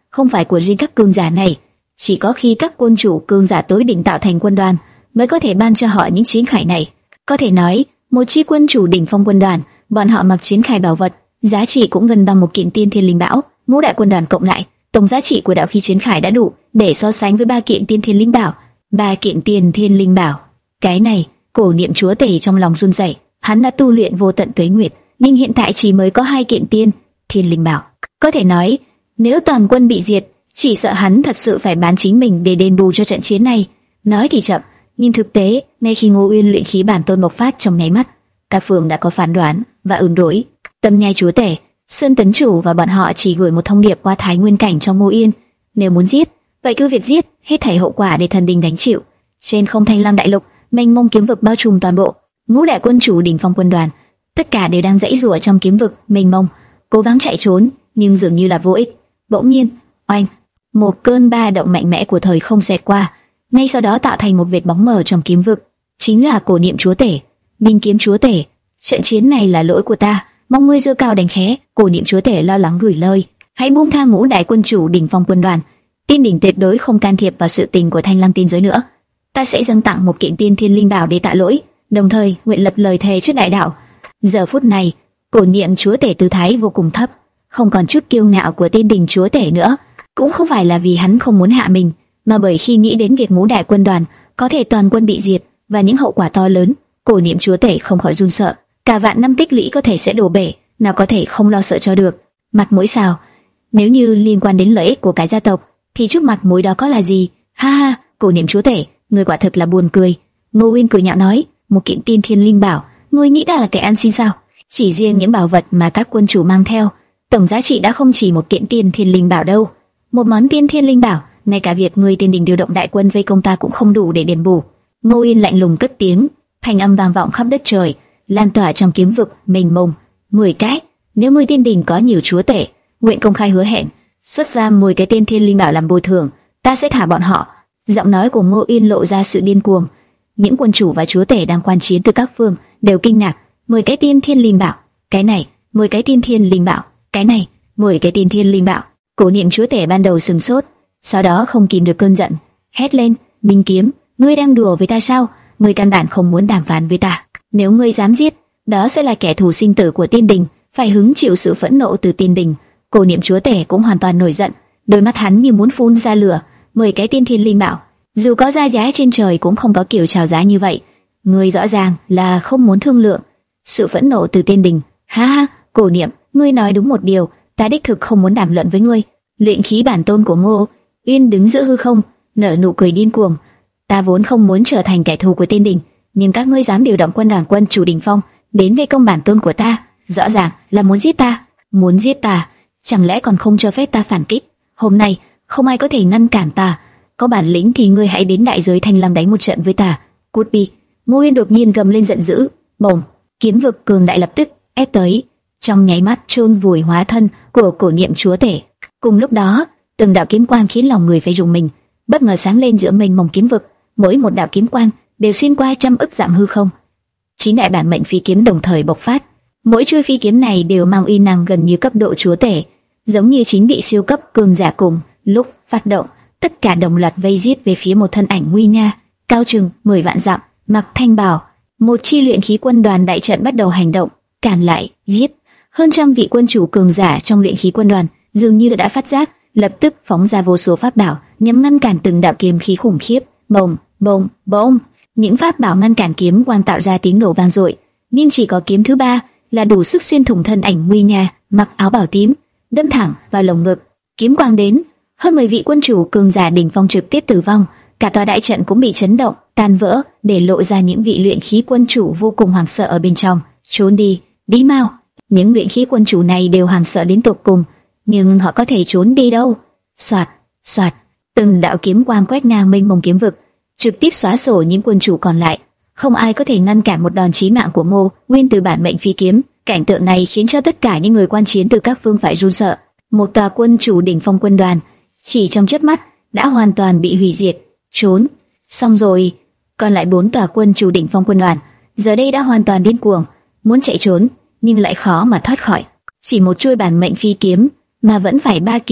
không phải của riêng các cường giả này. Chỉ có khi các quân chủ cường giả tối đỉnh tạo thành quân đoàn mới có thể ban cho họ những chiến khải này. Có thể nói, một chi quân chủ đỉnh phong quân đoàn, bọn họ mặc chiến khải bảo vật, giá trị cũng gần bằng một kiện tiên thiên linh bảo. Ngũ đại quân đoàn cộng lại, tổng giá trị của đạo khí chiến khải đã đủ để so sánh với ba kiện tiên thiên linh bảo. Ba kiện tiên thiên linh bảo, cái này, Cổ Niệm chúa tể trong lòng run rẩy. Hắn đã tu luyện vô tận tuế nguyệt, nhưng hiện tại chỉ mới có hai kiện tiên thiên linh bảo. Có thể nói, nếu toàn quân bị diệt, chỉ sợ hắn thật sự phải bán chính mình để đền bù cho trận chiến này. Nói thì chậm, nhưng thực tế, ngay khi Ngô Uyên luyện khí bản tôn bộc phát trong nháy mắt, các phương đã có phán đoán và ứng đối. Tâm Nhai chúa tể, Sơn Tấn chủ và bọn họ chỉ gửi một thông điệp qua Thái Nguyên cảnh cho Ngô Uyên: nếu muốn giết, vậy cứ việc giết, hết thảy hậu quả để thần đình gánh chịu. Trên không Thanh Lam đại lục, mênh mông kiếm vực bao trùm toàn bộ. Ngũ đại quân chủ đỉnh phong quân đoàn, tất cả đều đang giãy giụa trong kiếm vực mênh mông, cố gắng chạy trốn, nhưng dường như là vô ích. Bỗng nhiên, oanh, một cơn ba động mạnh mẽ của thời không xẹt qua, ngay sau đó tạo thành một vệt bóng mờ trong kiếm vực, chính là Cổ Niệm chúa tể, Minh kiếm chúa tể. Trận chiến này là lỗi của ta, mong ngươi giơ cao đánh khẽ. Cổ Niệm chúa tể lo lắng gửi lời: hãy buông tha ngũ đại quân chủ đỉnh phong quân đoàn, Tiên đỉnh tuyệt đối không can thiệp vào sự tình của Thanh Lam tiên giới nữa. Ta sẽ dâng tặng một kiện tiên thiên linh bảo để tạ lỗi, đồng thời nguyện lập lời thề trước đại đạo. Giờ phút này, Cổ Niệm chúa tể tư thái vô cùng thấp, không còn chút kiêu ngạo của Tiên đỉnh chúa tể nữa. Cũng không phải là vì hắn không muốn hạ mình, mà bởi khi nghĩ đến việc ngũ đại quân đoàn có thể toàn quân bị diệt và những hậu quả to lớn, Cổ Niệm chúa tể không khỏi run sợ. Cả vạn năm tích lũy có thể sẽ đổ bể, nào có thể không lo sợ cho được. Mặt mũi sao? Nếu như liên quan đến lợi ích của cái gia tộc, thì chút mặt mũi đó có là gì? Ha ha, Cổ Niệm chúa tể, ngươi quả thực là buồn cười. Ngô Uyên cười nhạo nói: một kiện tiên thiên linh bảo, ngươi nghĩ ta là kẻ ăn xin sao? Chỉ riêng những bảo vật mà các quân chủ mang theo, tổng giá trị đã không chỉ một kiện tiên thiên linh bảo đâu. Một món tiên thiên linh bảo, ngay cả việc ngươi Tiên đình điều động đại quân vây công ta cũng không đủ để đền bù. Ngô Uyên lạnh lùng cất tiếng, thanh âm vang vọng khắp đất trời, lan tỏa trong kiếm vực mênh mông. Mười cái, nếu ngươi Tiên đình có nhiều chúa tể, nguyện công khai hứa hẹn, xuất ra mười cái tiên thiên linh bảo làm bồi thường, ta sẽ thả bọn họ. Giọng nói của Ngô Uyên lộ ra sự điên cuồng. Những quân chủ và chúa tể đang quan chiến từ các phương đều kinh ngạc. Mười cái tiên thiên linh bảo, cái này, mười cái tiên thiên linh bảo, cái này, mười cái tiên thiên linh bảo. Cổ Niệm chúa tể ban đầu sừng sốt, sau đó không kìm được cơn giận, hét lên: Minh kiếm, ngươi đang đùa với ta sao? Ngươi căn bản không muốn đàm phán với ta. Nếu ngươi dám giết, đó sẽ là kẻ thù sinh tử của Tiên đình, phải hứng chịu sự phẫn nộ từ Tiên đình. Cổ Niệm chúa tể cũng hoàn toàn nổi giận, đôi mắt hắn như muốn phun ra lửa. Mười cái tiên thiên linh bảo, dù có ra giá trên trời cũng không có kiểu chào giá như vậy. Ngươi rõ ràng là không muốn thương lượng. Sự phẫn nộ từ Tiên đình. Ha ha, Cổ Niệm, ngươi nói đúng một điều, ta đích thực không muốn đàm luận với ngươi. Luyện khí bản tôn của Ngô Uyên đứng giữa hư không, nở nụ cười điên cuồng. Ta vốn không muốn trở thành kẻ thù của Tiên đình, nhưng các ngươi dám điều động quân đoàn quân chủ đỉnh phong đến vây công bản tôn của ta, rõ ràng là muốn giết ta. Muốn giết ta, chẳng lẽ còn không cho phép ta phản kích? Hôm nay không ai có thể ngăn cản ta. Có bản lĩnh thì ngươi hãy đến đại giới Thanh Lam đánh một trận với ta. Cút đi! Ngô Uyên đột nhiên gầm lên giận dữ. Bổng! Kiếm vực cường đại lập tức ép tới, trong nháy mắt chôn vùi hóa thân của Cổ Niệm chúa tể. Cùng lúc đó, từng đạo kiếm quang khiến lòng người phải rùng mình, bất ngờ sáng lên giữa mênh mông kiếm vực. Mỗi một đạo kiếm quang đều xuyên qua trăm ức dặm hư không. Chín đại bản mệnh phi kiếm đồng thời bộc phát. Mỗi chuôi phi kiếm này đều mang uy năng gần như cấp độ chúa tể, giống như chín vị siêu cấp cường giả cùng lúc phát động, tất cả đồng loạt vây giết về phía một thân ảnh nguy nga, cao chừng mười vạn dặm, mặc thanh bào. Một chi luyện khí quân đoàn đại trận bắt đầu hành động, cản lại, giết. Hơn trăm vị quân chủ cường giả trong luyện khí quân đoàn dường như đã phát giác, lập tức phóng ra vô số pháp bảo nhằm ngăn cản từng đạo kiếm khí khủng khiếp. Bồng, bồng, bồng. Những pháp bảo ngăn cản kiếm quang tạo ra tiếng nổ vang dội, nhưng chỉ có kiếm thứ ba là đủ sức xuyên thủng thân ảnh nguy nga mặc áo bảo tím, đâm thẳng vào lồng ngực. Kiếm quang đến, hơn mười vị quân chủ cường giả đỉnh phong trực tiếp tử vong, cả tòa đại trận cũng bị chấn động, tan vỡ, để lộ ra những vị luyện khí quân chủ vô cùng hoảng sợ ở bên trong. Trốn đi, đi mau! Những luyện khí quân chủ này đều hoảng sợ đến tột cùng, nhưng họ có thể trốn đi đâu? Soạt, soạt, từng đạo kiếm quang quét ngang mênh mông kiếm vực, trực tiếp xóa sổ những quân chủ còn lại. Không ai có thể ngăn cản một đòn chí mạng của Ngô Uyên từ bản mệnh phi kiếm. Cảnh tượng này khiến cho tất cả những người quan chiến từ các phương phải run sợ. Một tòa quân chủ đỉnh phong quân đoàn chỉ trong chớp mắt đã hoàn toàn bị hủy diệt. Trốn, xong rồi. Còn lại bốn tòa quân chủ đỉnh phong quân đoàn giờ đây đã hoàn toàn điên cuồng, muốn chạy trốn nhưng lại khó mà thoát khỏi. Chỉ một chuôi bản mệnh phi kiếm mà vẫn phải ba kiếm,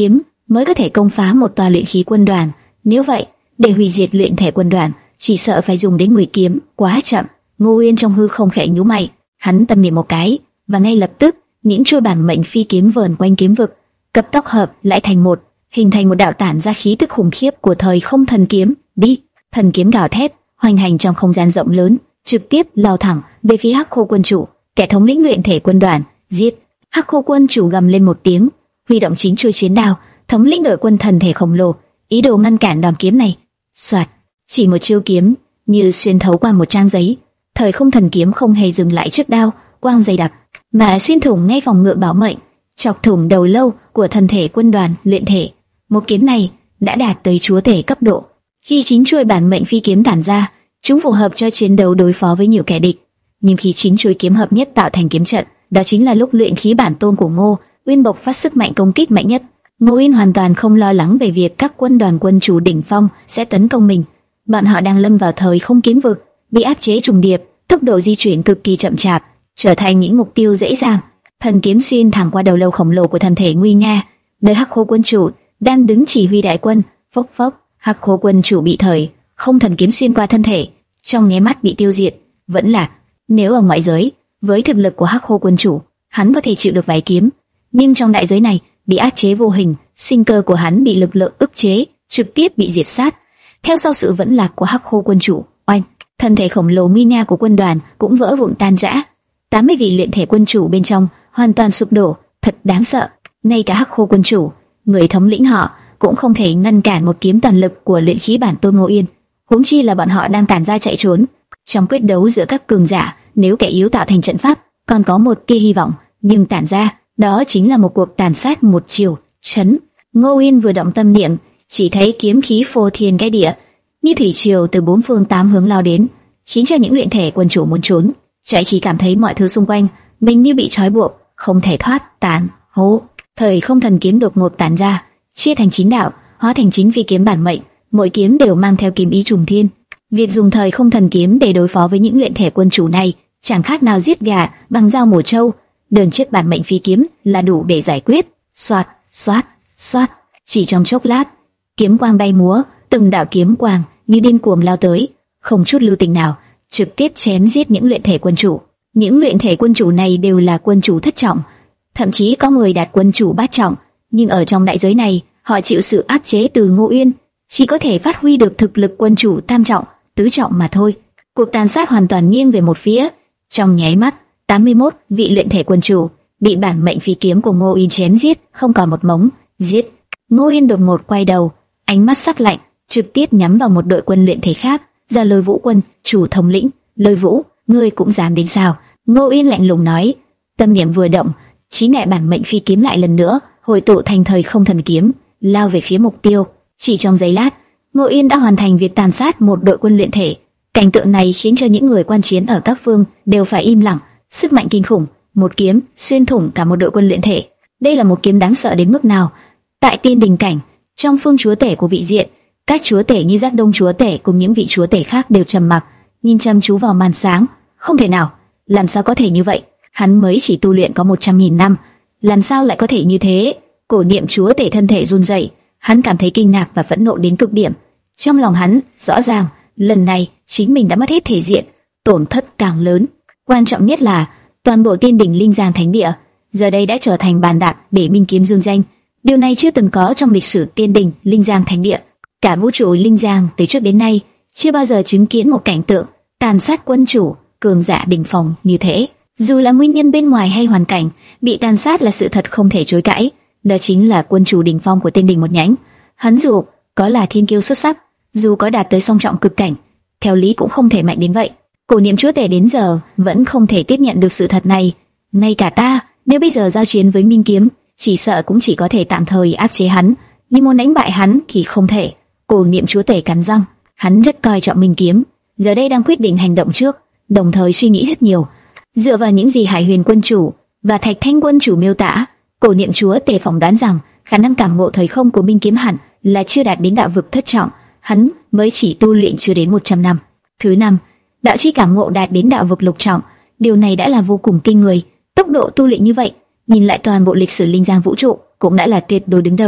mới có thể công phá một tòa luyện khí quân đoàn. Nếu vậy, để hủy diệt luyện thể quân đoàn, chỉ sợ phải dùng đến mười kiếm, quá chậm. Ngô Uyên trong hư không khẽ nhíu mày, hắn tâm niệm một cái, và ngay lập tức, những chuôi bản mệnh phi kiếm vờn quanh kiếm vực, cấp tốc hợp lại thành một, hình thành một đạo tản ra khí tức khủng khiếp của thời không thần kiếm. Đi! Thần kiếm gào thét, hoành hành trong không gian rộng lớn, trực tiếp lao thẳng về phía Hắc Khô quân chủ, kẻ thống lĩnh luyện thể quân đoàn. Giết! Hắc Khô quân chủ gầm lên một tiếng, huy động chính chuôi chiến đao, thống lĩnh đội quân thần thể khổng lồ, ý đồ ngăn cản đòn kiếm này. Soạt! Chỉ một chiêu kiếm như xuyên thấu qua một trang giấy, thời không thần kiếm không hề dừng lại trước đao, quang dày đặc, mà xuyên thủng ngay phòng ngự bảo mệnh, chọc thủng đầu lâu của thân thể quân đoàn luyện thể. Một kiếm này đã đạt tới chúa tể cấp độ. Khi chín chuôi bản mệnh phi kiếm tản ra, chúng phù hợp cho chiến đấu đối phó với nhiều kẻ địch. Nhưng khi chín chuôi kiếm hợp nhất tạo thành kiếm trận, đó chính là lúc luyện khí bản tôn của Ngô Uyên bộc phát sức mạnh công kích mạnh nhất. Ngô Uyên hoàn toàn không lo lắng về việc các quân đoàn quân chủ đỉnh phong sẽ tấn công mình. Bọn họ đang lâm vào thời không kiếm vực, bị áp chế trùng điệp, tốc độ di chuyển cực kỳ chậm chạp, trở thành những mục tiêu dễ dàng. Thần kiếm xuyên thẳng qua đầu lâu khổng lồ của thân thể nguy nga, nơi Hắc Khô quân chủ đang đứng chỉ huy đại quân. Phốc phốc, Hắc Khô quân chủ bị thời không thần kiếm xuyên qua thân thể, trong nháy mắt bị tiêu diệt. Vẫn là, nếu ở ngoại giới, với thực lực của Hắc Khô quân chủ, hắn có thể chịu được vài kiếm, nhưng trong đại giới này, bị áp chế vô hình, sinh cơ của hắn bị lực lượng ức chế, trực tiếp bị diệt sát. Theo sau sự vẫn lạc của Hắc Khô quân chủ, oanh, thân thể khổng lồ nguy nga của quân đoàn cũng vỡ vụn tan rã. tám mươi vị luyện thể quân chủ bên trong hoàn toàn sụp đổ, thật đáng sợ. Ngay cả Hắc Khô quân chủ, người thống lĩnh họ, cũng không thể ngăn cản một kiếm toàn lực của luyện khí bản tôn Ngô Uyên. Huống chi là bọn họ đang tản ra chạy trốn. Trong quyết đấu giữa các cường giả, nếu kẻ yếu tạo thành trận pháp, còn có một tia hy vọng, nhưng tản ra, đó chính là một cuộc tàn sát một chiều. Chấn. Ngô Uyên vừa động tâm niệm, chỉ thấy kiếm khí phô thiên cái địa, như thủy triều từ bốn phương tám hướng lao đến, khiến cho những luyện thể quân chủ muốn trốn, chạy chỉ cảm thấy mọi thứ xung quanh mình như bị trói buộc, không thể thoát. Tàn hố. Thời không thần kiếm đột ngột tản ra, chia thành chín đạo, hóa thành chín phi kiếm bản mệnh, mỗi kiếm đều mang theo kiếm ý trùng thiên. Việc dùng thời không thần kiếm để đối phó với những luyện thể quân chủ này, chẳng khác nào giết gà bằng dao mổ trâu. Đơn chiếc bản mệnh phi kiếm là đủ để giải quyết. Xoát, xoát, xoát. Chỉ trong chốc lát, kiếm quang bay múa, từng đạo kiếm quang như điên cuồng lao tới, không chút lưu tình nào, trực tiếp chém giết những luyện thể quân chủ. Những luyện thể quân chủ này đều là quân chủ thất trọng, thậm chí có người đạt quân chủ bát trọng, nhưng ở trong đại giới này, họ chịu sự áp chế từ Ngô Uyên, chỉ có thể phát huy được thực lực quân chủ tam trọng, tứ trọng mà thôi. Cuộc tàn sát hoàn toàn nghiêng về một phía. Trong nháy mắt, tám mươi mốt vị luyện thể quân chủ bị bản mệnh phi kiếm của Ngô Uyên chém giết, không còn một mống. Giết! Ngô Uyên đột ngột quay đầu, ánh mắt sắc lạnh, trực tiếp nhắm vào một đội quân luyện thể khác. Ra Lôi Vũ quân, chủ thống lĩnh. Lôi Vũ, ngươi cũng dám đến sao? Ngô Uyên lạnh lùng nói. Tâm niệm vừa động, chín đại bản mệnh phi kiếm lại lần nữa hội tụ thành thời không thần kiếm, lao về phía mục tiêu. Chỉ trong giây lát, Ngô Uyên đã hoàn thành việc tàn sát một đội quân luyện thể. Cảnh tượng này khiến cho những người quan chiến ở các phương đều phải im lặng. Sức mạnh kinh khủng, một kiếm xuyên thủng cả một đội quân luyện thể. Đây là một kiếm đáng sợ đến mức nào? Tại Tiên Đình cảnh, trong phương chúa tể của vị diện, các chúa tể như Giác Đông chúa tể cùng những vị chúa tể khác đều trầm mặc, nhìn chăm chú vào màn sáng. Không thể nào, làm sao có thể như vậy? Hắn mới chỉ tu luyện có một trăm nghìn năm, làm sao lại có thể như thế? Cổ Niệm chúa tể thân thể run rẩy, hắn cảm thấy kinh ngạc và phẫn nộ đến cực điểm. Trong lòng hắn rõ ràng, lần này chính mình đã mất hết thể diện, tổn thất càng lớn. Quan trọng nhất là toàn bộ Tiên Đình Linh Giang Thánh Địa giờ đây đã trở thành bàn đạp để Minh Kiếm dương danh. Điều này chưa từng có trong lịch sử Tiên Đình Linh Giang Thánh Địa. Cả vũ trụ Linh Giang từ trước đến nay chưa bao giờ chứng kiến một cảnh tượng tàn sát quân chủ, cường giả đỉnh phong như thế. Dù là nguyên nhân bên ngoài hay hoàn cảnh, bị tàn sát là sự thật không thể chối cãi. Đó chính là quân chủ đỉnh phong của Tiên Đình một nhánh. Hắn dù có là thiên kiêu xuất sắc, dù có đạt tới song trọng cực cảnh, theo lý cũng không thể mạnh đến vậy. Cổ Niệm chúa tể đến giờ vẫn không thể tiếp nhận được sự thật này. Ngay cả ta, nếu bây giờ giao chiến với Minh Kiếm, chỉ sợ cũng chỉ có thể tạm thời áp chế hắn, nhưng muốn đánh bại hắn thì không thể. Cổ Niệm chúa tể cắn răng, hắn rất coi trọng Minh Kiếm, giờ đây đang quyết định hành động trước, đồng thời suy nghĩ rất nhiều. Dựa vào những gì Hải Huyền quân chủ và Thạch Thanh quân chủ miêu tả, Cổ Niệm chúa tể phỏng đoán rằng khả năng cảm ngộ thời không của Minh Kiếm hẳn là chưa đạt đến đạo vực thất trọng, hắn mới chỉ tu luyện chưa đến một trăm năm. Thứ năm, đạo chi cảm ngộ đạt đến đạo vực lục trọng, điều này đã là vô cùng kinh người. Tốc độ tu luyện như vậy, nhìn lại toàn bộ lịch sử Linh Giang vũ trụ cũng đã là tuyệt đối đứng đầu.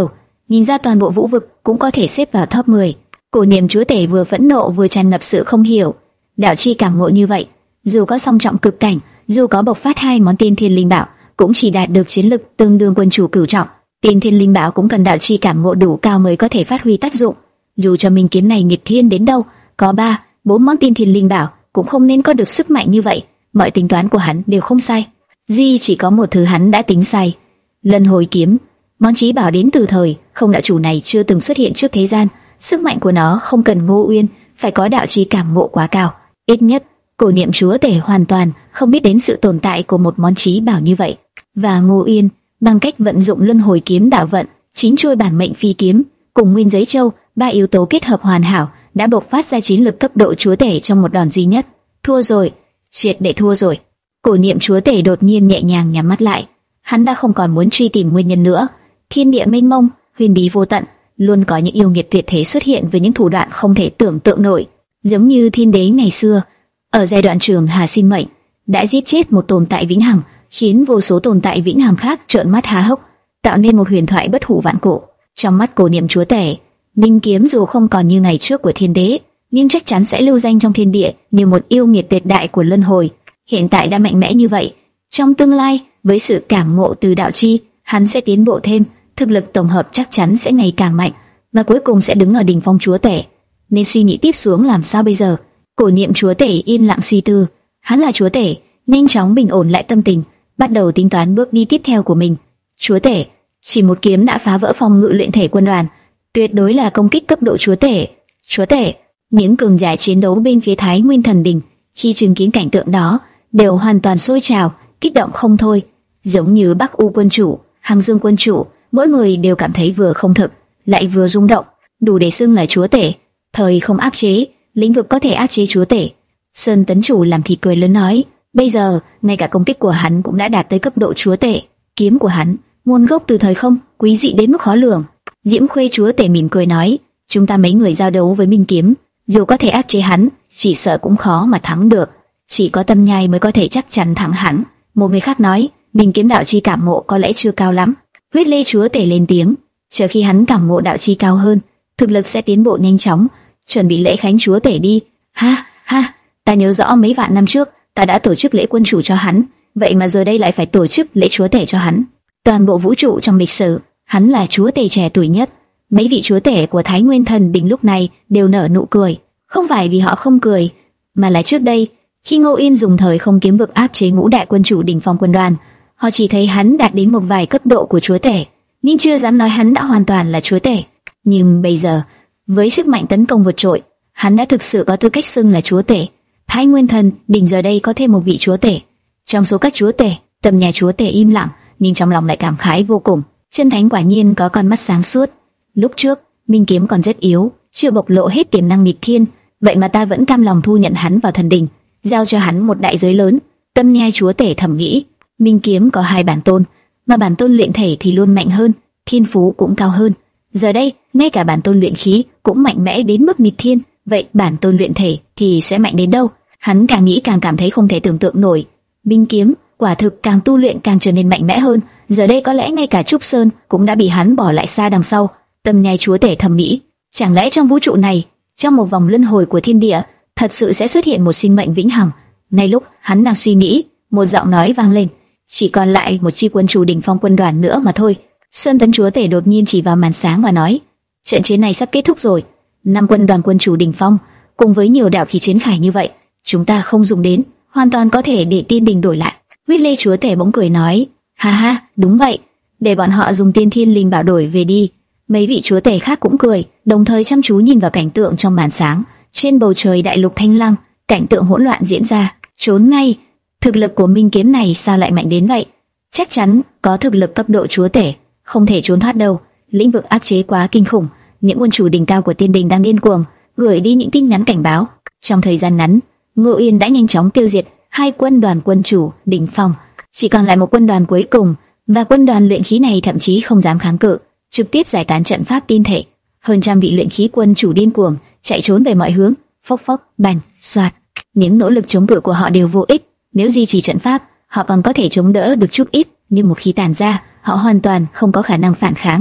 nhìn ra toàn bộ vũ vực cũng có thể xếp vào top mười. Cổ Niệm chúa tể vừa phẫn nộ vừa tràn ngập sự không hiểu. Đạo chi cảm ngộ như vậy, dù có song trọng cực cảnh, dù có bộc phát hai món tiên thiên linh bảo, cũng chỉ đạt được chiến lực tương đương quân chủ cửu trọng. Tiên thiên linh bảo cũng cần đạo chi cảm ngộ đủ cao mới có thể phát huy tác dụng. Dù cho minh kiếm này nghịch thiên đến đâu, có ba, bốn món tiên thiên linh bảo cũng không nên có được sức mạnh như vậy. Mọi tính toán của hắn đều không sai, duy chỉ có một thứ hắn đã tính sai. Lân hồi kiếm, món chí bảo đến từ thời không đạo chủ này chưa từng xuất hiện trước thế gian. Sức mạnh của nó không cần Ngô Uyên phải có đạo chi cảm ngộ quá cao, ít nhất Cổ Niệm chúa tể hoàn toàn không biết đến sự tồn tại của một món chí bảo như vậy. Và Ngô Uyên bằng cách vận dụng luân hồi kiếm đạo vận, chín chuôi bản mệnh phi kiếm cùng nguyên giấy châu, ba yếu tố kết hợp hoàn hảo đã bộc phát ra chiến lực cấp độ chúa tể trong một đòn duy nhất. Thua rồi, triệt để thua rồi. Cổ Niệm chúa tể đột nhiên nhẹ nhàng nhắm mắt lại. Hắn đã không còn muốn truy tìm nguyên nhân nữa. Thiên địa mênh mông, huyền bí vô tận, luôn có những yêu nghiệt tuyệt thế xuất hiện với những thủ đoạn không thể tưởng tượng nổi, giống như Thiên Đế ngày xưa ở giai đoạn Trường Hà sinh mệnh đã giết chết một tồn tại vĩnh hằng, khiến vô số tồn tại vĩnh hằng khác trợn mắt há hốc, tạo nên một huyền thoại bất hủ vạn cổ. Trong mắt Cổ Niệm chúa tể, minh kiếm dù không còn như ngày trước của Thiên Đế, nhưng chắc chắn sẽ lưu danh trong thiên địa như một yêu nghiệt tuyệt đại của luân hồi. Hiện tại đã mạnh mẽ như vậy, trong tương lai với sự cảm ngộ từ đạo chi, hắn sẽ tiến bộ thêm, thực lực tổng hợp chắc chắn sẽ ngày càng mạnh, và cuối cùng sẽ đứng ở đỉnh phong chúa tể. Nên suy nghĩ tiếp xuống làm sao bây giờ? Cổ Niệm chúa tể yên lặng suy tư. Hắn là chúa tể, nhanh chóng bình ổn lại tâm tình, bắt đầu tính toán bước đi tiếp theo của mình. Chúa tể, chỉ một kiếm đã phá vỡ phòng ngự luyện thể quân đoàn, tuyệt đối là công kích cấp độ chúa tể. Chúa tể, những cường giả chiến đấu bên phía Thái Nguyên Thần Đình khi chứng kiến cảnh tượng đó đều hoàn toàn sôi trào, kích động không thôi, giống như Bắc U quân chủ, Hằng Dương quân chủ, mỗi người đều cảm thấy vừa không thực, lại vừa rung động, đủ để xưng là chúa tể. Thời không áp chế, lĩnh vực có thể áp chế chúa tể. Sơn tấn chủ làm thì cười lớn nói, bây giờ ngay cả công kích của hắn cũng đã đạt tới cấp độ chúa tể. Kiếm của hắn nguồn gốc từ thời không, quý dị đến mức khó lường. Diễm Khuê chúa tể mỉm cười nói, chúng ta mấy người giao đấu với minh kiếm, dù có thể áp chế hắn, chỉ sợ cũng khó mà thắng được. Chỉ có Tâm Nhai mới có thể chắc chắn thắng hắn. Một người khác nói, minh kiếm đạo chi cảm ngộ có lẽ chưa cao lắm. Huyết Lê chúa tể lên tiếng, chờ khi hắn cảm ngộ đạo chi cao hơn, thực lực sẽ tiến bộ nhanh chóng. Chuẩn bị lễ khánh chúa tể đi. Ha ha, ta nhớ rõ mấy vạn năm trước ta đã tổ chức lễ quân chủ cho hắn, vậy mà giờ đây lại phải tổ chức lễ chúa tể cho hắn. Toàn bộ vũ trụ trong lịch sử, hắn là chúa tể trẻ tuổi nhất. Mấy vị chúa tể của Thái Nguyên Thần Đình lúc này đều nở nụ cười, không phải vì họ không cười, mà là trước đây khi Ngô Yên dùng thời không kiếm vực áp chế ngũ đại quân chủ đỉnh phong quân đoàn, họ chỉ thấy hắn đạt đến một vài cấp độ của chúa tể, nhưng chưa dám nói hắn đã hoàn toàn là chúa tể. Nhưng bây giờ, với sức mạnh tấn công vượt trội, hắn đã thực sự có tư cách xưng là chúa tể. Thái Nguyên Thần Đình giờ đây có thêm một vị chúa tể. Trong số các chúa tể, Tâm Nhai chúa tể im lặng, nhưng trong lòng lại cảm khái vô cùng. Chân Thánh quả nhiên có con mắt sáng suốt. Lúc trước, minh kiếm còn rất yếu, chưa bộc lộ hết tiềm năng nghịch thiên, vậy mà ta vẫn cam lòng thu nhận hắn vào thần đình, giao cho hắn một đại giới lớn. Tâm Nhai chúa tể thầm nghĩ, minh kiếm có hai bản tôn, mà bản tôn luyện thể thì luôn mạnh hơn, thiên phú cũng cao hơn. Giờ đây, ngay cả bản tôn luyện khí cũng mạnh mẽ đến mức nghịch thiên, vậy bản tôn luyện thể thì sẽ mạnh đến đâu? Hắn càng nghĩ càng cảm thấy không thể tưởng tượng nổi. Minh kiếm quả thực càng tu luyện càng trở nên mạnh mẽ hơn, giờ đây có lẽ ngay cả Trúc Sơn cũng đã bị hắn bỏ lại xa đằng sau. Tâm Nhai chúa tể thầm nghĩ, chẳng lẽ trong vũ trụ này, trong một vòng luân hồi của thiên địa, thật sự sẽ xuất hiện một sinh mệnh vĩnh hằng? Ngay lúc hắn đang suy nghĩ, một giọng nói vang lên, chỉ còn lại một chi quân chủ đỉnh phong quân đoàn nữa mà thôi. Sơn tấn chúa tể đột nhiên chỉ vào màn sáng và nói, trận chiến này sắp kết thúc rồi. Năm quân đoàn quân chủ đỉnh phong cùng với nhiều đạo khí chiến khải như vậy, chúng ta không dùng đến, hoàn toàn có thể để tiên đình đổi lại. Huyết Lê chúa tể bỗng cười nói, ha ha, đúng vậy, để bọn họ dùng tiên thiên linh bảo đổi về đi. Mấy vị chúa tể khác cũng cười, đồng thời chăm chú nhìn vào cảnh tượng trong màn sáng. Trên bầu trời đại lục thanh lăng, cảnh tượng hỗn loạn diễn ra. Trốn ngay, thực lực của minh kiếm này sao lại mạnh đến vậy? Chắc chắn có thực lực cấp độ chúa tể, không thể trốn thoát đâu. Lĩnh vực áp chế quá kinh khủng, những quân chủ đỉnh cao của tiên đình đang điên cuồng gửi đi những tin nhắn cảnh báo. Trong thời gian ngắn, Ngô Yên đã nhanh chóng tiêu diệt hai quân đoàn quân chủ đỉnh phong, chỉ còn lại một quân đoàn cuối cùng, và quân đoàn luyện khí này thậm chí không dám kháng cự, trực tiếp giải tán trận pháp tiên thể. Hơn trăm vị luyện khí quân chủ điên cuồng chạy trốn về mọi hướng, phốc phốc, bành, xoạt. Những nỗ lực chống cự của họ đều vô ích. Nếu duy trì trận pháp, họ còn có thể chống đỡ được chút ít, nhưng một khi tàn ra, họ hoàn toàn không có khả năng phản kháng.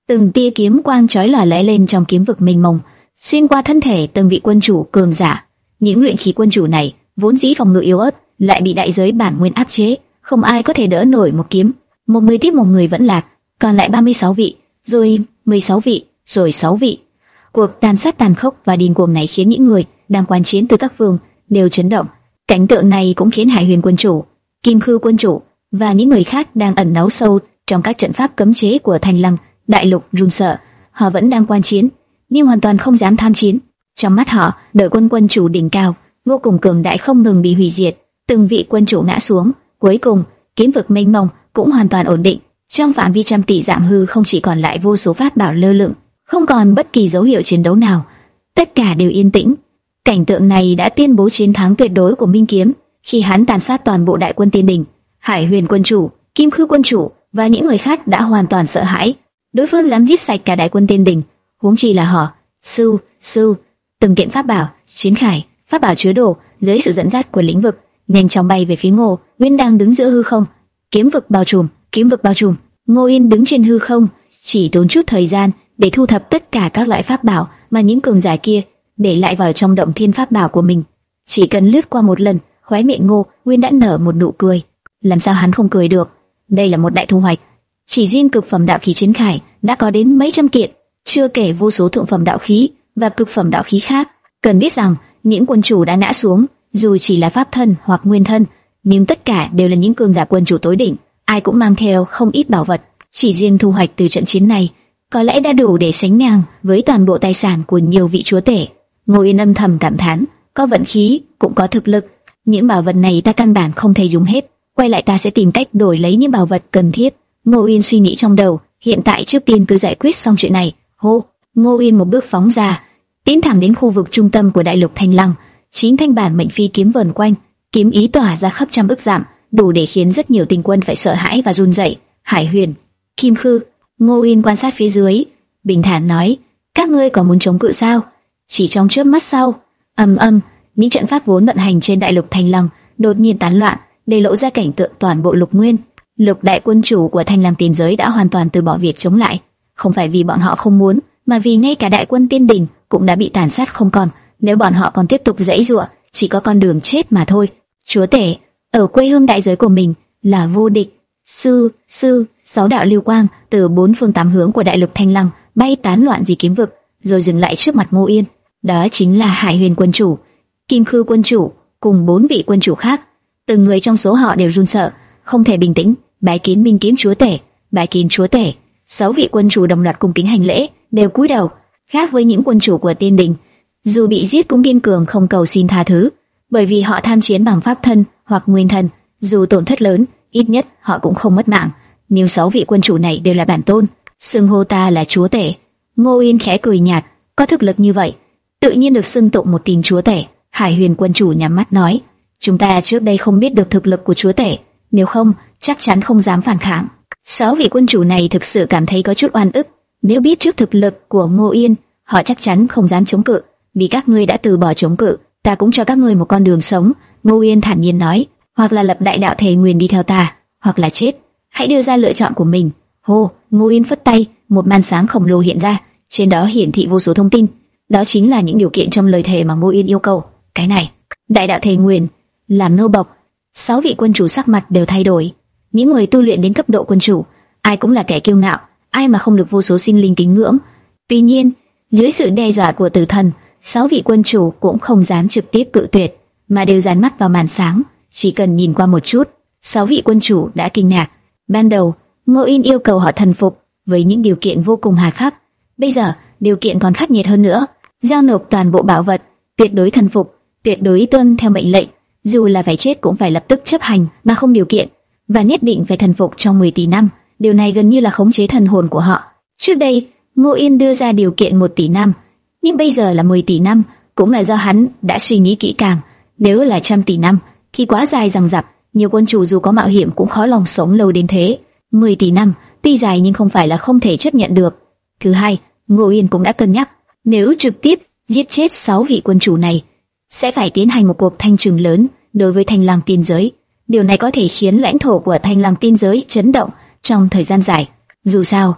từng tia kiếm quang chói lòa lóe lên trong kiếm vực mênh mông, xuyên qua thân thể từng vị quân chủ cường giả. Những luyện khí quân chủ này vốn dĩ phòng ngự yếu ớt, lại bị đại giới bản nguyên áp chế, không ai có thể đỡ nổi một kiếm. Một người tiếp một người vẫn lạc, còn lại ba mươi sáu vị, rồi mười sáu vị, rồi sáu vị. Cuộc tàn sát tàn khốc và điên cuồng này khiến những người đang quan chiến từ các phương đều chấn động. Cảnh tượng này cũng khiến Hải Huyền quân chủ, Kim Khư quân chủ và những người khác đang ẩn náu sâu trong các trận pháp cấm chế của Thanh Lăng đại lục run sợ. Họ vẫn đang quan chiến, nhưng hoàn toàn không dám tham chiến. Trong mắt họ, đội quân quân chủ đỉnh cao vô cùng cường đại không ngừng bị hủy diệt, từng vị quân chủ ngã xuống. Cuối cùng, kiếm vực mênh mông cũng hoàn toàn ổn định. Trong phạm vi trăm tỷ dặm hư không chỉ còn lại vô số pháp bảo lơ lửng, không còn bất kỳ dấu hiệu chiến đấu nào. Tất cả đều yên tĩnh. Cảnh tượng này đã tuyên bố chiến thắng tuyệt đối của Minh Kiếm khi hắn tàn sát toàn bộ đại quân Tiên Đình. Hải Huyền quân chủ, Kim Khư quân chủ và những người khác đã hoàn toàn sợ hãi. Đối phương dám giết sạch cả đại quân Tiên Đình, huống chi là họ. Sư, sư, từng kiện pháp bảo, chiến khải, pháp bảo chứa đồ dưới sự dẫn dắt của lĩnh vực nhanh chóng bay về phía Ngô Uyên đang đứng giữa hư không. Kiếm vực bao trùm, kiếm vực bao trùm. Ngô Uyên đứng trên hư không, chỉ tốn chút thời gian để thu thập tất cả các loại pháp bảo mà những cường giả kia để lại vào trong động thiên pháp bảo của mình. Chỉ cần lướt qua một lần, khóe miệng Ngô Uyên đã nở một nụ cười. Làm sao hắn không cười được? Đây là một đại thu hoạch. Chỉ riêng cực phẩm đạo khí chiến khải đã có đến mấy trăm kiện, chưa kể vô số thượng phẩm đạo khí và cực phẩm đạo khí khác. Cần biết rằng những quân chủ đã ngã xuống, dù chỉ là pháp thân hoặc nguyên thân, nhưng tất cả đều là những cường giả quân chủ tối đỉnh, ai cũng mang theo không ít bảo vật. Chỉ riêng thu hoạch từ trận chiến này có lẽ đã đủ để sánh ngang với toàn bộ tài sản của nhiều vị chúa tể. Ngô Yên âm thầm cảm thán, có vận khí cũng có thực lực. Những bảo vật này ta căn bản không thể dùng hết, quay lại ta sẽ tìm cách đổi lấy những bảo vật cần thiết. Ngô Yên suy nghĩ trong đầu, hiện tại trước tiên cứ giải quyết xong chuyện này. Hô, Ngô Yên một bước phóng ra, tiến thẳng đến khu vực trung tâm của đại lục Thanh Lăng. Chín thanh bản mệnh phi kiếm vờn quanh, kiếm ý tỏa ra khắp trăm ức dặm, đủ để khiến rất nhiều tinh quân phải sợ hãi và run rẩy. Hải Huyền, Kim Khư, Ngô Yên quan sát phía dưới, bình thản nói: các ngươi có muốn chống cự sao? Chỉ trong chớp mắt sau, ầm ầm, những trận pháp vốn vận hành trên đại lục Thanh Lăng đột nhiên tán loạn, để lộ ra cảnh tượng toàn bộ lục nguyên. Lục đại quân chủ của Thanh Lăng tiên giới đã hoàn toàn từ bỏ việc chống lại, không phải vì bọn họ không muốn, mà vì ngay cả đại quân Tiên Đình cũng đã bị tàn sát không còn. Nếu bọn họ còn tiếp tục giãy giụa, chỉ có con đường chết mà thôi. Chúa tể ở quê hương đại giới của mình là vô địch. Sư, sư, sáu đạo lưu quang từ bốn phương tám hướng của đại lục Thanh Lăng bay tán loạn dị kiếm vực, rồi dừng lại trước mặt Ngô Yên. Đó chính là Hải Huyền quân chủ, Kim Khư quân chủ cùng bốn vị quân chủ khác. Từng người trong số họ đều run sợ, không thể bình tĩnh. Bái kiến Minh Kiếm chúa tể, bái kiến chúa tể. Sáu vị quân chủ đồng loạt cung kính hành lễ, đều cúi đầu. Khác với những quân chủ của Tiên Đình, dù bị giết cũng kiên cường không cầu xin tha thứ, bởi vì họ tham chiến bằng pháp thân hoặc nguyên thân, dù tổn thất lớn, ít nhất họ cũng không mất mạng. Nhưng sáu vị quân chủ này đều là bản tôn, xưng hô ta là chúa tể. Ngô Yên khẽ cười nhạt, có thực lực như vậy, tự nhiên được xưng tụng một tiếng chúa tể. Hải Huyền quân chủ nhắm mắt nói: chúng ta trước đây không biết được thực lực của chúa tể, nếu không chắc chắn không dám phản kháng. Sáu vị quân chủ này thực sự cảm thấy có chút oan ức. Nếu biết trước thực lực của Ngô Yên, họ chắc chắn không dám chống cự. Vì các ngươi đã từ bỏ chống cự, ta cũng cho các ngươi một con đường sống. Ngô Yên thản nhiên nói: hoặc là lập đại đạo thề nguyền đi theo ta, hoặc là chết. Hãy đưa ra lựa chọn của mình. Hô, Ngô Yên phất tay, một màn sáng khổng lồ hiện ra, trên đó hiển thị vô số thông tin. Đó chính là những điều kiện trong lời thề mà Ngô Yên yêu cầu. Cái này, đại đạo thề nguyền, làm nô bộc. Sáu vị quân chủ sắc mặt đều thay đổi. Những người tu luyện đến cấp độ quân chủ, ai cũng là kẻ kiêu ngạo, ai mà không được vô số sinh linh kính ngưỡng. Tuy nhiên, dưới sự đe dọa của tử thần, sáu vị quân chủ cũng không dám trực tiếp cự tuyệt, mà đều dán mắt vào màn sáng. Chỉ cần nhìn qua một chút, sáu vị quân chủ đã kinh ngạc. Ban đầu, Ngô Yên yêu cầu họ thần phục với những điều kiện vô cùng hà khắc. Bây giờ, điều kiện còn khắc nghiệt hơn nữa: giao nộp toàn bộ bảo vật, tuyệt đối thần phục, tuyệt đối tuân theo mệnh lệnh, dù là phải chết cũng phải lập tức chấp hành mà không điều kiện, và nhất định phải thần phục trong mười tỷ năm. Điều này gần như là khống chế thần hồn của họ. Trước đây, Ngô Yên đưa ra điều kiện một tỷ năm, nhưng bây giờ là mười tỷ năm, cũng là do hắn đã suy nghĩ kỹ càng. Nếu là trăm tỷ năm thì quá dài dằng dặc, nhiều quân chủ dù có mạo hiểm cũng khó lòng sống lâu đến thế. mười tỷ năm tuy dài nhưng không phải là không thể chấp nhận được. Thứ hai, Ngô Yên cũng đã cân nhắc, nếu trực tiếp giết chết sáu vị quân chủ này, sẽ phải tiến hành một cuộc thanh trừng lớn đối với Thanh Lăng tiên giới. Điều này có thể khiến lãnh thổ của Thanh Lăng tiên giới chấn động trong thời gian dài. Dù sao,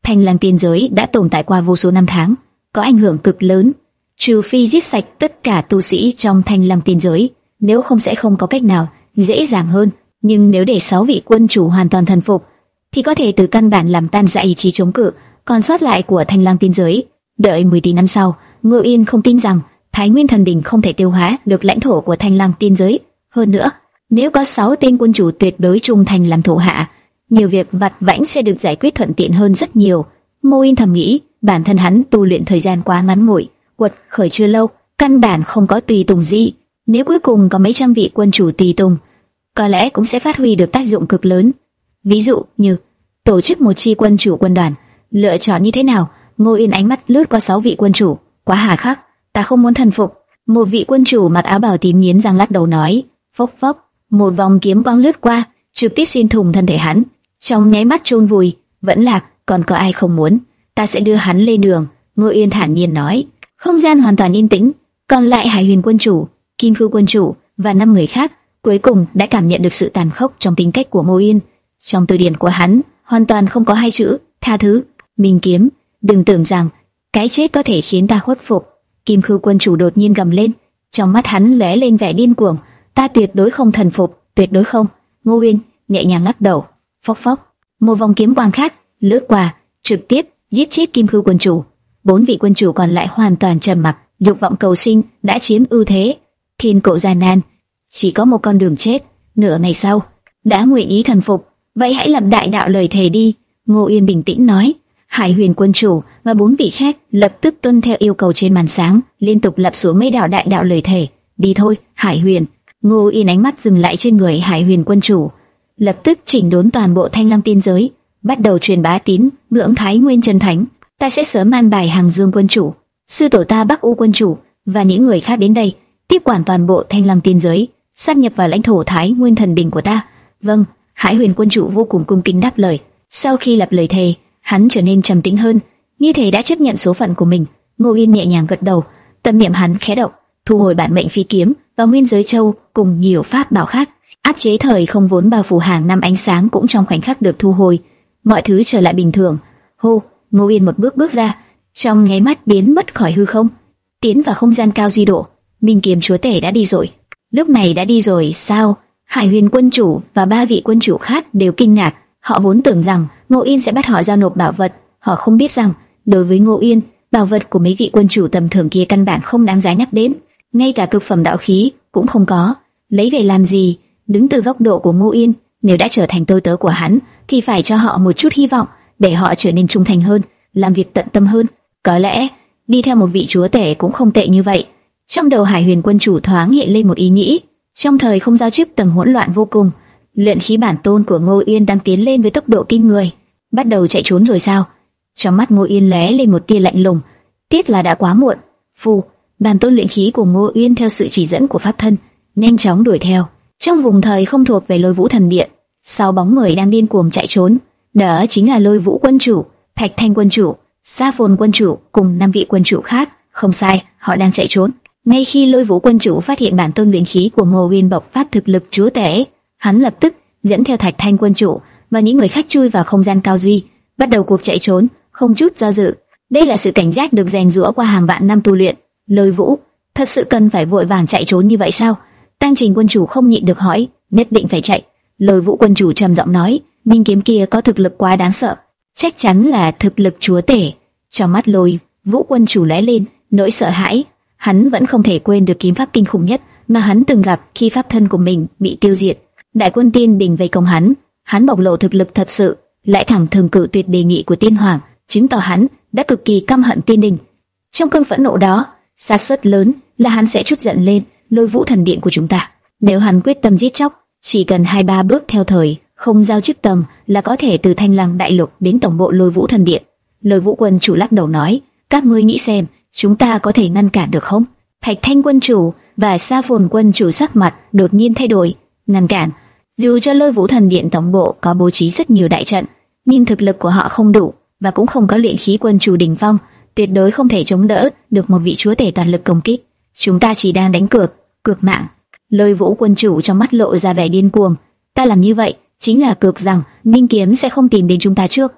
Thanh Lang tiên giới đã tồn tại qua vô số năm tháng, có ảnh hưởng cực lớn. Trừ phi giết sạch tất cả tu sĩ trong Thanh Lang tiên giới, nếu không sẽ không có cách nào dễ dàng hơn. Nhưng nếu để sáu vị quân chủ hoàn toàn thần phục, thì có thể từ căn bản làm tan rã ý chí chống cự còn sót lại của Thanh Lang tiên giới. Đợi mười tỷ năm sau, Ngô Yên không tin rằng Thái Nguyên Thần Đình không thể tiêu hóa được lãnh thổ của Thanh Lang tiên giới. Hơn nữa, nếu có sáu tên quân chủ tuyệt đối trung thành làm thủ hạ, nhiều việc vặt vãnh sẽ được giải quyết thuận tiện hơn rất nhiều. Ngô Yên thầm nghĩ, bản thân hắn tu luyện thời gian quá ngắn ngủi, quật khởi chưa lâu, căn bản không có tùy tùng gì. Nếu cuối cùng có mấy trăm vị quân chủ tùy tùng, có lẽ cũng sẽ phát huy được tác dụng cực lớn. Ví dụ như tổ chức một chi quân chủ quân đoàn, lựa chọn như thế nào? Ngô Yên ánh mắt lướt qua sáu vị quân chủ, quá hà khắc, ta không muốn thần phục. Một vị quân chủ mặc áo bào tím nghiến răng lắc đầu nói, phốc phốc, một vòng kiếm quang lướt qua, trực tiếp xuyên thủng thân thể hắn, trong nháy mắt chôn vùi. Vẫn lạc, còn có ai không muốn? Ta sẽ đưa hắn lên đường. Ngô Yên thản nhiên nói. Không gian hoàn toàn yên tĩnh, còn lại Hải Huyền quân chủ, Kim Khư quân chủ và năm người khác cuối cùng đã cảm nhận được sự tàn khốc trong tính cách của Ngô Yên. Trong từ điển của hắn hoàn toàn không có hai chữ tha thứ. Minh Kiếm, đừng tưởng rằng cái chết có thể khiến ta khuất phục. Kim Khư quân chủ đột nhiên gầm lên, trong mắt hắn lóe lên vẻ điên cuồng. Ta tuyệt đối không thần phục, tuyệt đối không. Ngô Yên nhẹ nhàng lắc đầu. Phốc phốc, một vòng kiếm quang khác lướt qua, trực tiếp giết chết Kim Khư quân chủ. Bốn vị quân chủ còn lại hoàn toàn trầm mặc, dục vọng cầu sinh đã chiếm ưu thế. Thiên cổ gian nan, chỉ có một con đường chết. Nửa ngày sau, đã nguyện ý thần phục, vậy hãy làm đại đạo lời thề đi. Ngô Yên bình tĩnh nói. Hải Huyền quân chủ và bốn vị khác lập tức tuân theo yêu cầu trên màn sáng, liên tục lặp xuống mấy đạo đại đạo lời thề. Đi thôi, Hải Huyền. Ngô Yên ánh mắt dừng lại trên người Hải Huyền quân chủ, lập tức chỉnh đốn toàn bộ Thanh Lang tiên giới, bắt đầu truyền bá tín ngưỡng Thái Nguyên chân thánh. Ta sẽ sớm an bài Hàng Dương quân chủ, sư tổ ta Bắc U quân chủ và những người khác đến đây, tiếp quản toàn bộ Thanh Lang tiên giới, sáp nhập vào lãnh thổ Thái Nguyên thần đình của ta. Vâng. Hải Huyền quân chủ vô cùng cung kính đáp lời. Sau khi lập lời thề, hắn trở nên trầm tĩnh hơn, như thể đã chấp nhận số phận của mình. Ngô Yên nhẹ nhàng gật đầu, tâm niệm hắn khẽ động, thu hồi bản mệnh phi kiếm và nguyên giới châu cùng nhiều pháp bảo khác. Áp chế thời không vốn bao phủ hàng năm ánh sáng cũng trong khoảnh khắc được thu hồi, mọi thứ trở lại bình thường. Hô, Ngô Yên một bước bước ra, trong nháy mắt biến mất khỏi hư không, tiến vào không gian cao di độ. Minh Kiếm chúa tể đã đi rồi. Lúc này đã đi rồi sao? Hải Huyền quân chủ và ba vị quân chủ khác đều kinh ngạc. Họ vốn tưởng rằng Ngô Yên sẽ bắt họ giao nộp bảo vật, họ không biết rằng đối với Ngô Yên, bảo vật của mấy vị quân chủ tầm thường kia căn bản không đáng giá nhắc đến, ngay cả cực phẩm đạo khí cũng không có. Lấy về làm gì? Đứng từ góc độ của Ngô Yên, nếu đã trở thành tôi tớ của hắn, thì phải cho họ một chút hy vọng, để họ trở nên trung thành hơn, làm việc tận tâm hơn. Có lẽ đi theo một vị chúa tể cũng không tệ như vậy. Trong đầu Hải Huyền quân chủ thoáng hiện lên một ý nghĩ. Trong thời không giao chip tầng hỗn loạn vô cùng, luyện khí bản tôn của Ngô Yên đang tiến lên với tốc độ kinh người. Bắt đầu chạy trốn rồi sao? Trong mắt Ngô Yên lóe lên một tia lạnh lùng. Tiếc là đã quá muộn. Phù, bản tôn luyện khí của Ngô Yên theo sự chỉ dẫn của pháp thân, nhanh chóng đuổi theo. Trong vùng thời không thuộc về Lôi Vũ thần điện, sau bóng người đang điên cuồng chạy trốn, đó chính là Lôi Vũ quân chủ, Thạch Thanh quân chủ, Sa Phồn quân chủ cùng năm vị quân chủ khác. Không sai, họ đang chạy trốn. Ngay khi Lôi Vũ quân chủ phát hiện bản tôn luyện khí của Ngô Yên bộc phát thực lực chúa tể, hắn lập tức dẫn theo Thạch Thanh quân chủ và những người khác chui vào không gian cao duy, bắt đầu cuộc chạy trốn, không chút do dự. Đây là sự cảnh giác được rèn giũa qua hàng vạn năm tu luyện. Lôi Vũ, thật sự cần phải vội vàng chạy trốn như vậy sao? Tăng Trình quân chủ không nhịn được hỏi. Nhất định phải chạy. Lôi Vũ quân chủ trầm giọng nói. Minh kiếm kia có thực lực quá đáng sợ, chắc chắn là thực lực chúa tể. Trong mắt Lôi Vũ quân chủ lóe lên nỗi sợ hãi. Hắn vẫn không thể quên được kiếm pháp kinh khủng nhất mà hắn từng gặp khi pháp thân của mình bị tiêu diệt. Đại quân Tiên Đình vây công hắn, hắn bộc lộ thực lực thật sự, lại thẳng thừng cự tuyệt đề nghị của Tiên Hoàng, chứng tỏ hắn đã cực kỳ căm hận Tiên Đình. Trong cơn phẫn nộ đó, xác suất lớn là hắn sẽ trút giận lên Lôi Vũ thần điện của chúng ta. Nếu hắn quyết tâm giết chóc, chỉ cần hai ba bước theo thời không giao chức tầng là có thể từ Thanh Lang đại lục đến tổng bộ Lôi Vũ thần điện. Lôi Vũ quân chủ lắc đầu nói, các ngươi nghĩ xem, chúng ta có thể ngăn cản được không? Thạch Thanh quân chủ và Sa Phồn quân chủ sắc mặt đột nhiên thay đổi. Ngăn cản? Dù cho Lôi Vũ thần điện tổng bộ có bố trí rất nhiều đại trận, nhưng thực lực của họ không đủ và cũng không có luyện khí quân chủ đỉnh phong, tuyệt đối không thể chống đỡ được một vị chúa tể toàn lực công kích. Chúng ta chỉ đang đánh cược, cược mạng. Lôi Vũ quân chủ trong mắt lộ ra vẻ điên cuồng. Ta làm như vậy chính là cược rằng Minh kiếm sẽ không tìm đến chúng ta trước.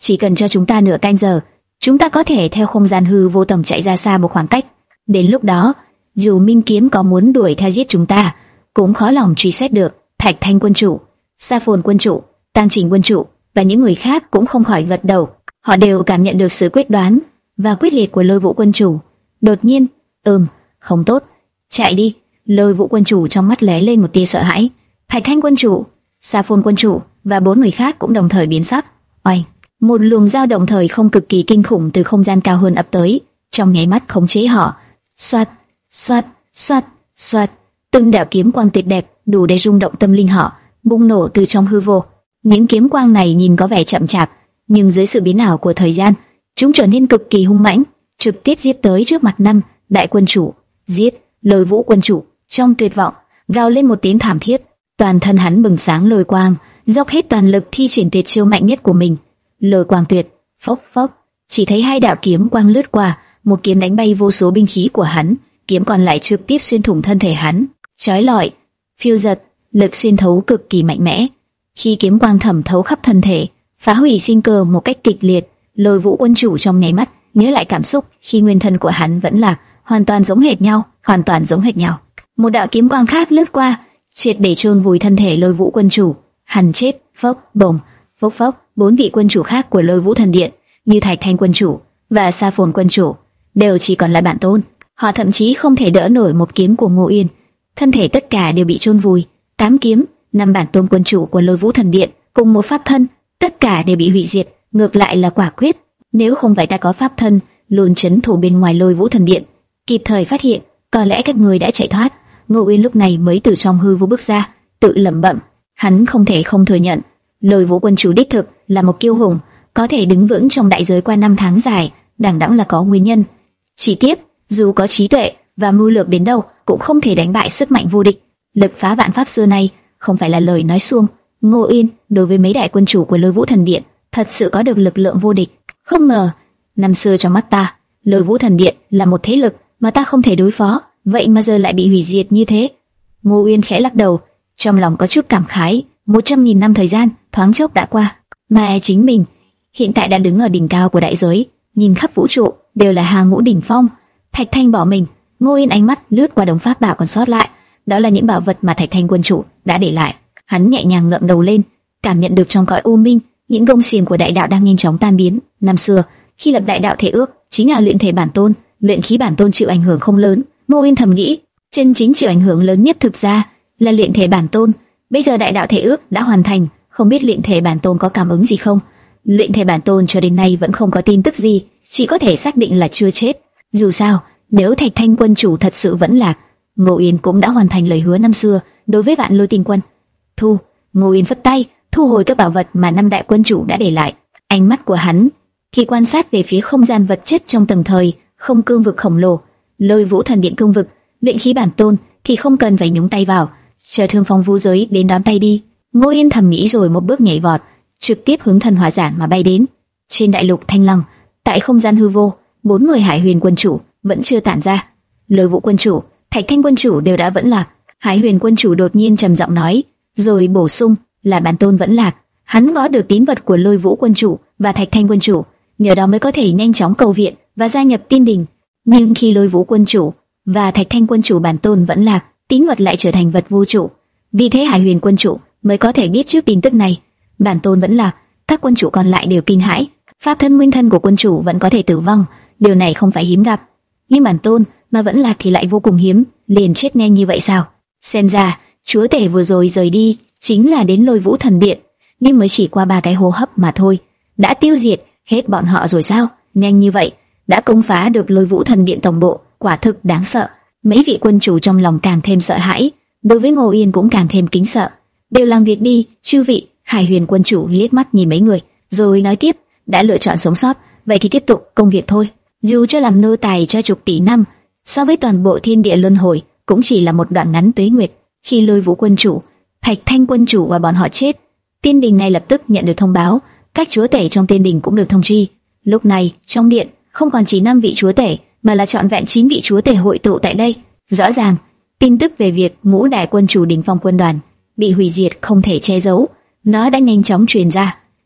Chỉ cần cho chúng ta nửa canh giờ, chúng ta có thể theo không gian hư vô tầng chạy ra xa một khoảng cách. Đến lúc đó, dù Minh Kiếm có muốn đuổi theo giết chúng ta, cũng khó lòng truy xét được. Thạch Thanh quân chủ, Sa Phồn quân chủ, Tang Trình quân chủ và những người khác cũng không khỏi gật đầu. Họ đều cảm nhận được sự quyết đoán và quyết liệt của Lôi Vũ quân chủ. Đột nhiên, ừm, không tốt, chạy đi. Lôi Vũ quân chủ trong mắt lóe lên một tia sợ hãi. Thạch Thanh quân chủ, Sa Phồn quân chủ và bốn người khác cũng đồng thời biến sắc. Oanh! Một luồng dao động thời không cực kỳ kinh khủng từ không gian cao hơn ập tới, trong nháy mắt khống chế họ. Xoát, xoát, xoát, xoát, từng đạo kiếm quang tuyệt đẹp đủ để rung động tâm linh họ, bùng nổ từ trong hư vô. Những kiếm quang này nhìn có vẻ chậm chạp, nhưng dưới sự biến ảo của thời gian, chúng trở nên cực kỳ hung mãnh, trực tiếp giết tới trước mặt năm đại quân chủ. Giết! Lôi Vũ quân chủ trong tuyệt vọng gào lên một tiếng thảm thiết, toàn thân hắn bừng sáng lôi quang, dốc hết toàn lực thi triển tuyệt chiêu mạnh nhất của mình. Lôi quang tuyệt, phốc phốc, chỉ thấy hai đạo kiếm quang lướt qua, một kiếm đánh bay vô số binh khí của hắn, kiếm còn lại trực tiếp xuyên thủng thân thể hắn, chói lọi, phiêu giật, lực xuyên thấu cực kỳ mạnh mẽ. Khi kiếm quang thẩm thấu khắp thân thể, phá hủy sinh cơ một cách kịch liệt, Lôi Vũ quân chủ trong nháy mắt nhớ lại cảm xúc khi nguyên thân của hắn vẫn lạc, hoàn toàn giống hệt nhau, hoàn toàn giống hệt nhau. Một đạo kiếm quang khác lướt qua, triệt để chôn vùi thân thể Lôi Vũ quân chủ. Hắn chết, phốc, bổng, phốc phốc. Bốn vị quân chủ khác của Lôi Vũ thần điện, như Thạch Thanh quân chủ và Sa Phồn quân chủ, đều chỉ còn lại bản tôn. Họ thậm chí không thể đỡ nổi một kiếm của Ngô Yên, thân thể tất cả đều bị chôn vùi. Tám kiếm, năm bản tôn quân chủ của Lôi Vũ thần điện cùng một pháp thân, tất cả đều bị hủy diệt. Ngược lại là quả quyết, nếu không phải ta có pháp thân luôn chấn thủ bên ngoài Lôi Vũ thần điện, kịp thời phát hiện, có lẽ các người đã chạy thoát. Ngô Yên lúc này mới từ trong hư vô bước ra, tự lẩm bẩm, hắn không thể không thừa nhận, Lôi Vũ quân chủ đích thực là một kiêu hùng, có thể đứng vững trong đại giới qua năm tháng dài, đằng đẵng là có nguyên nhân. Chỉ tiếc, dù có trí tuệ và mưu lược đến đâu, cũng không thể đánh bại sức mạnh vô địch, lực phá vạn pháp xưa nay, không phải là lời nói suông. Ngô Yên đối với mấy đại quân chủ của Lôi Vũ thần điện, thật sự có được lực lượng vô địch. Không ngờ, năm xưa trong mắt ta, Lôi Vũ thần điện là một thế lực mà ta không thể đối phó, vậy mà giờ lại bị hủy diệt như thế. Ngô Yên khẽ lắc đầu, trong lòng có chút cảm khái. Một trăm nghìn năm thời gian thoáng chốc đã qua, mà chính mình hiện tại đã đứng ở đỉnh cao của đại giới, nhìn khắp vũ trụ đều là hàng ngũ đỉnh phong. Thạch Thanh bỏ mình. Ngô Yên ánh mắt lướt qua đống pháp bảo còn sót lại, đó là những bảo vật mà Thạch Thanh quân chủ đã để lại. Hắn nhẹ nhàng ngẩng đầu lên, cảm nhận được trong cõi u minh, những gông xiềng của đại đạo đang nhanh chóng tan biến. Năm xưa, khi lập đại đạo thể ước, chính là luyện thể bản tôn, luyện khí bản tôn chịu ảnh hưởng không lớn. Ngô Yên thầm nghĩ, chân chính chịu ảnh hưởng lớn nhất thực ra là luyện thể bản tôn. Bây giờ đại đạo thể ước đã hoàn thành, không biết luyện thể bản tôn có cảm ứng gì không? Luyện thể bản tôn cho đến nay vẫn không có tin tức gì, chỉ có thể xác định là chưa chết. Dù sao, nếu Thạch Thanh quân chủ thật sự vẫn lạc, Ngô Yên cũng đã hoàn thành lời hứa năm xưa đối với Vạn Lôi Tinh quân. Thu, Ngô Yên phất tay, thu hồi các bảo vật mà năm đại quân chủ đã để lại. Ánh mắt của hắn khi quan sát về phía không gian vật chất trong tầng thời không cương vực khổng lồ, Lôi Vũ thần điện cương vực, luyện khí bản tôn thì không cần phải nhúng tay vào, chờ Thương Phong Vũ giới đến đón tay đi. Ngô Yên thầm nghĩ rồi một bước nhảy vọt, trực tiếp hướng thần hỏa giản mà bay đến. Trên đại lục Thanh Long, tại không gian hư vô, bốn người Hải Huyền quân chủ vẫn chưa tản ra. Lôi Vũ quân chủ, Thạch Thanh quân chủ đều đã vẫn lạc. Hải Huyền quân chủ đột nhiên trầm giọng nói, rồi bổ sung, là bản tôn vẫn lạc. Hắn có được tín vật của Lôi Vũ quân chủ và Thạch Thanh quân chủ, nhờ đó mới có thể nhanh chóng cầu viện và gia nhập Tiên Đình. Nhưng khi Lôi Vũ quân chủ và Thạch Thanh quân chủ bản tôn vẫn lạc, tín vật lại trở thành vật vô chủ. Vì thế Hải Huyền quân chủ mới có thể biết trước tin tức này. Bản tôn vẫn lạc, các quân chủ còn lại đều kinh hãi. Pháp thân nguyên thân của quân chủ vẫn có thể tử vong, điều này không phải hiếm gặp. Nhưng bản tôn mà vẫn lạc thì lại vô cùng hiếm, liền chết nhanh như vậy sao? Xem ra chúa tể vừa rồi rời đi chính là đến Lôi Vũ thần điện, nhưng mới chỉ qua ba cái hô hấp mà thôi, đã tiêu diệt hết bọn họ rồi sao? Nhanh như vậy đã công phá được Lôi Vũ thần điện tổng bộ, quả thực đáng sợ. Mấy vị quân chủ trong lòng càng thêm sợ hãi, đối với Ngô Yên cũng càng thêm kính sợ. Đều làm việc đi, chư vị. Hải Huyền quân chủ liếc mắt nhìn mấy người, rồi nói tiếp, đã lựa chọn sống sót, vậy thì tiếp tục công việc thôi. Dù cho làm nô tài cho chục tỷ năm, so với toàn bộ thiên địa luân hồi, cũng chỉ là một đoạn ngắn tuế nguyệt. Khi Lôi Vũ quân chủ, Thạch Thanh quân chủ và bọn họ chết, Tiên Đình này lập tức nhận được thông báo, các chúa tể trong Tiên Đình cũng được thông chi. Lúc này trong điện không còn chỉ năm vị chúa tể, mà là trọn vẹn chín vị chúa tể hội tụ tại đây. Rõ ràng, tin tức về việc ngũ đại quân chủ đỉnh phong quân đoàn bị hủy diệt không thể che giấu, nó đã nhanh chóng truyền ra.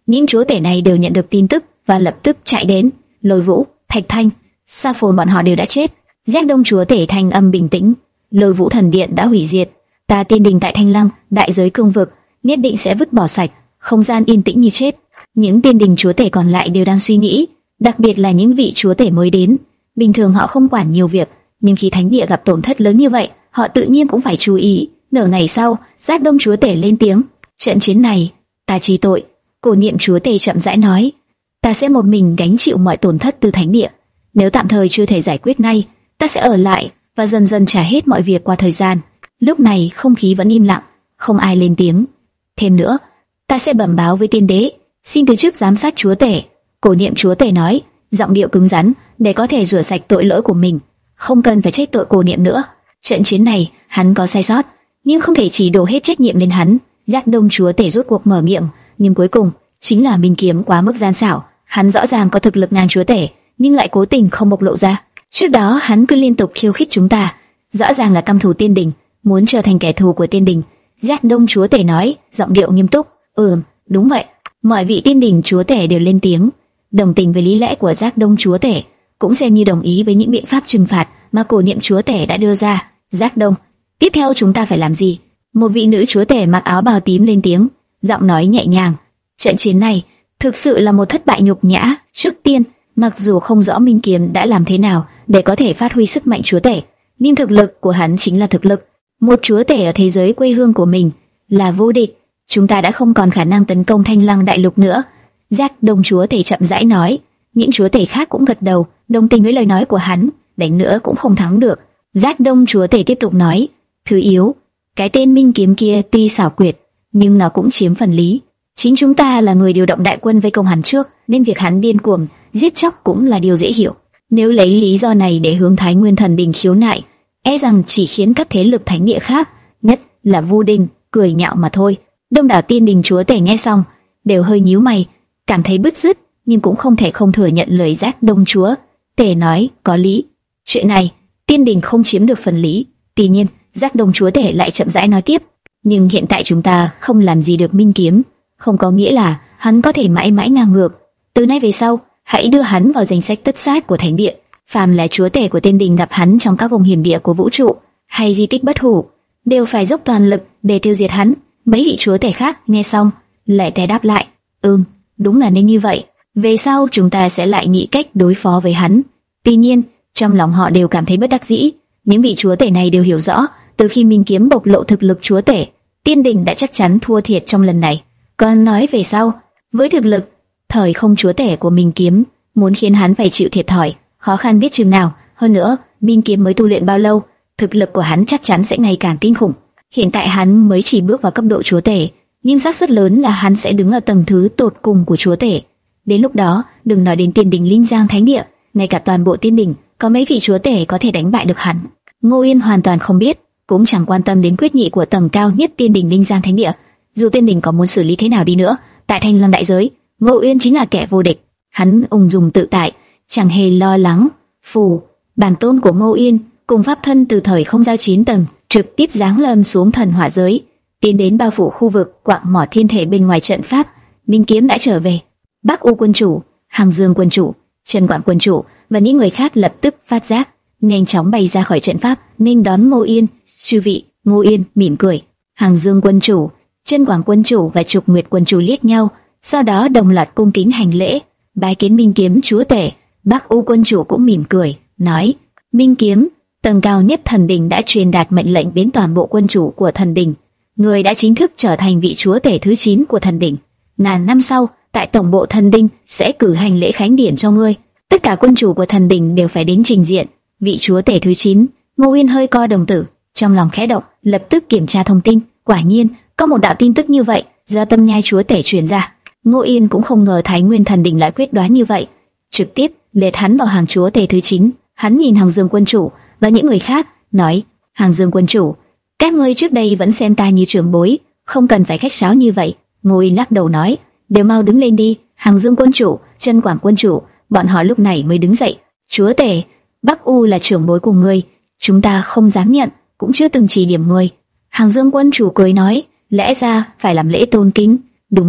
Những chúa tể này đều nhận được tin tức và lập tức chạy đến. Lôi Vũ, Thạch Thanh, Sa Phồn bọn họ đều đã chết. Giác Đông chúa tể thanh âm bình tĩnh. Lôi Vũ thần điện đã hủy diệt. Ta tiên đình tại Thanh Lăng, đại giới cương vực, nhất định sẽ vứt bỏ sạch. Không gian yên tĩnh như chết. Những tiên đình chúa tể còn lại đều đang suy nghĩ, đặc biệt là những vị chúa tể mới đến. Bình thường họ không quản nhiều việc, nhưng khi thánh địa gặp tổn thất lớn như vậy, họ tự nhiên cũng phải chú ý. Nửa ngày sau, Giác Đông chúa tể lên tiếng. Trận chiến này, ta chi tội. Cổ Niệm chúa tể chậm rãi nói, ta sẽ một mình gánh chịu mọi tổn thất từ thánh địa. Nếu tạm thời chưa thể giải quyết ngay, ta sẽ ở lại và dần dần trả hết mọi việc qua thời gian. Lúc này không khí vẫn im lặng, không ai lên tiếng. Thêm nữa, ta sẽ bẩm báo với tiên đế, xin từ chức giám sát chúa tể. Cổ Niệm chúa tể nói, giọng điệu cứng rắn, để có thể rửa sạch tội lỗi của mình. Không cần phải trách tội Cổ Niệm nữa. Trận chiến này hắn có sai sót, nhưng không thể chỉ đổ hết trách nhiệm lên hắn. Giác Đông chúa tể rốt cuộc mở miệng, nhưng cuối cùng chính là Minh Kiếm quá mức gian xảo. Hắn rõ ràng có thực lực ngang chúa tể, nhưng lại cố tình không bộc lộ ra. Trước đó hắn cứ liên tục khiêu khích chúng ta, rõ ràng là căm thù tiên đình, muốn trở thành kẻ thù của tiên đình. Giác Đông chúa tể nói, giọng điệu nghiêm túc. Ừm, đúng vậy. Mọi vị tiên đình chúa tể đều lên tiếng, đồng tình với lý lẽ của Giác Đông chúa tể, cũng xem như đồng ý với những biện pháp trừng phạt mà Cổ Niệm chúa tể đã đưa ra. Giác Đông, tiếp theo chúng ta phải làm gì? Một vị nữ chúa tể mặc áo bào tím lên tiếng, giọng nói nhẹ nhàng. Trận chiến này thực sự là một thất bại nhục nhã. Trước tiên, mặc dù không rõ Minh Kiếm đã làm thế nào để có thể phát huy sức mạnh chúa tể, nhưng thực lực của hắn chính là thực lực. Một chúa tể ở thế giới quê hương của mình là vô địch. Chúng ta đã không còn khả năng tấn công Thanh Lăng đại lục nữa. Giác Đông chúa tể chậm rãi nói. Những chúa tể khác cũng gật đầu, đồng tình với lời nói của hắn. Đánh nữa cũng không thắng được. Giác Đông chúa tể tiếp tục nói, thứ yếu, cái tên Minh Kiếm kia tuy xảo quyệt, nhưng nó cũng chiếm phần lý. Chính chúng ta là người điều động đại quân vây công hắn trước, nên việc hắn điên cuồng giết chóc cũng là điều dễ hiểu. Nếu lấy lý do này để hướng Thái Nguyên Thần Đình khiếu nại, e rằng chỉ khiến các thế lực thánh địa khác, nhất là Vu Đình, cười nhạo mà thôi. Đông đảo tiên đình chúa tể nghe xong đều hơi nhíu mày, cảm thấy bứt rứt, nhưng cũng không thể không thừa nhận lời Giác Đông chúa tể nói có lý. Chuyện này tiên đình không chiếm được phần lý. Tuy nhiên, Giác Đông chúa tể lại chậm rãi nói tiếp, nhưng hiện tại chúng ta không làm gì được Minh Kiếm, không có nghĩa là hắn có thể mãi mãi ngang ngược. Từ nay về sau, hãy đưa hắn vào danh sách tất sát của thánh địa. Phàm là chúa tể của tiên đình gặp hắn trong các vùng hiểm địa của vũ trụ hay di tích bất hủ, đều phải dốc toàn lực để tiêu diệt hắn. Mấy vị chúa tể khác nghe xong lại tè đáp lại, ừm, đúng là nên như vậy. Về sau chúng ta sẽ lại nghĩ cách đối phó với hắn. Tuy nhiên, trong lòng họ đều cảm thấy bất đắc dĩ. Những vị chúa tể này đều hiểu rõ, từ khi Minh Kiếm bộc lộ thực lực chúa tể, tiên đình đã chắc chắn thua thiệt trong lần này. Còn nói về sau, với thực lực thời không chúa tể của Minh Kiếm, muốn khiến hắn phải chịu thiệt thòi, khó khăn biết chừng nào. Hơn nữa, Minh Kiếm mới tu luyện bao lâu, thực lực của hắn chắc chắn sẽ ngày càng kinh khủng. Hiện tại hắn mới chỉ bước vào cấp độ chúa tể, nhưng xác suất lớn là hắn sẽ đứng ở tầng thứ tột cùng của chúa tể. Đến lúc đó, đừng nói đến tiên đình Linh Giang Thánh Địa, ngay cả toàn bộ tiên đình, có mấy vị chúa tể có thể đánh bại được hắn. Ngô Yên hoàn toàn không biết, cũng chẳng quan tâm đến quyết nghị của tầng cao nhất tiên đình Linh Giang Thánh Địa. Dù tiên đình có muốn xử lý thế nào đi nữa, tại Thanh Lăng đại giới, Ngô Yên chính là kẻ vô địch. Hắn ung dung tự tại, chẳng hề lo lắng. Phù, bản tôn của Ngô Yên cùng pháp thân từ thời không giao chín tầng trực tiếp giáng lâm xuống thần hỏa giới, tiến đến bao phủ khu vực quạng mỏ thiên thể bên ngoài trận pháp. Minh Kiếm đã trở về. Bắc U quân chủ, Hằng Dương quân chủ, Trần Quảng quân chủ và những người khác lập tức phát giác, nhanh chóng bay ra khỏi trận pháp, nên đón Ngô Yên. Chư vị. Ngô Yên mỉm cười. Hằng Dương quân chủ, Trân Quảng quân chủ và Trục Nguyệt quân chủ liếc nhau, sau đó đồng loạt cung kính hành lễ, bái kiến Minh Kiếm chúa tể. Bắc U quân chủ cũng mỉm cười, nói: Minh Kiếm, tầng cao nhất thần đình đã truyền đạt mệnh lệnh đến toàn bộ quân chủ của thần đình, người đã chính thức trở thành vị chúa tể thứ chín của thần đình. Ngàn năm sau, tại tổng bộ thần đình sẽ cử hành lễ khánh điển cho ngươi. Tất cả quân chủ của thần đình đều phải đến trình diện. Vị chúa tể thứ chín. Ngô Yên hơi co đồng tử, trong lòng khẽ động, lập tức kiểm tra thông tin. Quả nhiên, có một đạo tin tức như vậy do Tâm Nhai chúa tể truyền ra. Ngô Yên cũng không ngờ Thái Nguyên thần đình lại quyết đoán như vậy, trực tiếp liệt hắn vào hàng chúa tể thứ chín. Hắn nhìn Hằng Dương quân chủ và những người khác, nói: Hằng Dương quân chủ, các ngươi trước đây vẫn xem ta như trưởng bối, không cần phải khách sáo như vậy. Ngô Yên lắc đầu nói: đều mau đứng lên đi. Hằng Dương quân chủ, Trân Quảng quân chủ, bọn họ lúc này mới đứng dậy. Chúa tể, Bắc U là trưởng bối của ngươi, chúng ta không dám nhận, cũng chưa từng chỉ điểm ngươi. Hằng Dương quân chủ cười nói: lẽ ra phải làm lễ tôn kính. Đúng vậy,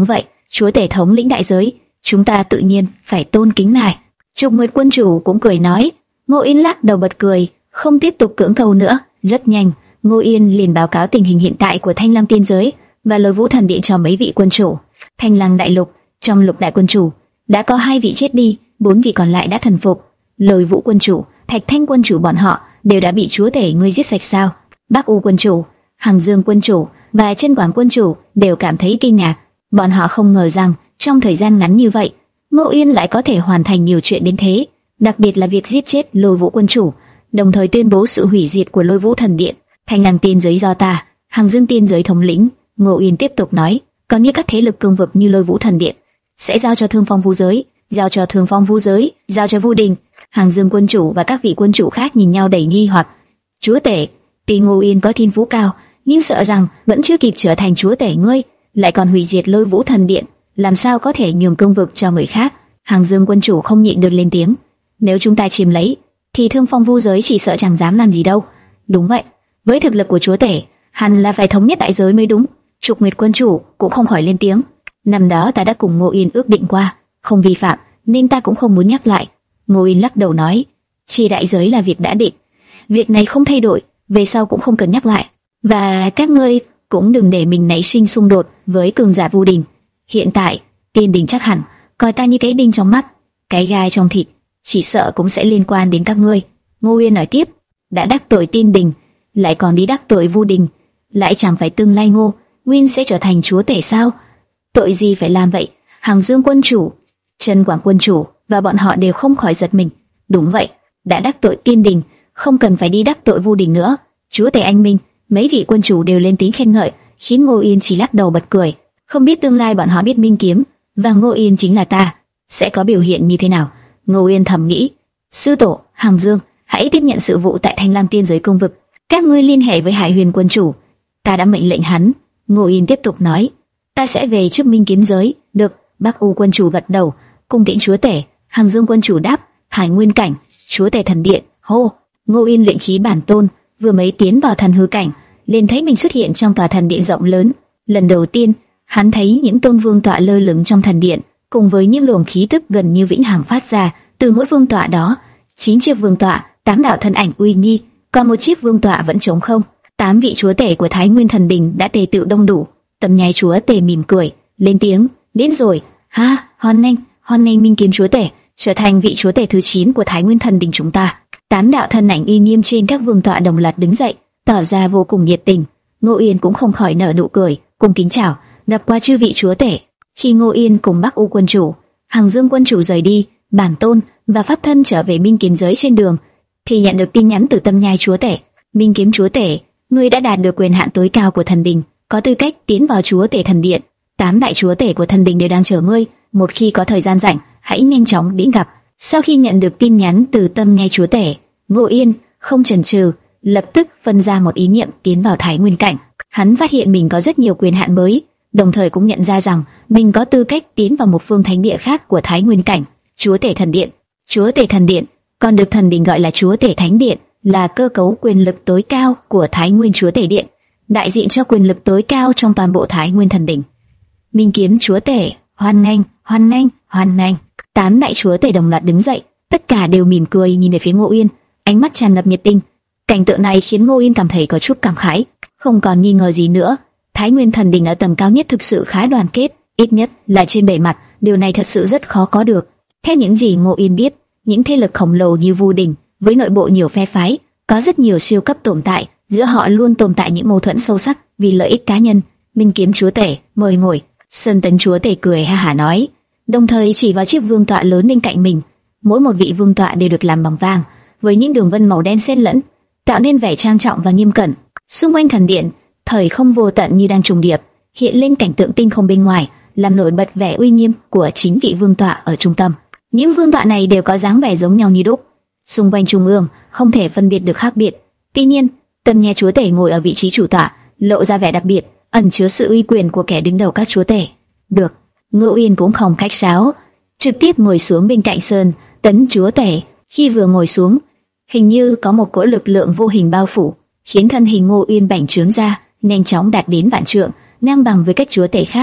chúa tể thống lĩnh đại giới, chúng ta tự nhiên phải tôn kính ngài. Trục Nguyệt quân chủ cũng cười nói. Ngô Yên lắc đầu bật cười, không tiếp tục cưỡng cầu nữa. Rất nhanh, Ngô Yên liền báo cáo tình hình hiện tại của Thanh Lăng tiên giới và Lôi Vũ thần điện cho mấy vị quân chủ. Thanh Lăng đại lục, trong lục đại quân chủ đã có hai vị chết đi, bốn vị còn lại đã thần phục. Lôi Vũ quân chủ, Thạch Thanh quân chủ bọn họ đều đã bị chúa tể ngươi giết sạch sao? Bắc U quân chủ, Hằng Dương quân chủ và Chân Quảng quân chủ đều cảm thấy kinh ngạc. Bọn họ không ngờ rằng trong thời gian ngắn như vậy, Ngô Yên lại có thể hoàn thành nhiều chuyện đến thế, đặc biệt là việc giết chết Lôi Vũ quân chủ, đồng thời tuyên bố sự hủy diệt của Lôi Vũ thần điện. Thanh Lăng tiên giới do ta, Hằng Dương tiên giới thống lĩnh. Ngô Yên tiếp tục nói, còn như các thế lực cương vực như Lôi Vũ thần điện sẽ giao cho Thương Phong Vu giới, giao cho Thương Phong Vu giới, giao cho Vu Đình. Hằng Dương quân chủ và các vị quân chủ khác nhìn nhau đầy nghi hoặc. Chúa tể, tuy Ngô Yên có thiên phú cao, nhưng sợ rằng vẫn chưa kịp trở thành chúa tể ngươi, lại còn hủy diệt Lôi Vũ thần điện, làm sao có thể nhường cương vực cho người khác? Hằng Dương quân chủ không nhịn được lên tiếng, nếu chúng ta chiếm lấy, thì Thương Phong Vu giới chỉ sợ chẳng dám làm gì đâu. Đúng vậy, với thực lực của chúa tể, hẳn là phải thống nhất đại giới mới đúng. Trục Nguyệt quân chủ cũng không khỏi lên tiếng. Năm đó ta đã cùng Ngô Yên ước định qua, không vi phạm, nên ta cũng không muốn nhắc lại. Ngô Yên lắc đầu nói, chia đại giới là việc đã định, việc này không thay đổi, về sau cũng không cần nhắc lại. Và các ngươi cũng đừng để mình nảy sinh xung đột với cường giả Vu Đình. Hiện tại, Tiên Đình chắc hẳn coi ta như cái đinh trong mắt, cái gai trong thịt, chỉ sợ cũng sẽ liên quan đến các ngươi. Ngô Yên nói tiếp, đã đắc tội Tiên Đình, lại còn đi đắc tội Vu Đình, lại chẳng phải tương lai Ngô Nguyên sẽ trở thành chúa tể sao? Tội gì phải làm vậy? Hằng Dương quân chủ, Chân Quảng quân chủ và bọn họ đều không khỏi giật mình. Đúng vậy, đã đắc tội Tiên Đình, không cần phải đi đắc tội Vu Đình nữa. Chúa tể anh minh, mấy vị quân chủ đều lên tiếng khen ngợi, khiến Ngô Yên chỉ lắc đầu bật cười. Không biết tương lai bọn họ biết Minh Kiếm và Ngô Yên chính là ta, sẽ có biểu hiện như thế nào? Ngô Yên thầm nghĩ. Sư tổ, Hằng Dương, hãy tiếp nhận sự vụ tại Thanh Lăng tiên giới cung vực. Các ngươi liên hệ với Hải Huyền quân chủ, ta đã mệnh lệnh hắn. Ngô Yên tiếp tục nói, ta sẽ về trước Minh Kiếm giới. Được. Bắc U quân chủ gật đầu, cung tiễn chúa tể. Hằng Dương quân chủ đáp, Hải Nguyên cảnh, chúa tể thần điện. Hô. Ngô Yên luyện khí bản tôn, vừa mới tiến vào thần hư cảnh, liền thấy mình xuất hiện trong tòa thần điện rộng lớn. Lần đầu tiên, hắn thấy những tôn vương tọa lơ lửng trong thần điện, cùng với những luồng khí tức gần như vĩnh hằng phát ra từ mỗi vương tọa đó. Chín chiếc vương tọa, tám đạo thân ảnh uy nghi, còn một chiếc vương tọa vẫn trống không. Tám vị chúa tể của Thái Nguyên thần đình đã tề tựu đông đủ. Tầm Nhai chúa tể mỉm cười, lên tiếng, đến rồi, ha, hoan nghênh, hoan nghênh Minh Kiếm chúa tể trở thành vị chúa tể thứ chín của Thái Nguyên thần đình chúng ta. Tám đạo thân ảnh uy nghiêm trên các vương tọa đồng loạt đứng dậy, tỏ ra vô cùng nhiệt tình. Ngô Yên cũng không khỏi nở nụ cười, cùng kính chào, gặp qua chư vị chúa tể. Khi Ngô Yên cùng Bắc U quân chủ, Hằng Dương quân chủ rời đi, bản tôn và pháp thân trở về Minh Kiếm giới trên đường, thì nhận được tin nhắn từ Tâm Nhai chúa tể. Minh Kiếm chúa tể, ngươi đã đạt được quyền hạn tối cao của thần đình, có tư cách tiến vào chúa tể thần điện. Tám đại chúa tể của thần đình đều đang chờ ngươi, một khi có thời gian rảnh, hãy nhanh chóng đến gặp. Sau khi nhận được tin nhắn từ Tâm Nhai chúa tể, Ngô Yên không chần chừ, lập tức phân ra một ý niệm tiến vào Thái Nguyên cảnh. Hắn phát hiện mình có rất nhiều quyền hạn mới, đồng thời cũng nhận ra rằng mình có tư cách tiến vào một phương thánh địa khác của Thái Nguyên cảnh, chúa tể thần điện. Chúa tể thần điện, còn được thần đình gọi là chúa tể thánh điện, là cơ cấu quyền lực tối cao của Thái Nguyên chúa tể điện, đại diện cho quyền lực tối cao trong toàn bộ Thái Nguyên thần đình. Minh Kiếm chúa tể, hoan nghênh, hoan nghênh, hoan nghênh. Tám đại chúa tể đồng loạt đứng dậy, tất cả đều mỉm cười nhìn về phía Ngô Yên, ánh mắt tràn ngập nhiệt tình. Cảnh tượng này khiến Ngô Yên cảm thấy có chút cảm khái. Không còn nghi ngờ gì nữa, Thái Nguyên thần đình ở tầng cao nhất thực sự khá đoàn kết, ít nhất là trên bề mặt, điều này thật sự rất khó có được. Theo những gì Ngô Yên biết, những thế lực khổng lồ như Vu Đình, với nội bộ nhiều phe phái, có rất nhiều siêu cấp tồn tại, giữa họ luôn tồn tại những mâu thuẫn sâu sắc vì lợi ích cá nhân. Minh Kiếm chúa tể, mời ngồi. Sơn Tấn chúa tể cười ha hả nói, đồng thời chỉ vào chiếc vương tọa lớn bên cạnh mình. Mỗi một vị vương tọa đều được làm bằng vàng, với những đường vân màu đen xen lẫn, tạo nên vẻ trang trọng và nghiêm cẩn. Xung quanh thần điện, thời không vô tận như đang trùng điệp, hiện lên cảnh tượng tinh không bên ngoài, làm nổi bật vẻ uy nghiêm của chín vị vương tọa ở trung tâm. Những vương tọa này đều có dáng vẻ giống nhau như đúc. Xung quanh trung ương không thể phân biệt được khác biệt. Tuy nhiên, Tâm Nhai chúa tể ngồi ở vị trí chủ tọa, lộ ra vẻ đặc biệt, ẩn chứa sự uy quyền của kẻ đứng đầu các chúa tể. Được, Ngô Yên cũng không khách sáo, trực tiếp ngồi xuống bên cạnh Sơn Tấn chúa tể. Khi vừa ngồi xuống, hình như có một cỗ lực lượng vô hình bao phủ, khiến thân hình Ngô Yên bành trướng ra, nhanh chóng đạt đến vạn trượng, ngang bằng với các chúa tể khác.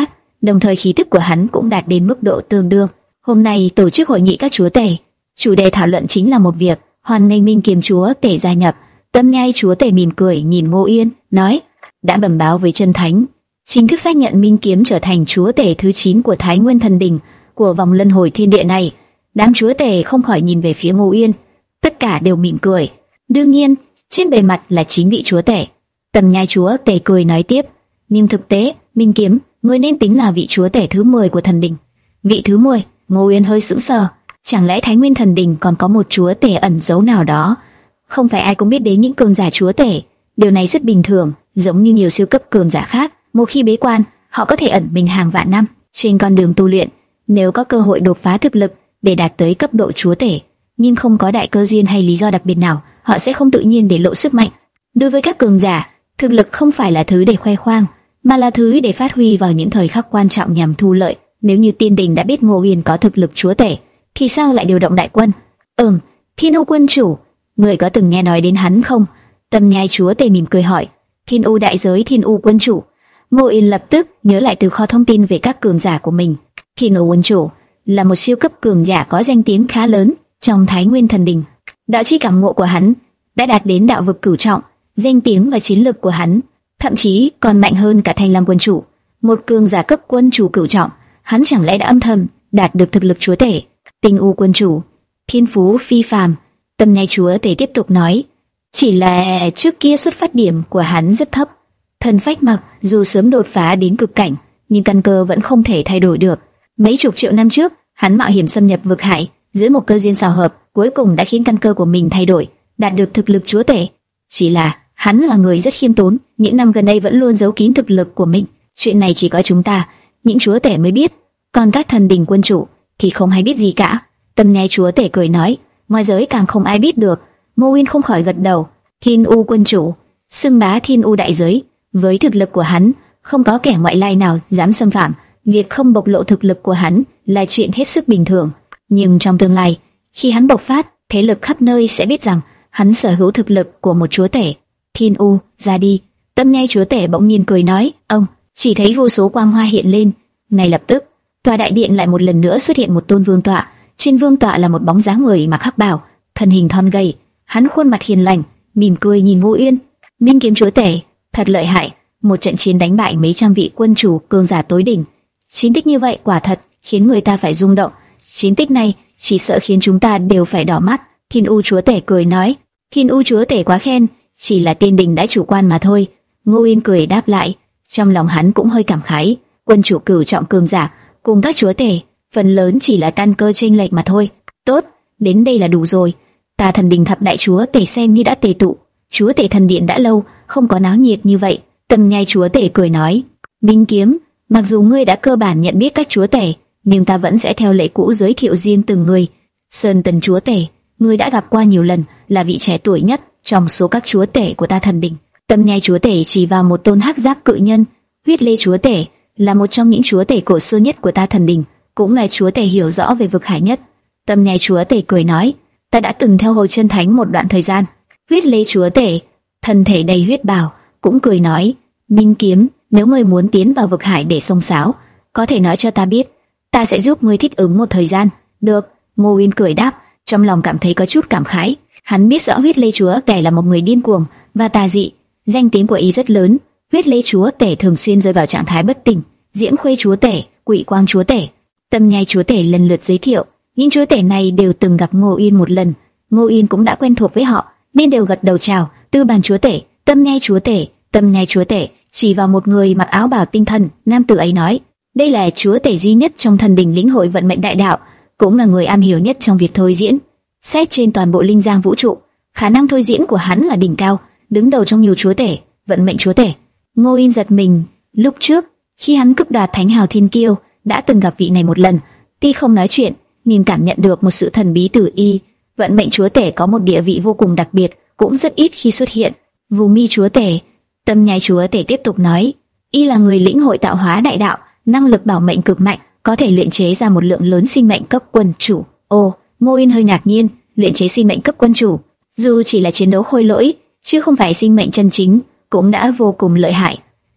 đồng thời khí tức của hắn cũng đạt đến mức độ tương đương. Hôm nay tổ chức hội nghị các chúa tể, chủ đề thảo luận chính là một việc, hoan nghênh Minh Kiếm chúa tể gia nhập. Tâm Nhai chúa tể mỉm cười nhìn Ngô Yên, nói: đã bẩm báo với chân thánh, chính thức xác nhận Minh Kiếm trở thành chúa tể thứ chín của Thái Nguyên Thần Đình của vòng luân hồi thiên địa này. Đám chúa tể không khỏi nhìn về phía Ngô Yên, tất cả đều mỉm cười. Đương nhiên, trên bề mặt là chín vị chúa tể. Tâm Nhai chúa tể cười nói tiếp: nhưng thực tế, Minh Kiếm, ngươi nên tính là vị chúa tể thứ mười của thần đình. Vị thứ mười? Ngô Yên hơi sững sờ. Chẳng lẽ Thái Nguyên Thần Đình còn có một chúa tể ẩn giấu nào đó? Không phải ai cũng biết đến những cường giả chúa tể, điều này rất bình thường, giống như nhiều siêu cấp cường giả khác. Một khi bế quan, họ có thể ẩn mình hàng vạn năm trên con đường tu luyện. Nếu có cơ hội đột phá thực lực để đạt tới cấp độ chúa tể, nhưng không có đại cơ duyên hay lý do đặc biệt nào, họ sẽ không tự nhiên để lộ sức mạnh. Đối với các cường giả, thực lực không phải là thứ để khoe khoang, mà là thứ để phát huy vào những thời khắc quan trọng nhằm thu lợi. Nếu như Tiên Đình đã biết Ngô Yên có thực lực chúa tể, thì sao lại điều động đại quân? Ừm, Thiên U quân chủ, người có từng nghe nói đến hắn không? Tâm Nhai chúa tể mỉm cười hỏi. Thiên U đại giới Thiên U quân chủ. Ngô Yên lập tức nhớ lại từ kho thông tin về các cường giả của mình. Thiên U quân chủ là một siêu cấp cường giả có danh tiếng khá lớn trong Thái Nguyên Thần Đình. Đạo chi cảm ngộ của hắn đã đạt đến đạo vực cửu trọng, danh tiếng và chiến lực của hắn thậm chí còn mạnh hơn cả Thanh Lam quân chủ, một cường giả cấp quân chủ cửu trọng. Hắn chẳng lẽ đã âm thầm đạt được thực lực chúa tể? Tinh U quân chủ, thiên phú phi phàm. Tâm Nhai chúa tể tiếp tục nói, chỉ là trước kia xuất phát điểm của hắn rất thấp. Thần phách mặc dù sớm đột phá đến cực cảnh, nhưng căn cơ vẫn không thể thay đổi được. Mấy chục triệu năm trước, hắn mạo hiểm xâm nhập vực hải, dưới một cơ duyên xào hợp, cuối cùng đã khiến căn cơ của mình thay đổi, đạt được thực lực chúa tể. Chỉ là hắn là người rất khiêm tốn, những năm gần đây vẫn luôn giấu kín thực lực của mình. Chuyện này chỉ có chúng ta, những chúa tể mới biết, còn các thần đình quân chủ thì không hay biết gì cả. Tâm Nhai chúa tể cười nói, ngoài giới càng không ai biết được. Ngô Uyên không khỏi gật đầu. Thiên U quân chủ, xưng bá Thiên U đại giới, với thực lực của hắn, không có kẻ ngoại lai nào dám xâm phạm. Việc không bộc lộ thực lực của hắn là chuyện hết sức bình thường. Nhưng trong tương lai, khi hắn bộc phát, thế lực khắp nơi sẽ biết rằng hắn sở hữu thực lực của một chúa tể. Thiên U, ra đi. Tâm Nhai chúa tể bỗng nhiên cười nói, ông. Chỉ thấy vô số quang hoa hiện lên. Ngay lập tức, tòa đại điện lại một lần nữa xuất hiện một tôn vương tọa. Trên vương tọa là một bóng dáng người mặc hắc bào, thân hình thon gầy. Hắn khuôn mặt hiền lành, mỉm cười nhìn Ngô Uyên. Minh Kiếm chúa tể, thật lợi hại, một trận chiến đánh bại mấy trăm vị quân chủ cường giả tối đỉnh. Chiến tích như vậy quả thật khiến người ta phải rung động. Chiến tích này chỉ sợ khiến chúng ta đều phải đỏ mắt. Thiên U chúa tể cười nói, Thiên U chúa tể quá khen, chỉ là Tiên Đình đã chủ quan mà thôi. Ngô Uyên cười đáp lại, trong lòng hắn cũng hơi cảm khái. Quân chủ cửu trọng cường giả cùng các chúa tể phần lớn chỉ là căn cơ chênh lệch mà thôi. Tốt, đến đây là đủ rồi. Ta thần đình thập đại chúa tể xem như đã tề tụ. Chúa tể thần điện đã lâu không có náo nhiệt như vậy. Tâm Nhai chúa tể cười nói, Minh Kiếm, mặc dù ngươi đã cơ bản nhận biết các chúa tể, nhưng ta vẫn sẽ theo lệ cũ giới thiệu riêng từng người. Sơn Tần chúa tể, ngươi đã gặp qua nhiều lần, là vị trẻ tuổi nhất trong số các chúa tể của ta thần đình. Tâm Nhai chúa tể chỉ vào một tôn hắc giáp cự nhân. Huyết Lê chúa tể là một trong những chúa tể cổ xưa nhất của ta thần đình, cũng là chúa tể hiểu rõ về vực hải nhất. Tâm Nhai chúa tể cười nói, ta đã từng theo Hồ Chân Thánh một đoạn thời gian. Huyết Lê chúa tể, thân thể đầy huyết bào, cũng cười nói, Minh Kiếm, nếu ngươi muốn tiến vào vực hải để xông xáo, có thể nói cho ta biết, ta sẽ giúp ngươi thích ứng một thời gian. Được. Ngô Uyên cười đáp, trong lòng cảm thấy có chút cảm khái. Hắn biết rõ Huyết Lê chúa tể là một người điên cuồng và tà dị, danh tiếng của y rất lớn. Huyết Lê chúa tể thường xuyên rơi vào trạng thái bất tỉnh. Diễm Khuê chúa tể, Quỷ Quang chúa tể, Tâm Nhai chúa tể lần lượt giới thiệu. Những chúa tể này đều từng gặp Ngô Uyên một lần, Ngô Uyên cũng đã quen thuộc với họ, nên đều gật đầu chào. Tư Bàn chúa tể, Tâm Nhai chúa tể, Tâm Nhai chúa tể chỉ vào một người mặc áo bào tinh thần, nam tử ấy nói, đây là chúa tể duy nhất trong thần đình lĩnh hội vận mệnh đại đạo, cũng là người am hiểu nhất trong việc thôi diễn. Xét trên toàn bộ linh giang vũ trụ, khả năng thôi diễn của hắn là đỉnh cao, đứng đầu trong nhiều chúa tể, vận mệnh chúa tể. Ngô Uyên giật mình, lúc trước khi hắn cướp đoạt Thánh Hào Thiên Kiêu, đã từng gặp vị này một lần, tuy không nói chuyện, nhưng cảm nhận được một sự thần bí từ y. Vận mệnh chúa tể có một địa vị vô cùng đặc biệt, cũng rất ít khi xuất hiện. Vù Mi chúa tể, Tâm Nhai chúa tể tiếp tục nói, y là người lĩnh hội tạo hóa đại đạo, năng lực bảo mệnh cực mạnh, có thể luyện chế ra một lượng lớn sinh mệnh cấp quân chủ. Ồ, Ngô Uyên hơi ngạc nhiên, luyện chế sinh mệnh cấp quân chủ, dù chỉ là chiến đấu khôi lỗi, chứ không phải sinh mệnh chân chính, cũng đã vô cùng lợi hại.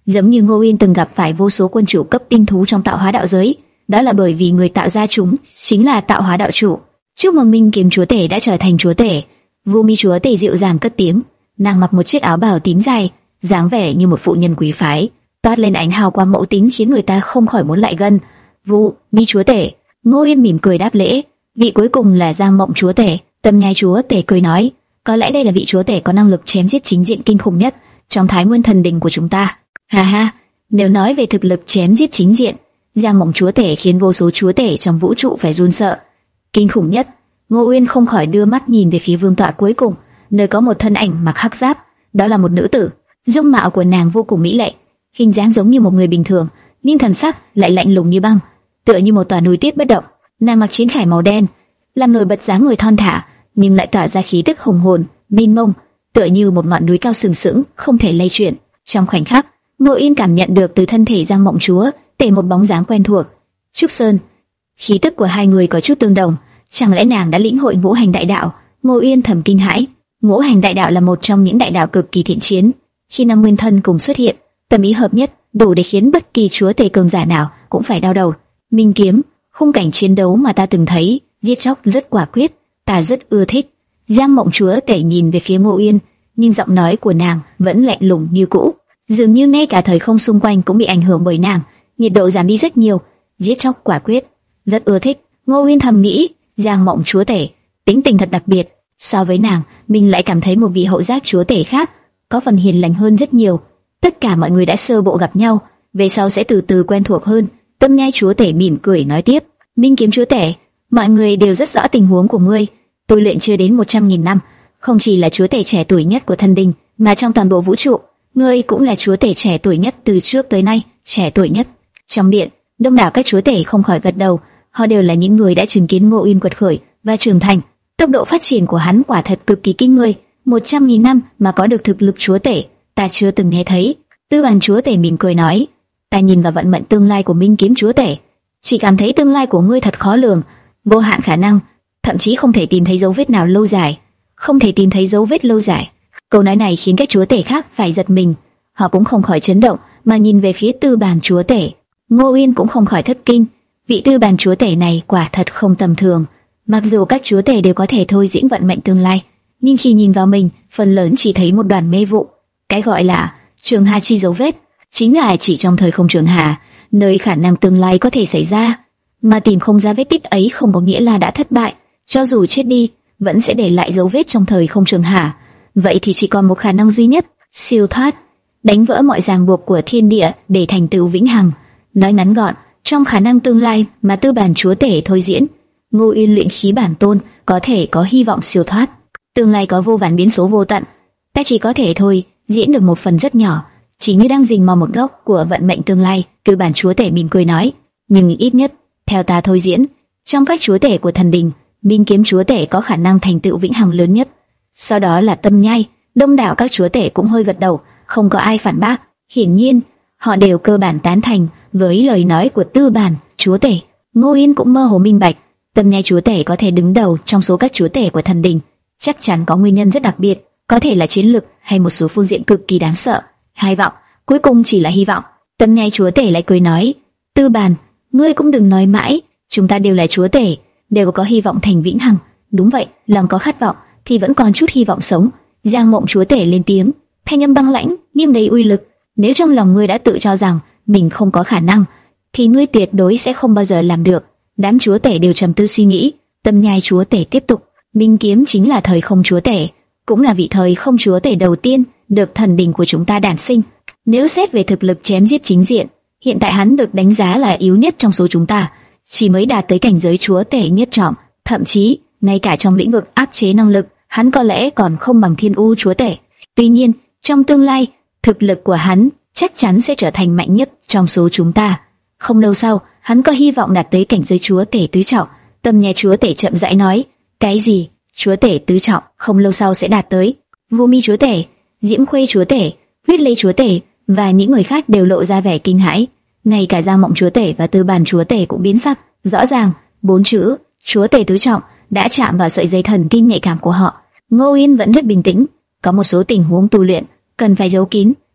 giống như Ngô Uyên từng gặp phải vô số quân chủ cấp tinh thú trong tạo hóa đạo giới. Đó là bởi vì người tạo ra chúng chính là tạo hóa đạo chủ. Chúc mừng Minh Kiếm chúa tể đã trở thành chúa tể. Vô Mi chúa tể dịu dàng cất tiếng. Nàng mặc một chiếc áo bào tím dài, dáng vẻ như một phụ nhân quý phái, toát lên ánh hào quang mẫu tính khiến người ta không khỏi muốn lại gần. Vô Mi chúa tể. Ngô Uyên mỉm cười đáp lễ. Vị cuối cùng là Giang Mộng chúa tể. Tâm Nhai chúa tể cười nói, có lẽ đây là vị chúa tể có năng lực chém giết chính diện kinh khủng nhất trong Thái Nguyên thần đình của chúng ta. Ha ha, nếu nói về thực lực chém giết chính diện, Giang Mộng chúa tể khiến vô số chúa tể trong vũ trụ phải run sợ. Kinh khủng nhất. Ngô Uyên không khỏi đưa mắt nhìn về phía vương tọa cuối cùng, nơi có một thân ảnh mặc hắc giáp, đó là một nữ tử. Dung mạo của nàng vô cùng mỹ lệ, hình dáng giống như một người bình thường, nhưng thần sắc lại lạnh lùng như băng, tựa như một tòa núi tuyết bất động. Nàng mặc chiến khải màu đen, làm nổi bật dáng người thon thả, nhưng lại tỏa ra khí tức hùng hồn, mênh mông, tựa như một ngọn núi cao sừng sững, không thể lay chuyển. Trong khoảnh khắc, Ngô Uyên cảm nhận được từ thân thể Giang Mộng chúa tể một bóng dáng quen thuộc. Trúc Sơn. Khí tức của hai người có chút tương đồng, chẳng lẽ nàng đã lĩnh hội ngũ hành đại đạo? Ngô Uyên thầm kinh hãi. Ngũ hành đại đạo là một trong những đại đạo cực kỳ thiện chiến. Khi năm nguyên thân cùng xuất hiện, tâm ý hợp nhất, đủ để khiến bất kỳ chúa tể cường giả nào cũng phải đau đầu. Minh kiếm, khung cảnh chiến đấu mà ta từng thấy, giết chóc rất quả quyết, ta rất ưa thích. Giang Mộng chúa tể nhìn về phía Ngô Uyên, nhưng giọng nói của nàng vẫn lạnh lùng như cũ, dường như ngay cả thời không xung quanh cũng bị ảnh hưởng bởi nàng, nhiệt độ giảm đi rất nhiều. Giết chóc quả quyết, rất ưa thích. Ngô Uyên thầm nghĩ, Giang Mộng chúa tể tính tình thật đặc biệt, so với nàng, mình lại cảm thấy một vị hậu giác chúa tể khác có phần hiền lành hơn rất nhiều. Tất cả mọi người đã sơ bộ gặp nhau, về sau sẽ từ từ quen thuộc hơn. Tâm Nhai chúa tể mỉm cười nói tiếp, Minh Kiếm chúa tể, mọi người đều rất rõ tình huống của ngươi. Tôi luyện chưa đến một trăm nghìn năm, không chỉ là chúa tể trẻ tuổi nhất của thần đình, mà trong toàn bộ vũ trụ, ngươi cũng là chúa tể trẻ tuổi nhất từ trước tới nay, trẻ tuổi nhất. Trong điện, đông đảo các chúa tể không khỏi gật đầu, họ đều là những người đã chứng kiến Ngô Uyên quật khởi và trưởng thành. Tốc độ phát triển của hắn quả thật cực kỳ kinh người, một trăm nghìn năm mà có được thực lực chúa tể, ta chưa từng nghe thấy. Tư Bàn chúa tể mỉm cười nói, ta nhìn vào vận mệnh tương lai của Minh Kiếm chúa tể, chỉ cảm thấy tương lai của ngươi thật khó lường, vô hạn khả năng, thậm chí không thể tìm thấy dấu vết nào lâu dài, không thể tìm thấy dấu vết lâu dài. Câu nói này khiến các chúa tể khác phải giật mình, họ cũng không khỏi chấn động mà nhìn về phía Tư Bàn chúa tể. Ngô Uyên cũng không khỏi thất kinh, vị Tư Bàn chúa tể này quả thật không tầm thường. Mặc dù các chúa tể đều có thể thôi diễn vận mệnh tương lai, nhưng khi nhìn vào mình, phần lớn chỉ thấy một đoàn mê vụ. Cái gọi là trường hà chi dấu vết, chính là chỉ trong thời không trường hà, nơi khả năng tương lai có thể xảy ra, mà tìm không ra vết tích ấy không có nghĩa là đã thất bại. Cho dù chết đi, vẫn sẽ để lại dấu vết trong thời không trường hà. Vậy thì chỉ còn một khả năng duy nhất, siêu thoát, đánh vỡ mọi ràng buộc của thiên địa để thành tựu vĩnh hằng. Nói ngắn gọn, trong khả năng tương lai mà Tư Bàn chúa tể thôi diễn, Ngô Uyên luyện khí bản tôn có thể có hy vọng siêu thoát. Tương lai có vô vàn biến số vô tận, ta chỉ có thể thôi diễn được một phần rất nhỏ, chỉ như đang rình mò một góc của vận mệnh tương lai. Tư Bàn chúa tể mỉm cười nói, nhưng ít nhất theo ta thôi diễn, trong các chúa tể của thần đình, Minh Kiếm chúa tể có khả năng thành tựu vĩnh hằng lớn nhất. Sau đó là Tâm Nhai. Đông đảo các chúa tể cũng hơi gật đầu, không có ai phản bác. Hiển nhiên, họ đều cơ bản tán thành với lời nói của Tư Bàn chúa tể. Ngô Uyên cũng mơ hồ minh bạch, Tâm Nhai chúa tể có thể đứng đầu trong số các chúa tể của thần đình, chắc chắn có nguyên nhân rất đặc biệt, có thể là chiến lực hay một số phương diện cực kỳ đáng sợ. Hy vọng, cuối cùng chỉ là hy vọng. Tâm Nhai chúa tể lại cười nói, Tư Bàn, ngươi cũng đừng nói mãi, chúng ta đều là chúa tể, đều có hy vọng thành vĩnh hằng. Đúng vậy, lòng có khát vọng thì vẫn còn chút hy vọng sống. Giang Mộng chúa tể lên tiếng, thanh âm băng lãnh nhưng đầy uy lực. Nếu trong lòng ngươi đã tự cho rằng mình không có khả năng, thì ngươi tuyệt đối sẽ không bao giờ làm được. Đám chúa tể đều trầm tư suy nghĩ. Tâm Nhai chúa tể tiếp tục, Minh Kiếm chính là thời không chúa tể, cũng là vị thời không chúa tể đầu tiên được thần đình của chúng ta đản sinh. Nếu xét về thực lực chém giết chính diện, hiện tại hắn được đánh giá là yếu nhất trong số chúng ta, chỉ mới đạt tới cảnh giới chúa tể nhất trọng, thậm chí ngay cả trong lĩnh vực áp chế năng lực, hắn có lẽ còn không bằng Thiên U chúa tể. Tuy nhiên, trong tương lai, thực lực của hắn chắc chắn sẽ trở thành mạnh nhất trong số chúng ta. Không lâu sau, hắn có hy vọng đạt tới cảnh giới chúa tể tứ trọng. Tâm Nhai chúa tể chậm rãi nói, cái gì? Chúa tể tứ trọng không lâu sau sẽ đạt tới. Vô Mi chúa tể, Diễm Khuê chúa tể, Huyết Lê chúa tể và những người khác đều lộ ra vẻ kinh hãi. Ngay cả Giang Mộng chúa tể và Tư Bàn chúa tể cũng biến sắc. Rõ ràng, bốn chữ chúa tể tứ trọng đã chạm vào sợi dây thần kinh nhạy cảm của họ. Ngô Uyên vẫn rất bình tĩnh, có một số tình huống tu luyện cần phải giấu kín,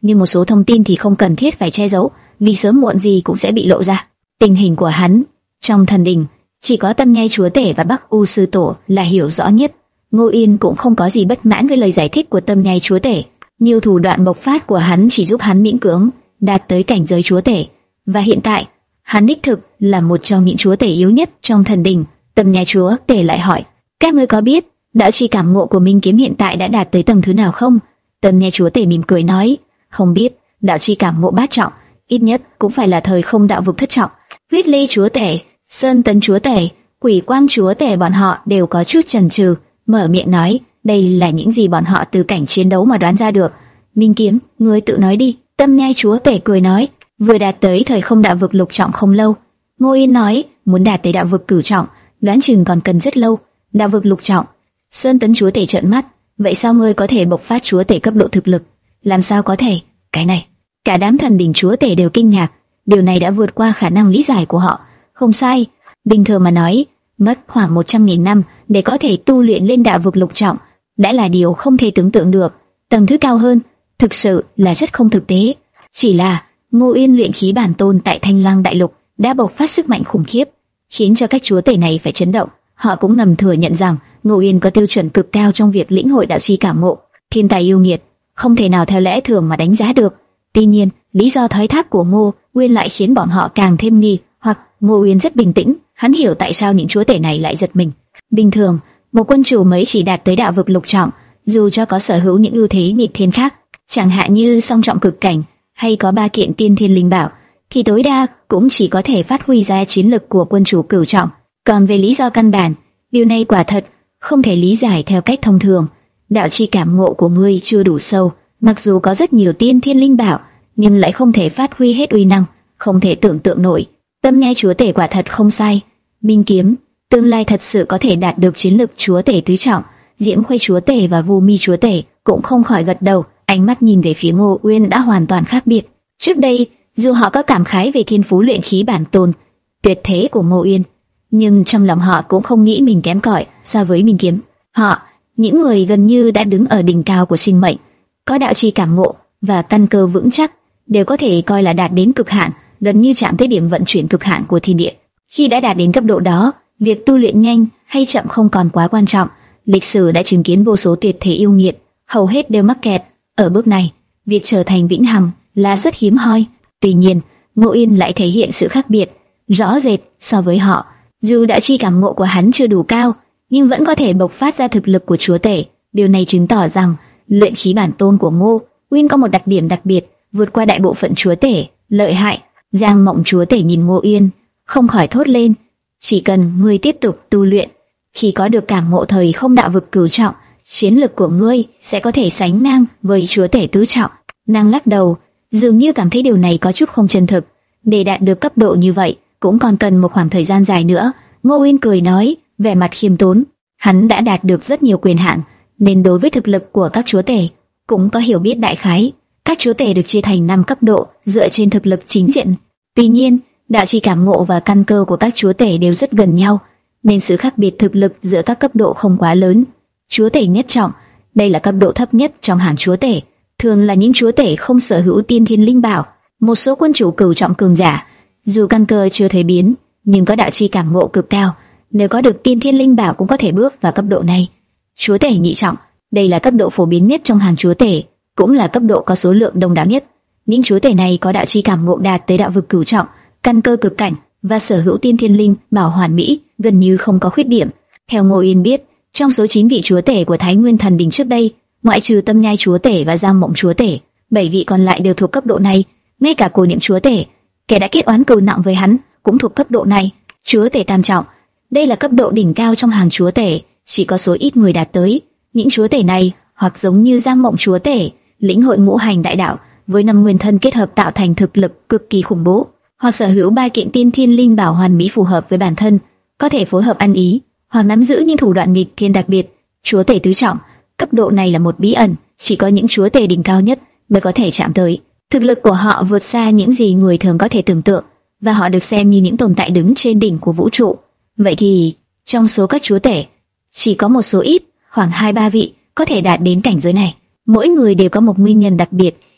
nhưng một số thông tin thì không cần thiết phải che giấu, vì sớm muộn gì cũng sẽ bị lộ ra. Tình hình của hắn trong thần đình, chỉ có Tâm Nhai Chúa Tể và Bắc U Sư Tổ là hiểu rõ nhất. Ngô Yên cũng không có gì bất mãn với lời giải thích của Tâm Nhai Chúa Tể. Nhiều thủ đoạn bộc phát của hắn chỉ giúp hắn miễn cưỡng đạt tới cảnh giới Chúa Tể, và hiện tại hắn đích thực là một trong những Chúa Tể yếu nhất trong thần đình. Tâm Nhai Chúa Tể lại hỏi: các ngươi có biết đạo chi cảm ngộ của Minh Kiếm hiện tại đã đạt tới tầng thứ nào không? Tâm Nhai Chúa Tể mỉm cười nói: không biết. Đạo chi cảm ngộ bát trọng, ít nhất cũng phải là thời không đạo vực thất trọng. Huyết Ly Chúa Tể, Sơn Tấn Chúa Tể, Quỷ Quang Chúa Tể bọn họ đều có chút chần chừ, mở miệng nói: đây là những gì bọn họ từ cảnh chiến đấu mà đoán ra được. Minh Kiếm, ngươi tự nói đi. Tâm Nhai Chúa Tể cười nói: vừa đạt tới thời không đạo vực lục trọng không lâu. Ngô Yên nói: muốn đạt tới đạo vực cửu trọng, đoán chừng còn cần rất lâu. Đạo vực lục trọng. Sơn Tấn Chúa Tể trợn mắt: vậy sao ngươi có thể bộc phát Chúa Tể cấp độ thực lực? Làm sao có thể? Cái này, cả đám thần đình Chúa Tể đều kinh ngạc. Điều này đã vượt qua khả năng lý giải của họ. Không sai, bình thường mà nói, mất khoảng một trăm nghìn năm để có thể tu luyện lên đạo vực lục trọng đã là điều không thể tưởng tượng được. Tầng thứ cao hơn thực sự là rất không thực tế. Chỉ là Ngô Yên luyện khí bản tôn tại Thanh Lăng Đại Lục đã bộc phát sức mạnh khủng khiếp, khiến cho các chúa tể này phải chấn động. Họ cũng ngầm thừa nhận rằng Ngô Yên có tiêu chuẩn cực cao trong việc lĩnh hội đạo chi cảm ngộ. Thiên tài yêu nghiệt, không thể nào theo lẽ thường mà đánh giá được. Tuy nhiên, lý do thoái thác của Ngô Uyên lại khiến bọn họ càng thêm nghi hoặc. Ngô Uyên rất bình tĩnh, hắn hiểu tại sao những chúa tể này lại giật mình. Bình thường, một quân chủ mới chỉ đạt tới đạo vực lục trọng, dù cho có sở hữu những ưu thế nghịch thiên khác, chẳng hạn như song trọng cực cảnh hay có ba kiện tiên thiên linh bảo, thì tối đa cũng chỉ có thể phát huy ra chiến lực của quân chủ cửu trọng. Còn về lý do căn bản, điều này quả thật không thể lý giải theo cách thông thường. Đạo chi cảm ngộ của ngươi chưa đủ sâu, mặc dù có rất nhiều tiên thiên linh bảo, nhưng lại không thể phát huy hết uy năng, không thể tưởng tượng nổi. Tâm Nhai Chúa Tể quả thật không sai. Minh Kiếm tương lai thật sự có thể đạt được chiến lực chúa tể tứ trọng. Diễm Khuê Chúa Tể và Vu Mi Chúa Tể cũng không khỏi gật đầu, ánh mắt nhìn về phía Ngô Uyên đã hoàn toàn khác biệt. Trước đây, dù họ có cảm khái về thiên phú luyện khí bản tôn tuyệt thế của Ngô Uyên, nhưng trong lòng họ cũng không nghĩ mình kém cỏi so với Minh Kiếm. Họ, những người gần như đã đứng ở đỉnh cao của sinh mệnh, có đạo chi cảm ngộ và căn cơ vững chắc, đều có thể coi là đạt đến cực hạn, gần như chạm tới điểm vận chuyển cực hạn của thiên địa. Khi đã đạt đến cấp độ đó, việc tu luyện nhanh hay chậm không còn quá quan trọng. Lịch sử đã chứng kiến vô số tuyệt thế yêu nghiệt, hầu hết đều mắc kẹt ở bước này. Việc trở thành vĩnh hằng là rất hiếm hoi. Tuy nhiên, Ngô Yên lại thể hiện sự khác biệt rõ rệt so với họ. Dù đạo chi cảm ngộ của hắn chưa đủ cao, nhưng vẫn có thể bộc phát ra thực lực của chúa tể. Điều này chứng tỏ rằng luyện khí bản tôn của Ngô Uyên có một đặc điểm đặc biệt, vượt qua đại bộ phận chúa tể. Lợi hại. Giang Mộng Chúa Tể nhìn Ngô Uyên, không khỏi thốt lên: chỉ cần ngươi tiếp tục tu luyện, khi có được cảm ngộ thời không đạo vực cửu trọng, chiến lực của ngươi sẽ có thể sánh ngang với chúa tể tứ trọng. Nàng lắc đầu, dường như cảm thấy điều này có chút không chân thực. Để đạt được cấp độ như vậy, cũng còn cần một khoảng thời gian dài nữa. Ngô Uyên cười nói, vẻ mặt khiêm tốn. Hắn đã đạt được rất nhiều quyền hạn, nên đối với thực lực của các chúa tể cũng có hiểu biết đại khái. Các chúa tể được chia thành năm cấp độ dựa trên thực lực chính diện. Tuy nhiên, đạo chi cảm ngộ và căn cơ của các chúa tể đều rất gần nhau, nên sự khác biệt thực lực giữa các cấp độ không quá lớn. Chúa tể nhất trọng, đây là cấp độ thấp nhất trong hàng chúa tể, thường là những chúa tể không sở hữu tiên thiên linh bảo. Một số quân chủ cửu trọng cường giả, dù căn cơ chưa thể biến, nhưng có đạo chi cảm ngộ cực cao, nếu có được tiên thiên linh bảo cũng có thể bước vào cấp độ này. Chúa tể nhị trọng, đây là cấp độ phổ biến nhất trong hàng chúa tể, cũng là cấp độ có số lượng đông đảo nhất. Những chúa tể này có đạo chi cảm ngộ đạt tới đạo vực cửu trọng, căn cơ cực cảnh và sở hữu tiên thiên linh bảo hoàn mỹ, gần như không có khuyết điểm. Theo Ngô Yên biết, trong số chín vị chúa tể của Thái Nguyên Thần Đình trước đây, ngoại trừ Tâm Nhai Chúa Tể và Giang Mộng Chúa Tể, bảy vị còn lại đều thuộc cấp độ này. Ngay cả Cổ Niệm Chúa Tể, kẻ đã kết oán cừu nặng với hắn, cũng thuộc cấp độ này. Chúa tể tam trọng, đây là cấp độ đỉnh cao trong hàng chúa tể, chỉ có số ít người đạt tới. Những chúa tể này hoặc giống như Giang Mộng Chúa Tể, lĩnh hội ngũ hành đại đạo với năm nguyên thân kết hợp tạo thành thực lực cực kỳ khủng bố, hoặc sở hữu ba kiện tiên thiên linh bảo hoàn mỹ phù hợp với bản thân, có thể phối hợp ăn ý, hoặc nắm giữ những thủ đoạn nghịch thiên đặc biệt. Chúa tể tứ trọng, cấp độ này là một bí ẩn, chỉ có những chúa tể đỉnh cao nhất mới có thể chạm tới. Thực lực của họ vượt xa những gì người thường có thể tưởng tượng, và họ được xem như những tồn tại đứng trên đỉnh của vũ trụ. Vậy thì, trong số các chúa tể, chỉ có một số ít, khoảng hai ba vị có thể đạt đến cảnh giới này. Mỗi người đều có một nguyên nhân đặc biệt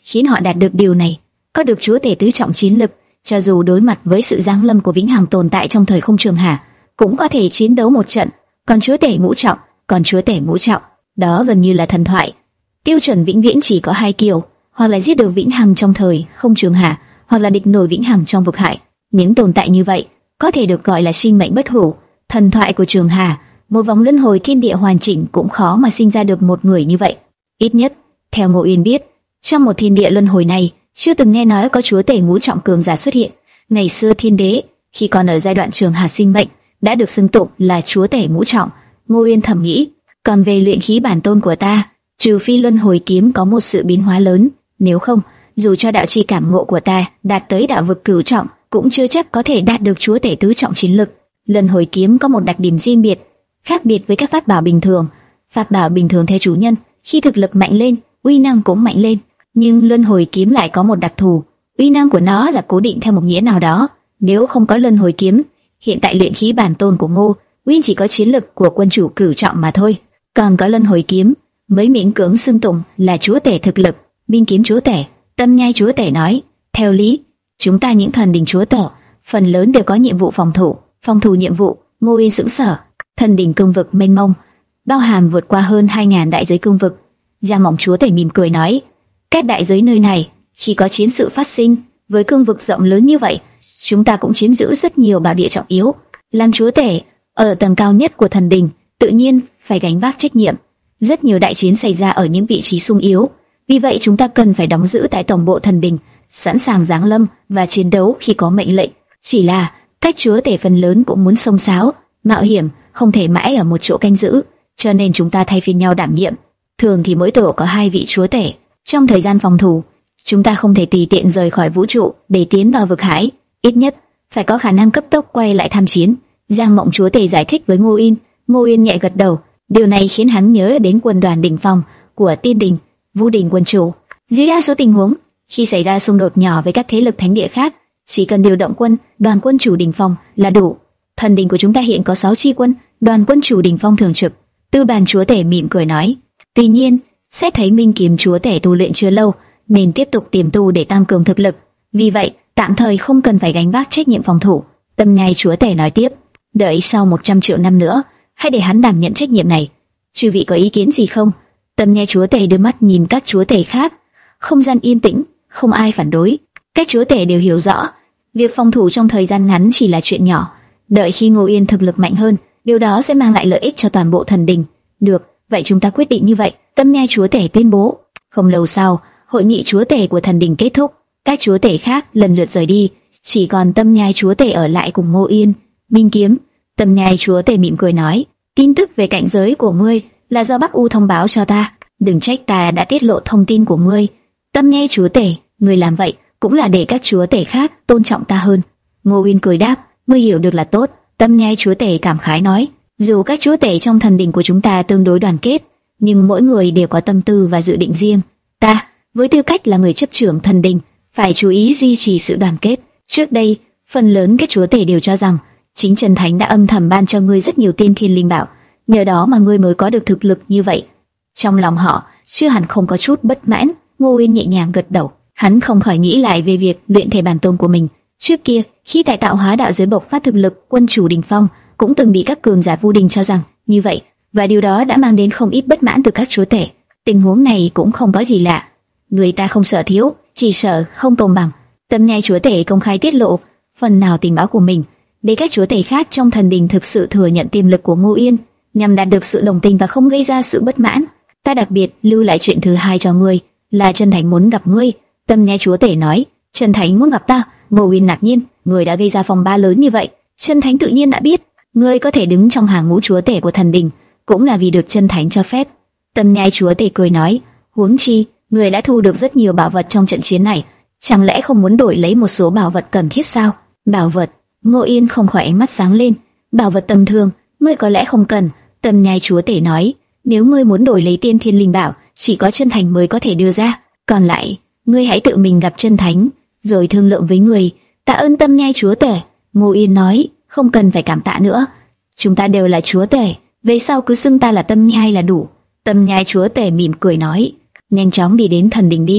khiến họ đạt được điều này. Có được chúa tể tứ trọng chiến lực, cho dù đối mặt với sự giáng lâm của vĩnh hằng tồn tại trong thời không trường hà, cũng có thể chiến đấu một trận. Còn chúa tể ngũ trọng, còn chúa tể ngũ trọng, đó gần như là thần thoại. Tiêu chuẩn vĩnh viễn chỉ có hai kiểu, hoặc là giết được vĩnh hằng trong thời không trường hà, hoặc là địch nổi vĩnh hằng trong vực hải. Những tồn tại như vậy có thể được gọi là sinh mệnh bất hủ. Thần thoại của trường hà, một vòng luân hồi thiên địa hoàn chỉnh cũng khó mà sinh ra được một người như vậy. Ít nhất, theo Ngô Uyên biết, trong một thiên địa luân hồi này, chưa từng nghe nói có chúa tể ngũ trọng cường giả xuất hiện. Ngày xưa thiên đế, khi còn ở giai đoạn trường hà sinh mệnh, đã được xưng tụng là chúa tể ngũ trọng. Ngô Uyên thầm nghĩ, còn về luyện khí bản tôn của ta, trừ phi luân hồi kiếm có một sự biến hóa lớn, nếu không, dù cho đạo chi cảm ngộ của ta đạt tới đạo vực cửu trọng, cũng chưa chắc có thể đạt được chúa tể tứ trọng chiến lực. Luân hồi kiếm có một đặc điểm riêng biệt, khác biệt với các pháp bảo bình thường. Pháp bảo bình thường theo chủ nhân, khi thực lực mạnh lên, uy năng cũng mạnh lên, nhưng luân hồi kiếm lại có một đặc thù, uy năng của nó là cố định theo một nghĩa nào đó. Nếu không có luân hồi kiếm, hiện tại luyện khí bản tôn của Ngô Uyên chỉ có chiến lực của quân chủ cửu trọng mà thôi. Còn có luân hồi kiếm mới miễn cưỡng xưng tụng là chúa tể thực lực. Binh kiếm chúa tể, Tâm Nhai chúa tể nói, theo lý, chúng ta những thần đình chúa tể phần lớn đều có nhiệm vụ phòng thủ. Phòng thủ nhiệm vụ. Ngô Uyên sững sờ. Thần đình cương vực mênh mông, bao hàm vượt qua hơn hai ngàn đại giới cương vực. Giang Mộng chúa tể mỉm cười nói, các đại giới nơi này khi có chiến sự phát sinh, với cương vực rộng lớn như vậy, chúng ta cũng chiếm giữ rất nhiều bảo địa trọng yếu. Làm chúa tể ở tầng cao nhất của thần đình, tự nhiên phải gánh vác trách nhiệm. Rất nhiều đại chiến xảy ra ở những vị trí sung yếu, vì vậy chúng ta cần phải đóng giữ tại tổng bộ thần đình, sẵn sàng giáng lâm và chiến đấu khi có mệnh lệnh. Chỉ là các chúa tể phần lớn cũng muốn xông xáo, mạo hiểm, không thể mãi ở một chỗ canh giữ, cho nên chúng ta thay phiên nhau đảm nhiệm. Thường thì mỗi tổ có hai vị chúa tể. Trong thời gian phòng thủ, chúng ta không thể tùy tiện rời khỏi vũ trụ để tiến vào vực hải, ít nhất phải có khả năng cấp tốc quay lại tham chiến. Giang Mộng chúa tể giải thích với Ngô Uyên. Ngô Uyên nhẹ gật đầu. Điều này khiến hắn nhớ đến quân đoàn đỉnh phong của Tiên Đình, Vũ Đình quân chủ. Dưới đa số tình huống, khi xảy ra xung đột nhỏ với các thế lực thánh địa khác, chỉ cần điều động quân đoàn quân chủ đỉnh phong là đủ. Thần đình của chúng ta hiện có sáu chi quân đoàn quân chủ đỉnh phong thường trực. Tư Bàn chúa tể mỉm cười nói. Tuy nhiên, xét thấy Minh Kiếm chúa tể tu luyện chưa lâu, nên tiếp tục tiềm tu để tăng cường thực lực. Vì vậy, tạm thời không cần phải gánh vác trách nhiệm phòng thủ. Tâm Nhai chúa tể nói tiếp. Đợi sau một trăm triệu năm nữa, hãy để hắn đảm nhận trách nhiệm này. Chư vị có ý kiến gì không? Tâm Nhai chúa tể đưa mắt nhìn các chúa tể khác. Không gian yên tĩnh, không ai phản đối. Các chúa tể đều hiểu rõ, việc phòng thủ trong thời gian ngắn chỉ là chuyện nhỏ. Đợi khi Ngô Uyên thực lực mạnh hơn, điều đó sẽ mang lại lợi ích cho toàn bộ thần đình. Được, vậy chúng ta quyết định như vậy. Tâm Nhai chúa tể tuyên bố. Không lâu sau, hội nghị chúa tể của thần đình kết thúc. Các chúa tể khác lần lượt rời đi, chỉ còn Tâm Nhai chúa tể ở lại cùng Ngô Uyên. Minh Kiếm. Tâm Nhai chúa tể mỉm cười nói, tin tức về cảnh giới của ngươi là do Bắc U thông báo cho ta. Đừng trách ta đã tiết lộ thông tin của ngươi. Tâm Nhai chúa tể, ngươi làm vậy cũng là để các chúa tể khác tôn trọng ta hơn. Ngô Uyên cười đáp, ngươi hiểu được là tốt. Tâm Nhai chúa tể cảm khái nói, dù các chúa tể trong thần đình của chúng ta tương đối đoàn kết, nhưng mỗi người đều có tâm tư và dự định riêng. Ta, với tư cách là người chấp trưởng thần đình, phải chú ý duy trì sự đoàn kết. Trước đây, phần lớn các chúa tể đều cho rằng chính Trần Thánh đã âm thầm ban cho ngươi rất nhiều tiên thiên linh bảo, nhờ đó mà ngươi mới có được thực lực như vậy. Trong lòng họ, chưa hẳn không có chút bất mãn. Ngô Uyên nhẹ nhàng gật đầu, hắn không khỏi nghĩ lại về việc luyện thể bản tôn của mình. Trước kia, khi tại tạo hóa đạo giới bộc phát thực lực quân chủ đỉnh phong, cũng từng bị các cường giả Vu Đình cho rằng như vậy, và điều đó đã mang đến không ít bất mãn từ các chúa tể. Tình huống này cũng không có gì lạ, người ta không sợ thiếu, chỉ sợ không công bằng. Tâm Nhai chúa tể công khai tiết lộ phần nào tình báo của mình, để các chúa tể khác trong thần đình thực sự thừa nhận tiềm lực của Ngô Uyên, nhằm đạt được sự đồng tình và không gây ra sự bất mãn. Ta đặc biệt lưu lại chuyện thứ hai cho ngươi, là Trần Thánh muốn gặp ngươi. Tâm Nhai chúa tể nói. Trần Thánh muốn gặp ta? Ngô Uyên ngạc nhiên, ngươi đã gây ra phong ba lớn như vậy, Trần Thánh tự nhiên đã biết. Ngươi có thể đứng trong hàng ngũ chúa tể của thần đình, cũng là vì được Trần Thánh cho phép. Tâm Nhai chúa tể cười nói, huống chi, ngươi đã thu được rất nhiều bảo vật trong trận chiến này, chẳng lẽ không muốn đổi lấy một số bảo vật cần thiết sao? Bảo vật? Ngô Uyên không khỏi ánh mắt sáng lên. Bảo vật tầm thường, ngươi có lẽ không cần. Tâm Nhai chúa tể nói, nếu ngươi muốn đổi lấy tiên thiên linh bảo, chỉ có Trần Thánh mới có thể đưa ra. Còn lại, ngươi hãy tự mình gặp Trần Thánh, rồi thương lượng với người. Tạ ơn Tâm Nhai chúa tể. Ngô Uyên nói, không cần phải cảm tạ nữa. Chúng ta đều là chúa tể, về sau cứ xưng ta là Tâm Nhai là đủ. Tâm Nhai chúa tể mỉm cười nói, nhanh chóng đi đến thần đình đi.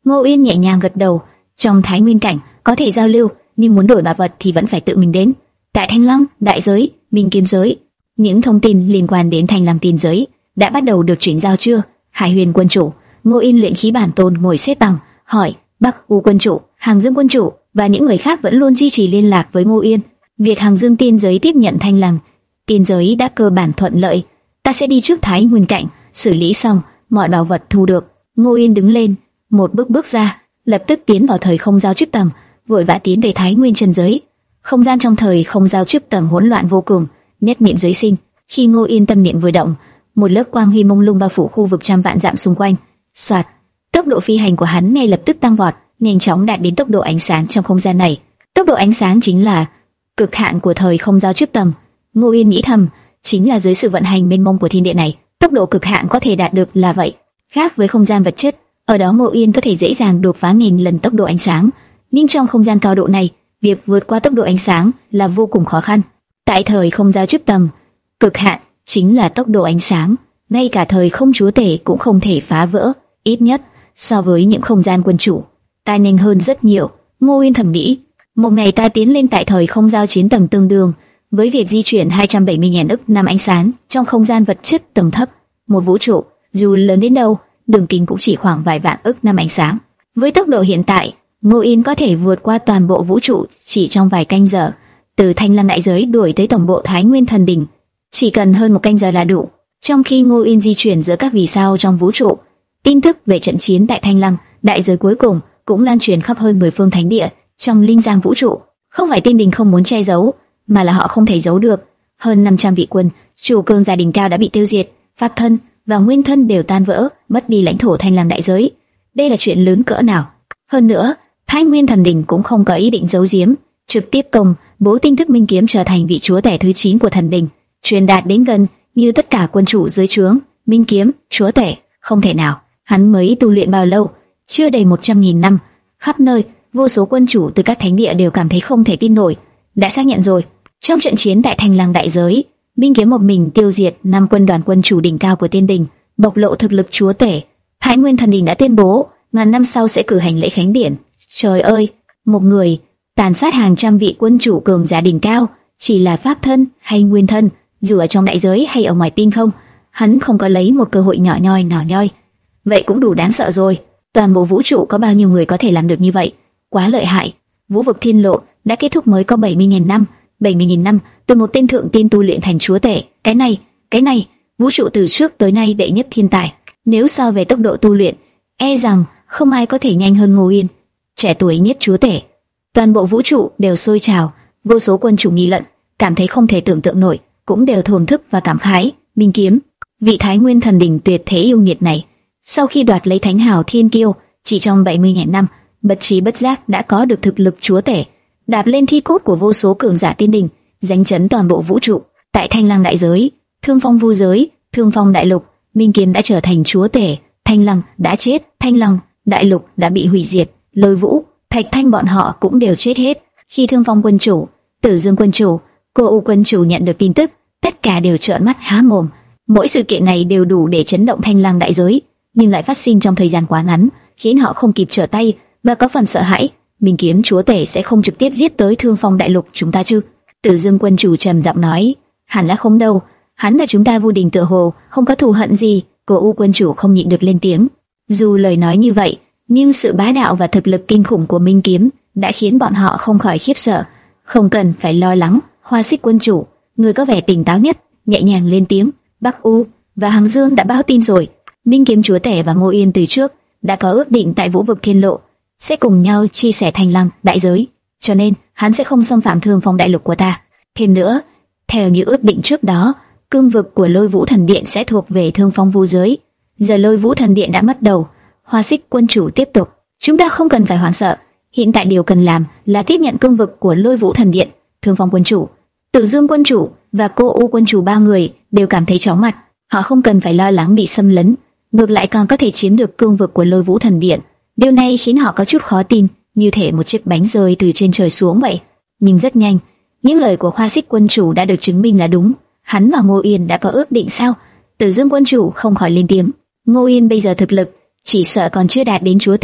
Ngô Uyên nhẹ nhàng gật đầu. Trong Thái Nguyên cảnh có thể giao lưu, nhưng muốn đổi bảo vật thì vẫn phải tự mình đến. Tại Thanh Lăng, đại giới, Minh Kiếm giới, những thông tin liên quan đến Thanh Lăng tiên giới đã bắt đầu được chuyển giao chưa? Hải Huyền quân chủ, Ngô Uyên luyện khí bản tôn ngồi xếp bằng, hỏi. Bắc U quân chủ, Hàng Dương quân chủ và những người khác vẫn luôn duy trì liên lạc với Ngô Uyên. Việc Hàng Dương tiên giới tiếp nhận Thanh Lăng tiên giới đã cơ bản thuận lợi. Ta sẽ đi trước Thái Nguyên cảnh, xử lý xong mọi bảo vật thu được. Ngô Uyên đứng lên, một bước bước ra, lập tức tiến vào thời không giao trip tầng, vội vã tiến về Thái Nguyên chân giới. Không gian trong thời không giao trip tầng hỗn loạn vô cùng, nhất niệm giới sinh. Khi Ngô Uyên tâm niệm vừa động, một lớp quang huy mông lung bao phủ khu vực trăm vạn dặm xung quanh. Soạt, tốc độ phi hành của hắn ngay lập tức tăng vọt, nhanh chóng đạt đến tốc độ ánh sáng trong không gian này. Tốc độ ánh sáng chính là cực hạn của thời không giao trip tầng. Ngô Uyên nghĩ thầm, chính là dưới sự vận hành mênh mông của thiên địa này, tốc độ cực hạn có thể đạt được là vậy. Khác với không gian vật chất, ở đó Ngô Uyên có thể dễ dàng đột phá nghìn lần tốc độ ánh sáng, nhưng trong không gian cao độ này, việc vượt qua tốc độ ánh sáng là vô cùng khó khăn. Tại thời không giao trip tầng, cực hạn chính là tốc độ ánh sáng, ngay cả thời không chúa tể cũng không thể phá vỡ, ít nhất so với những không gian quân chủ, ta nhanh hơn rất nhiều. Ngô Uyên thầm nghĩ, một ngày ta tiến lên tại thời không giao chiến tầng tương đương với việc di chuyển hai trăm bảy mươi nghìn ức năm ánh sáng trong không gian vật chất tầng thấp. Một vũ trụ dù lớn đến đâu, đường kính cũng chỉ khoảng vài vạn ức năm ánh sáng. Với tốc độ hiện tại, Ngô Uyên có thể vượt qua toàn bộ vũ trụ chỉ trong vài canh giờ, từ Thanh Lăng đại giới đuổi tới tổng bộ Thái Nguyên thần đỉnh, chỉ cần hơn một canh giờ là đủ. Trong khi Ngô Uyên di chuyển giữa các vì sao trong vũ trụ, tin tức về trận chiến tại Thanh Lăng đại giới cuối cùng cũng lan truyền khắp hơn mười phương thánh địa trong linh giang vũ trụ. Không phải Tiên Đình không muốn che giấu, mà là họ không thể giấu được. Hơn năm trăm vị quân chủ cường giả đỉnh cao đã bị tiêu diệt, pháp thân và nguyên thân đều tan vỡ, mất đi lãnh thổ Thanh Lăng đại giới. Đây là chuyện lớn cỡ nào? Hơn nữa, Thái Nguyên thần đỉnh cũng không có ý định giấu giếm, trực tiếp công bố tin tức Minh Kiếm trở thành vị chúa tể thứ chín của thần đỉnh, truyền đạt đến gần như tất cả quân chủ dưới trướng. Minh Kiếm chúa tể, không thể nào. Hắn mới tu luyện bao lâu? Chưa đầy một trăm nghìn năm. Khắp nơi, vô số quân chủ từ các thánh địa đều cảm thấy không thể tin nổi. Đã xác nhận rồi. Trong trận chiến tại Thanh Lăng đại giới, Minh Kiếm một mình tiêu diệt năm quân đoàn quân chủ đỉnh cao của Tiên Đình, bộc lộ thực lực chúa tể. Thái Nguyên thần đỉnh đã tuyên bố ngàn năm sau sẽ cử hành lễ khánh điển. Trời ơi, một người tàn sát hàng trăm vị quân chủ cường giả đỉnh cao, chỉ là pháp thân hay nguyên thân, dù ở trong đại giới hay ở ngoài tinh không, hắn không có lấy một cơ hội nhỏ nhoi nhỏ nhoi. Vậy cũng đủ đáng sợ rồi. Toàn bộ vũ trụ có bao nhiêu người có thể làm được như vậy? Quá lợi hại. Vũ vực thiên lộ đã kết thúc mới có bảy mươi nghìn năm, bảy mươi nghìn năm từ một tên thượng tiên tu luyện thành chúa tể. Cái này, cái này, vũ trụ từ trước tới nay đệ nhất thiên tài. Nếu so về tốc độ tu luyện, e rằng không ai có thể nhanh hơn Ngô Uyên, trẻ tuổi nhất chúa tể. Toàn bộ vũ trụ đều sôi trào, vô số quân chủ nghị luận, cảm thấy không thể tưởng tượng nổi, cũng đều thổn thức và cảm khái. Minh Kiếm, vị Thái Nguyên thần đỉnh tuyệt thế yêu nghiệt này, sau khi đoạt lấy thánh hào thiên kiêu, chỉ trong bảy mươi nghìn năm, bất trí bất giác đã có được thực lực chúa tể, đạp lên thi cốt của vô số cường giả Tiên Đình, danh chấn toàn bộ vũ trụ. Tại Thanh Lăng đại giới, Thương Phong vu giới, Thương Phong đại lục, Minh Kiếm đã trở thành chúa tể. Thanh Lăng đã chết, Thanh Lăng đại lục đã bị hủy diệt, Lôi Vũ, Thạch Thanh bọn họ cũng đều chết hết. Khi Thương Phong quân chủ, Tử Dương quân chủ, Cô U quân chủ nhận được tin tức, tất cả đều trợn mắt há mồm. Mỗi sự kiện này đều đủ để chấn động Thanh Lăng đại giới, nhưng lại phát sinh trong thời gian quá ngắn, khiến họ không kịp trở tay và có phần sợ hãi. Minh Kiếm chúa tể sẽ không trực tiếp giết tới Thương Phong đại lục chúng ta chứ? Tử Dương quân chủ trầm giọng nói. Hẳn là không đâu, hắn và chúng ta Vu Đình tựa hồ không có thù hận gì. Cô U quân chủ không nhịn được lên tiếng. Dù lời nói như vậy, nhưng sự bá đạo và thực lực kinh khủng của Minh Kiếm đã khiến bọn họ không khỏi khiếp sợ. Không cần phải lo lắng. Hoa Xích quân chủ, người có vẻ tỉnh táo nhất, nhẹ nhàng lên tiếng. Bắc U và Hàng Dương đã báo tin rồi. Minh Kiếm chúa tể và Ngô Uyên từ trước đã có ước định tại Vũ vực thiên lộ sẽ cùng nhau chia sẻ Thanh Lăng đại giới, cho nên hắn sẽ không xâm phạm Thương Phong đại lục của ta. Thêm nữa, theo như ước định trước đó, cương vực của Lôi Vũ thần điện sẽ thuộc về Thương Phong vu giới. Giờ Lôi Vũ thần điện đã mất đầu. Hoa Xích quân chủ tiếp tục. Chúng ta không cần phải hoảng sợ. Hiện tại điều cần làm là tiếp nhận cương vực của Lôi Vũ thần điện. Thương Phong quân chủ, Tử Dương quân chủ và Cô U quân chủ ba người đều cảm thấy chóng mặt. Họ không cần phải lo lắng bị xâm lấn, ngược lại còn có thể chiếm được cương vực của Lôi Vũ thần điện. Điều này khiến họ có chút khó tin, như thể một chiếc bánh rơi từ trên trời xuống vậy. Nhưng rất nhanh, những lời của Hoa Xích quân chủ đã được chứng minh là đúng. Hắn và Ngô Uyên đã có ước định sao? Tử Dương quân chủ không khỏi lên tiếng. Ngô Uyên bây giờ thực lực chỉ sợ còn chưa đạt đến chúa tể,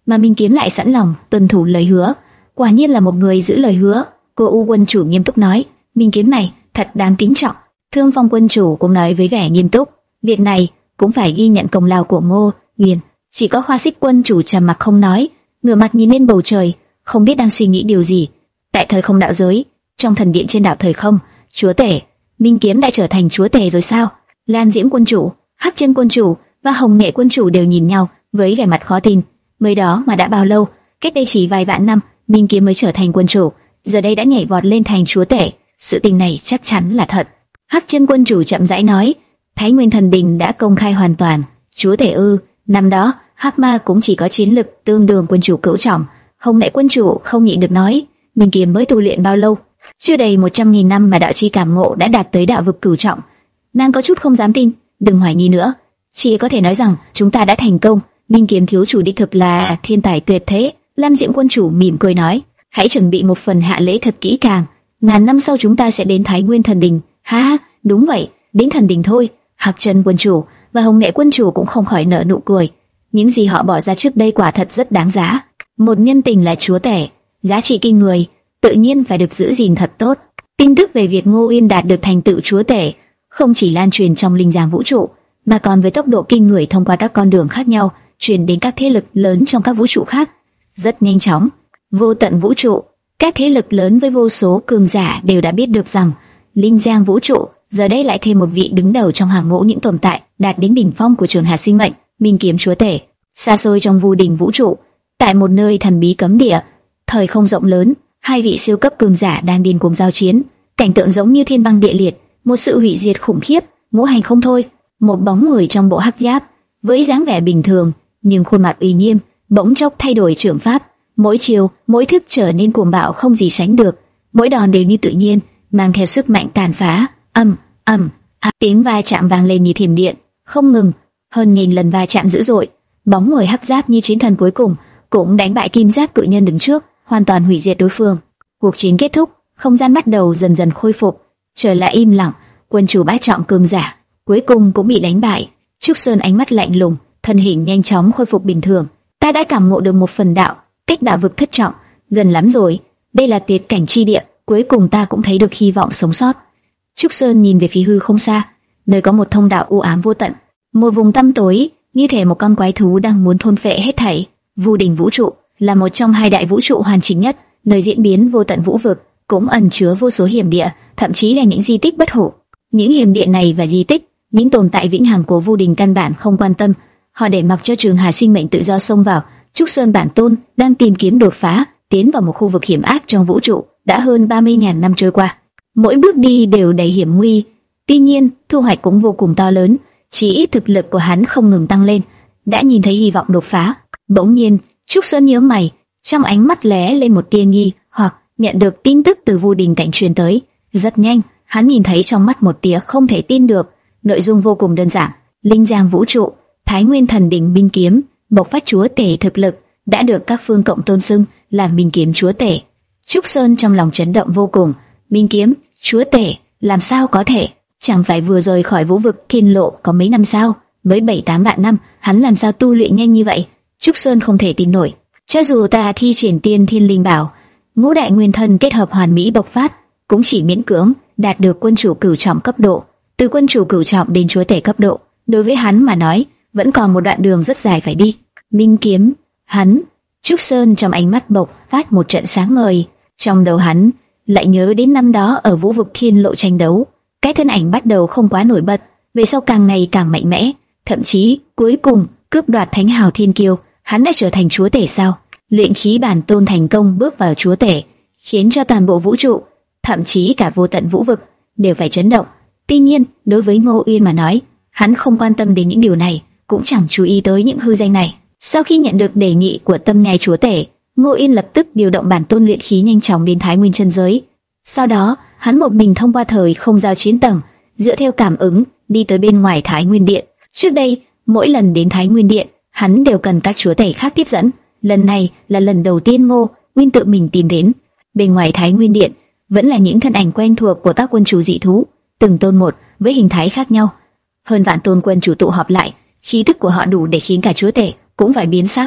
mà Minh Kiếm lại sẵn lòng tuân thủ lời hứa. Quả nhiên là một người giữ lời hứa. Cô U quân chủ nghiêm túc nói, Minh Kiếm này thật đáng kính trọng. Thương Phong quân chủ cũng nói với vẻ nghiêm túc, việc này cũng phải ghi nhận công lao của Ngô Nguyên. Chỉ có Khoa Xích quân chủ trầm mặc không nói, ngửa mặt nhìn lên bầu trời, không biết đang suy nghĩ điều gì. Tại thời không đạo giới, trong thần điện trên đảo thời không, chúa tể Minh Kiếm đã trở thành chúa tể rồi sao? Lan Diễm quân chủ, Hắc Chân quân chủ và Hồng Nghệ quân chủ đều nhìn nhau với vẻ mặt khó tin. Mới đó mà đã bao lâu? Cách đây chỉ vài vạn năm, Minh Kiếm mới trở thành quân chủ, giờ đây đã nhảy vọt lên thành chúa tể. Sự tình này chắc chắn là thật. Hắc Chân quân chủ chậm rãi nói, Thái Nguyên thần đình đã công khai hoàn toàn. Chúa tể ư? Năm đó Hắc Ma cũng chỉ có chiến lực tương đương quân chủ cửu trọng. Hồng Nghệ quân chủ không nhịn được nói, Minh Kiếm mới tu luyện bao lâu? Chưa đầy một trăm nghìn năm mà đạo chi cảm ngộ đã đạt tới đạo vực cửu trọng. Nàng có chút không dám tin. Đừng hoài nghi nữa, chỉ có thể nói rằng chúng ta đã thành công. Minh Kiếm thiếu chủ đích thực là thiên tài tuyệt thế. Lam Diễm quân chủ mỉm cười nói, hãy chuẩn bị một phần hạ lễ thật kỹ càng. Ngàn năm sau chúng ta sẽ đến Thái Nguyên thần đình. Ha ha, đúng vậy, đến thần đình thôi. Hạc Trần quân chủ và Hồng Nghệ quân chủ cũng không khỏi nở nụ cười. Những gì họ bỏ ra trước đây quả thật rất đáng giá. Một nhân tình là chúa tể, giá trị kinh người, tự nhiên phải được giữ gìn thật tốt. Tin tức về việc Ngô Uyên đạt được thành tựu chúa tể không chỉ lan truyền trong linh giang vũ trụ, mà còn với tốc độ kinh người thông qua các con đường khác nhau, truyền đến các thế lực lớn trong các vũ trụ khác. Rất nhanh chóng, vô tận vũ trụ, các thế lực lớn với vô số cường giả đều đã biết được rằng linh giang vũ trụ giờ đây lại thêm một vị đứng đầu trong hàng ngũ những tồn tại đạt đến đỉnh phong của trường hà sinh mệnh, Minh Kiếm chúa tể. Xa xôi trong vô đỉnh vũ trụ, tại một nơi thần bí cấm địa, thời không rộng lớn, hai vị siêu cấp cường giả đang điên cuồng giao chiến, cảnh tượng giống như thiên băng địa liệt, một sự hủy diệt khủng khiếp, ngũ hành không thôi. Một bóng người trong bộ hắc giáp, với dáng vẻ bình thường nhưng khuôn mặt uy nghiêm, bỗng chốc thay đổi trưởng pháp, mỗi chiều, mỗi thức trở nên cuồng bạo không gì sánh được, mỗi đòn đều như tự nhiên, mang theo sức mạnh tàn phá. Ầm, ầm, tiếng va chạm vang lên như thiểm điện, không ngừng, hơn nghìn lần va chạm dữ dội. Bóng người hắc giáp như chiến thần cuối cùng cũng đánh bại kim giáp cự nhân đứng trước, hoàn toàn hủy diệt đối phương. Cuộc chiến kết thúc, không gian bắt đầu dần dần khôi phục, trở lại im lặng. Quân chủ bát trọng cường giả cuối cùng cũng bị đánh bại. Trúc Sơn ánh mắt lạnh lùng, thân hình nhanh chóng khôi phục bình thường. Ta đã cảm ngộ được một phần đạo, cách đạo vực thất trọng, gần lắm rồi. Đây là tuyệt cảnh chi địa, cuối cùng ta cũng thấy được hy vọng sống sót. Trúc Sơn nhìn về phía hư không xa, nơi có một thông đạo u ám vô tận, một vùng tăm tối, như thể một con quái thú đang muốn thôn phệ hết thảy. Vu Đình vũ trụ là một trong hai đại vũ trụ hoàn chỉnh nhất, nơi diễn biến vô tận vũ vực, cũng ẩn chứa vô số hiểm địa, thậm chí là những di tích bất hủ. Những hiểm địa này và di tích, những tồn tại vĩnh hằng của Vu Đình căn bản không quan tâm, họ để mặc cho trường hà sinh mệnh tự do xông vào. Trúc Sơn bản tôn đang tìm kiếm đột phá, tiến vào một khu vực hiểm ác trong vũ trụ. Đã hơn ba mươi nghìn năm trôi qua, mỗi bước đi đều đầy hiểm nguy. Tuy nhiên, thu hoạch cũng vô cùng to lớn, chỉ ít thực lực của hắn không ngừng tăng lên, đã nhìn thấy hy vọng đột phá. Bỗng nhiên, Trúc Sơn nhớ mày, trong ánh mắt lóe lên một tia nghi hoặc, nhận được tin tức từ Vu Đình cảnh truyền tới. Rất nhanh, hắn nhìn thấy trong mắt một tia không thể tin được. Nội dung vô cùng đơn giản: linh giang vũ trụ, Thái Nguyên thần đỉnh Minh Kiếm bộc phát chúa tể thực lực, đã được các phương cộng tôn xưng là Minh Kiếm chúa tể. Trúc Sơn trong lòng chấn động vô cùng. Minh Kiếm chúa tể, làm sao có thể? Chẳng phải vừa rời khỏi vũ vực thiên lộ có mấy năm sao? Mới bảy tám vạn năm, hắn làm sao tu luyện nhanh như vậy? Trúc Sơn không thể tin nổi. Cho dù ta thi triển tiên thiên linh bảo, ngũ đại nguyên thân kết hợp hoàn mỹ bộc phát, cũng chỉ miễn cưỡng đạt được quân chủ cửu trọng cấp độ. Từ quân chủ cửu trọng đến chúa tể cấp độ, đối với hắn mà nói, vẫn còn một đoạn đường rất dài phải đi. Minh Kiếm, hắn. Trúc Sơn trong ánh mắt bộc phát một trận sáng ngời. Trong đầu hắn lại nhớ đến năm đó ở vũ vực thiên lộ tranh đấu, cái thân ảnh bắt đầu không quá nổi bật, về sau càng ngày càng mạnh mẽ, thậm chí cuối cùng cướp đoạt thánh hào thiên kiêu. Hắn đã trở thành chúa tể sao? Luyện khí bản tôn thành công bước vào chúa tể, khiến cho toàn bộ vũ trụ, thậm chí cả vô tận vũ vực đều phải chấn động. Tuy nhiên, đối với Ngô Uyên mà nói, hắn không quan tâm đến những điều này, cũng chẳng chú ý tới những hư danh này. Sau khi nhận được đề nghị của Tâm Nhai chúa tể, Ngô Uyên lập tức điều động bản tôn luyện khí nhanh chóng đến Thái Nguyên chân giới. Sau đó, hắn một mình thông qua thời không giao chiến tầng, dựa theo cảm ứng đi tới bên ngoài Thái Nguyên điện. Trước đây, mỗi lần đến Thái Nguyên điện, hắn đều cần các chúa tể khác tiếp dẫn. Lần này là lần đầu tiên Ngô Uyên tự mình tìm đến. Bên ngoài Thái Nguyên điện vẫn là những thân ảnh quen thuộc của các quân chủ dị thú, từng tôn một với hình thái khác nhau. Hơn vạn tôn quân chủ tụ họp lại, khí tức của họ đủ để khiến cả chúa tể cũng phải biến sắc.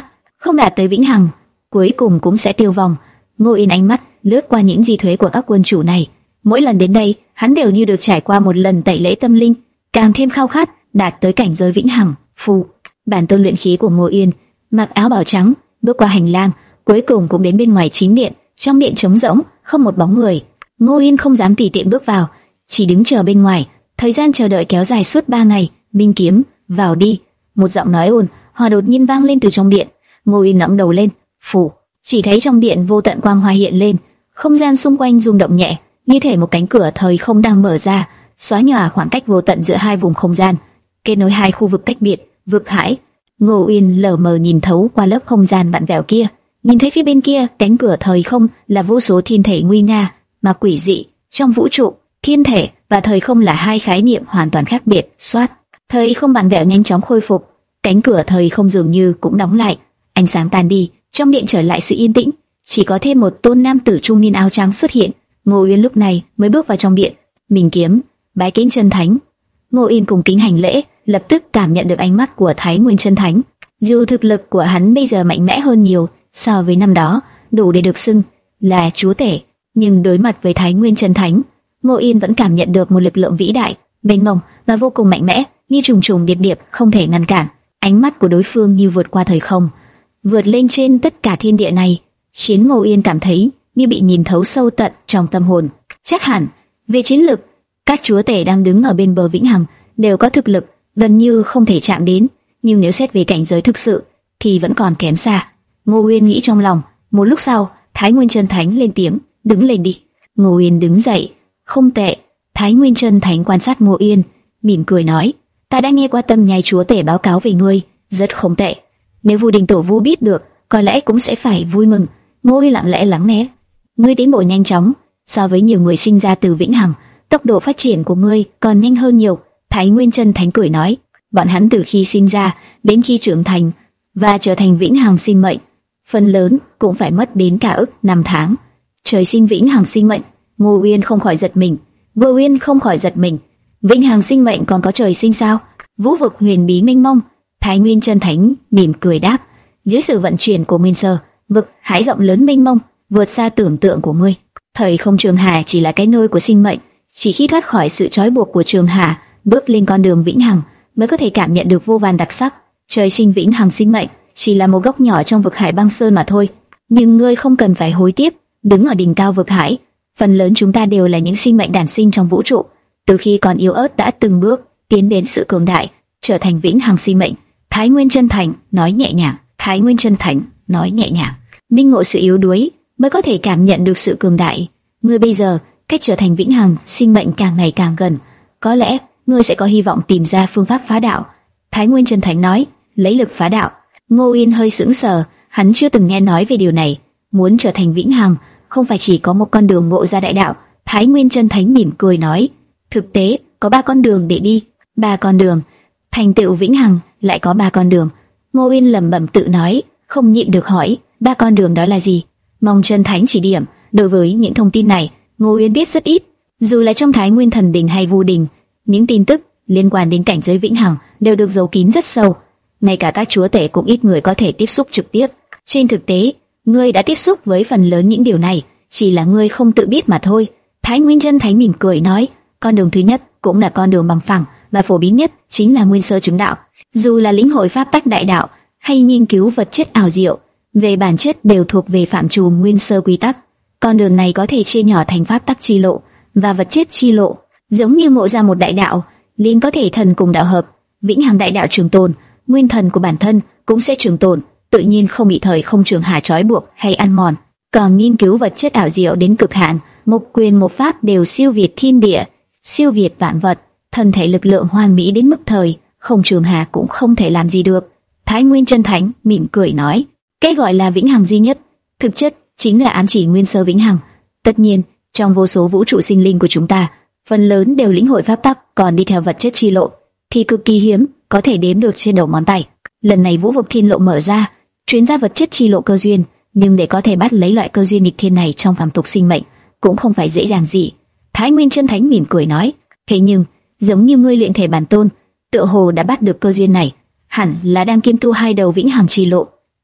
không đạt tới vĩnh hằng, cuối cùng cũng sẽ tiêu vong. Ngô Yên ánh mắt lướt qua những di thuế của các quân chủ này. Mỗi lần đến đây, hắn đều như được trải qua một lần tẩy lễ tâm linh, càng thêm khao khát đạt tới cảnh giới vĩnh hằng. Phù, bản tôn luyện khí của Ngô Yên, mặc áo bào trắng, bước qua hành lang, cuối cùng cũng đến bên ngoài chính điện. Trong điện trống rỗng, không một bóng người. Ngô Yên không dám tùy tiện bước vào, chỉ đứng chờ bên ngoài. Thời gian chờ đợi kéo dài suốt ba ngày. Minh Kiếm, vào đi. Một giọng nói ồn hòa đột nhiên vang lên từ trong điện. Ngô Yên ngẩng đầu lên, phủ, chỉ thấy trong điện vô tận quang hoa hiện lên, không gian xung quanh rung động nhẹ, như thể một cánh cửa thời không đang mở ra, xóa nhòa khoảng cách vô tận giữa hai vùng không gian, kết nối hai khu vực tách biệt, vực hải. Ngô Yên lờ mờ nhìn thấu qua lớp không gian vặn vẹo kia, nhìn thấy phía bên kia cánh cửa thời không là vô số thiên thể nguy nga mà quỷ dị. Trong vũ trụ, thiên thể và thời không là hai khái niệm hoàn toàn khác biệt. Xoát, thời không vặn vẹo nhanh chóng khôi phục, cánh cửa thời không dường như cũng đóng lại, ánh sáng tan đi, trong điện trở lại sự yên tĩnh, chỉ có thêm một tôn nam tử trung niên áo trắng xuất hiện. Ngô Yên lúc này mới bước vào trong điện. Minh Kiếm, bái kiến chân thánh. Ngô Yên cùng kính hành lễ, lập tức cảm nhận được ánh mắt của Thái Nguyên chân thánh. Dù thực lực của hắn bây giờ mạnh mẽ hơn nhiều so với năm đó, đủ để được xưng là chúa tể, nhưng đối mặt với Thái Nguyên chân thánh, Ngô Yên vẫn cảm nhận được một lực lượng vĩ đại, mênh mông và vô cùng mạnh mẽ, như trùng trùng điệp điệp không thể ngăn cản. Ánh mắt của đối phương như vượt qua thời không, vượt lên trên tất cả thiên địa này, khiến Ngô Yên cảm thấy như bị nhìn thấu sâu tận trong tâm hồn. Chắc hẳn về chiến lực, các chúa tể đang đứng ở bên bờ vĩnh hằng đều có thực lực gần như không thể chạm đến, nhưng nếu xét về cảnh giới thực sự thì vẫn còn kém xa. Ngô Yên nghĩ trong lòng. Một lúc sau, Thái Nguyên chân thánh lên tiếng, đứng lên đi. Ngô Yên đứng dậy. Không tệ. Thái Nguyên chân thánh quan sát Ngô Yên, mỉm cười nói, ta đã nghe qua Tâm Nhai chúa tể báo cáo về ngươi, rất không tệ. Nếu Vu Đình Tổ Vu biết được, có lẽ cũng sẽ phải vui mừng. Ngô Yên lặng lẽ lắng nghe. Ngươi tiến bộ nhanh chóng, so với nhiều người sinh ra từ vĩnh hằng, tốc độ phát triển của ngươi còn nhanh hơn nhiều. Thái Nguyên chân thánh cười nói, bọn hắn từ khi sinh ra đến khi trưởng thành và trở thành vĩnh hằng sinh mệnh, phần lớn cũng phải mất đến cả ức năm tháng. Trời sinh vĩnh hằng sinh mệnh. Ngô Uyên không khỏi giật mình. Ngô Uyên không khỏi giật mình. Vĩnh hằng sinh mệnh còn có trời sinh sao? Vũ vực huyền bí mênh mông. Thái Nguyên chân thánh mỉm cười đáp, dưới sự vận chuyển của nguyên sơ, vực hải rộng lớn mênh mông, vượt xa tưởng tượng của ngươi. Thời không trường hà chỉ là cái nôi của sinh mệnh, chỉ khi thoát khỏi sự trói buộc của trường hà, bước lên con đường vĩnh hằng, mới có thể cảm nhận được vô vàn đặc sắc. Trời sinh vĩnh hằng sinh mệnh chỉ là một góc nhỏ trong vực hải băng sơn mà thôi. Nhưng ngươi không cần phải hối tiếc. Đứng ở đỉnh cao vực hải, phần lớn chúng ta đều là những sinh mệnh đản sinh trong vũ trụ, từ khi còn yếu ớt đã từng bước tiến đến sự cường đại, trở thành vĩnh hằng sinh mệnh. Thái Nguyên chân thành nói nhẹ nhàng. Thái Nguyên chân thành nói nhẹ nhàng. Minh ngộ sự yếu đuối mới có thể cảm nhận được sự cường đại. Ngươi bây giờ cách trở thành vĩnh hằng sinh mệnh càng ngày càng gần, có lẽ ngươi sẽ có hy vọng tìm ra phương pháp phá đạo. Thái Nguyên chân thành nói, lấy lực phá đạo. Ngô Yên hơi sững sờ, hắn chưa từng nghe nói về điều này. Muốn trở thành vĩnh hằng, không phải chỉ có một con đường ngộ ra đại đạo. Thái Nguyên chân thánh mỉm cười nói, thực tế có ba con đường để đi. Ba con đường. Thành tựu vĩnh hằng lại có ba con đường. Ngô Yên lẩm bẩm tự nói, không nhịn được hỏi, ba con đường đó là gì? Mong chân thánh chỉ điểm. Đối với những thông tin này, Ngô Yên biết rất ít. Dù là trong Thái Nguyên thần đình hay Vu đình, những tin tức liên quan đến cảnh giới vĩnh hằng đều được giấu kín rất sâu. Ngay cả các chúa tể cũng ít người có thể tiếp xúc trực tiếp. Trên thực tế, ngươi đã tiếp xúc với phần lớn những điều này, chỉ là ngươi không tự biết mà thôi. Thái Nguyên chân thánh mỉm cười nói, con đường thứ nhất cũng là con đường bằng phẳng và phổ biến nhất, chính là nguyên sơ chứng đạo. Dù là lĩnh hội pháp tắc đại đạo hay nghiên cứu vật chất ảo diệu, về bản chất đều thuộc về phạm trù nguyên sơ quy tắc. Con đường này có thể chia nhỏ thành pháp tắc chi lộ và vật chất chi lộ, giống như ngộ ra một đại đạo, liền có thể thần cùng đạo hợp, vĩnh hằng đại đạo trường tồn, nguyên thần của bản thân cũng sẽ trường tồn, tự nhiên không bị thời không trường hà trói buộc hay ăn mòn. Còn nghiên cứu vật chất ảo diệu đến cực hạn, một quyền một pháp đều siêu việt thiên địa, siêu việt vạn vật, thân thể lực lượng hoàn mỹ đến mức thời không trường hà cũng không thể làm gì được. Thái Nguyên chân thánh mỉm cười nói, cái gọi là vĩnh hằng duy nhất, thực chất chính là ám chỉ nguyên sơ vĩnh hằng. Tất nhiên, trong vô số vũ trụ sinh linh của chúng ta, phần lớn đều lĩnh hội pháp tắc, còn đi theo vật chất chi lộ thì cực kỳ hiếm, có thể đếm được trên đầu ngón tay. Lần này vũ vực thiên lộ mở ra, truyền ra vật chất chi lộ cơ duyên, nhưng để có thể bắt lấy loại cơ duyên nghịch thiên này trong phàm tục sinh mệnh cũng không phải dễ dàng gì. Thái Nguyên chân thánh mỉm cười nói, thế nhưng giống như ngươi luyện thể bản tôn, tựa hồ đã bắt được cơ duyên này, hẳn là đang kiêm tu hai đầu vĩnh hằng chi lộ.